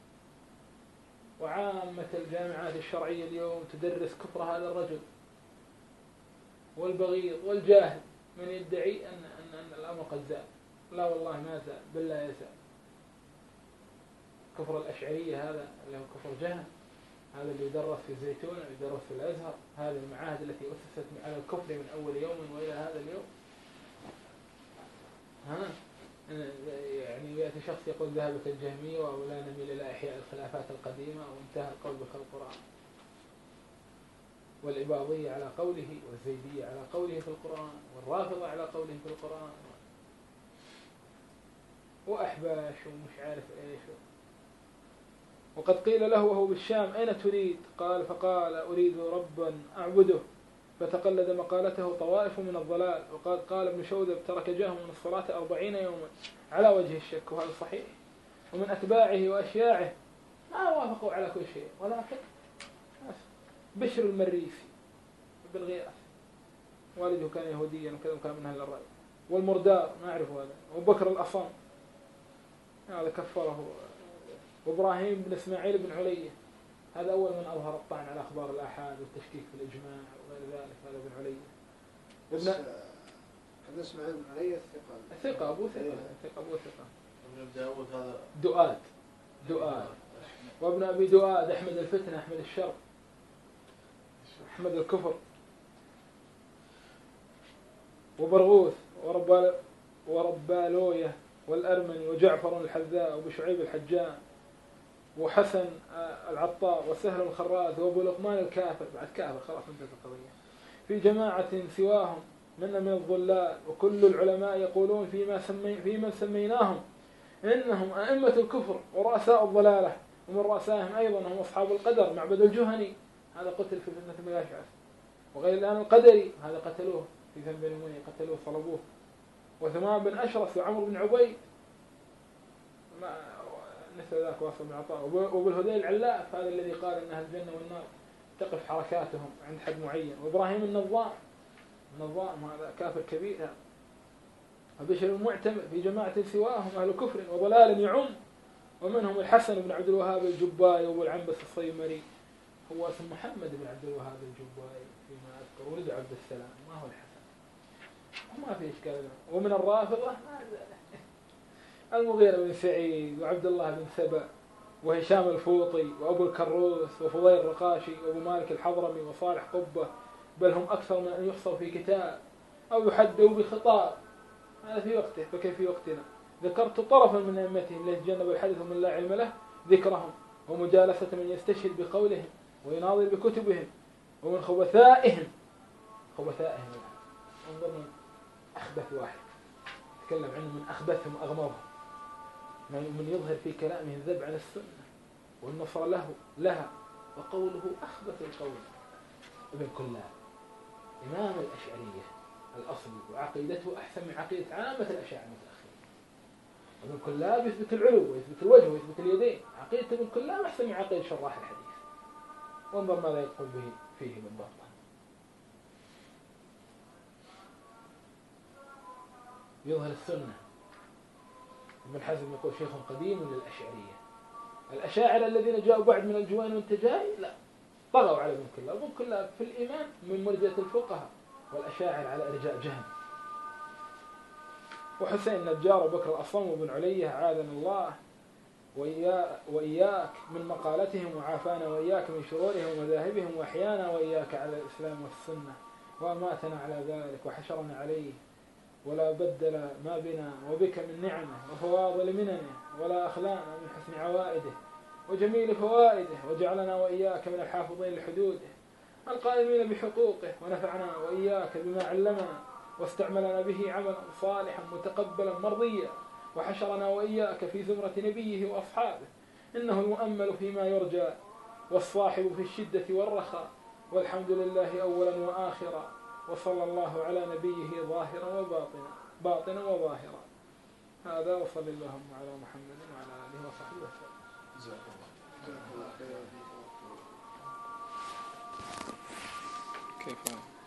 وعامة الجامعات الشرعية اليوم تدرس كفر هذا الرجل والبغيض والجاهل من يدعي أن الأمر قد زال. لا والله ما زال، بل لا يزال. كفر الأشعرية هذا اللي هو كفر جهم، هذا اللي يدرس في الزيتون ويدرس في الأزهر، هذه المعاهد التي أسست على الكفر من أول يوم وإلى هذا اليوم. يعني يأتي شخص يقول ذهبت الجهمية ولا نميل إلى إحياء الخلافات القديمة وانتهى القول بخلق القرآن، والإباضية على قوله والزيدية على قوله في القرآن والرافضة على قوله في القرآن وأحباش ومش عارف إيش. وقد قيل له وهو بالشام أين تريد؟ فقال أريد ربا أعبده، فتقلد مقالته طوائف من الضلال. وقد قال ابن شوذب ترك جهم من الصلاة 40 يوما على وجه الشك، وهذا صحيح. ومن أتباعه وأشياعه ما وافقوا على كل شيء، ولكن بشر المريسي بن غياث والده كان يهوديا وكذا وكان من أهل الرأي، والمردار ما أعرف هذا، وبكر الأصم هذا كفره، وإبراهيم بن إسماعيل بن علية هذا أول من أظهر الطعن على أخبار الآحاد والتشكيك في الإجماع وغير ذلك، هذا بن علية. ابن إسماعيل بن علية ثقة أبو ثقة. ابن داود هذا دؤاد. وابن أبي دؤاد أحمد الفتنة، أحمد الشر، أحمد الكفر. وبرغوث وربالوية والأرمني وجعفر الحذاء وبشعيب الحجان وحسن العطار وسهل الخراز وابو لقمان الكافر، بعد كافر خلاص انتهت القضية، في جماعة سواهم من الضلال. وكل العلماء يقولون في من سميناهم إنهم أئمة الكفر ورؤساء الضلالة، ومن رؤسائهم أيضا هم أصحاب القدر، معبد الجهني هذا قتل في فتنة الأشعث، وغير الآن القدري هذا قتلوه في ذنب المني، قتلوه صلبوه، وثمان بن أشرس وعمر بن عبيد مثل ذاك واصل بن عطاء، وبالهذيل العلاف هذا الذي قال أن أهل الجنة والنار تقف حركاتهم عند حد معين، وإبراهيم النظام هذا كافر كبير، وبشر المعتمر في جماعة سواهم أهل كفر وضلال يعم، ومنهم الحسن بن عبد الوهاب الجبائي وابو العنبس الصيمري. هو اسم محمد بن عبد الوهاب الجبائي فيما أذكر، ولد عبد السلام ما هو الحسن، وما في إشكال. ومن الرافضة المغيرة بن سعيد وعبد الله بن سبأ وهشام الفوطي وأبو الكروس وفضيل الرقاشي وأبو مالك الحضرمي وصالح قبة، بل هم أكثر من أن يحصوا في كتاب أو يحدوا بخطاب. هذا في وقته، فكيف في وقتنا؟ ذكرت طرفا من أئمتهم ليتجنب الحدث من لا علم له ذكرهم، ومجالسة من يستشهد بقولهم ويناظر بكتبهم، ومن خبثائهم انظر من أخبث واحد تكلم عنه من أخبثهم أغمرهم، من يظهر في كلامه الذب على السنة والنصر لها، وقوله أخبث القول. ابن كلاب إمام الأشعرية الأصلي، وعقيدته أحسن من عقيدة عامة الأشاعرة المتأخرين، ابن كلاب يثبت العلو ويثبت الوجه ويثبت اليدين. عقيدة ابن كلاب أحسن من عقيدة شراح الحديث. وانظر ماذا يقول به فيه بالضبط. يظهر السنة. ابن حزم يقول شيخ قديم للأشعرية. الأشاعرة الذين جاءوا بعد من الجوين وانت جاي لا، طغوا على ابن كلاب. ابن كلاب في الإيمان من مرجئة الفقهاء، والأشاعر على إرجاء جهم. وحسين نجار وبكر الأصم وابن علية عاذنا الله وإياك من مقالتهم وعافانا وإياك من شرورهم ومذاهبهم وأحيانا وإياك على الإسلام والسنة وأماتنا على ذلك وحشرنا عليه ولا بدل ما بنا وبك من نعمه وفواضل مننه ولا أخلانا من حسن عوائده وجميل فوائده وجعلنا وإياك من الحافظين لحدوده القائمين بحقوقه ونفعنا وإياك بما علمنا واستعملنا به عملا صالحا متقبلا مرضيا وحشرنا وإياك في زمرة نبيه وأصحابه إنه المؤمل فيما يرجى والصاحب في الشدة والرخاء والحمد لله أولا وآخرا وصلى الله على نبيه ظاهرا وباطنا باطنا وظاهرا. هذا وصلى اللهم على محمد وعلى آله وصحبه وسلم. كيف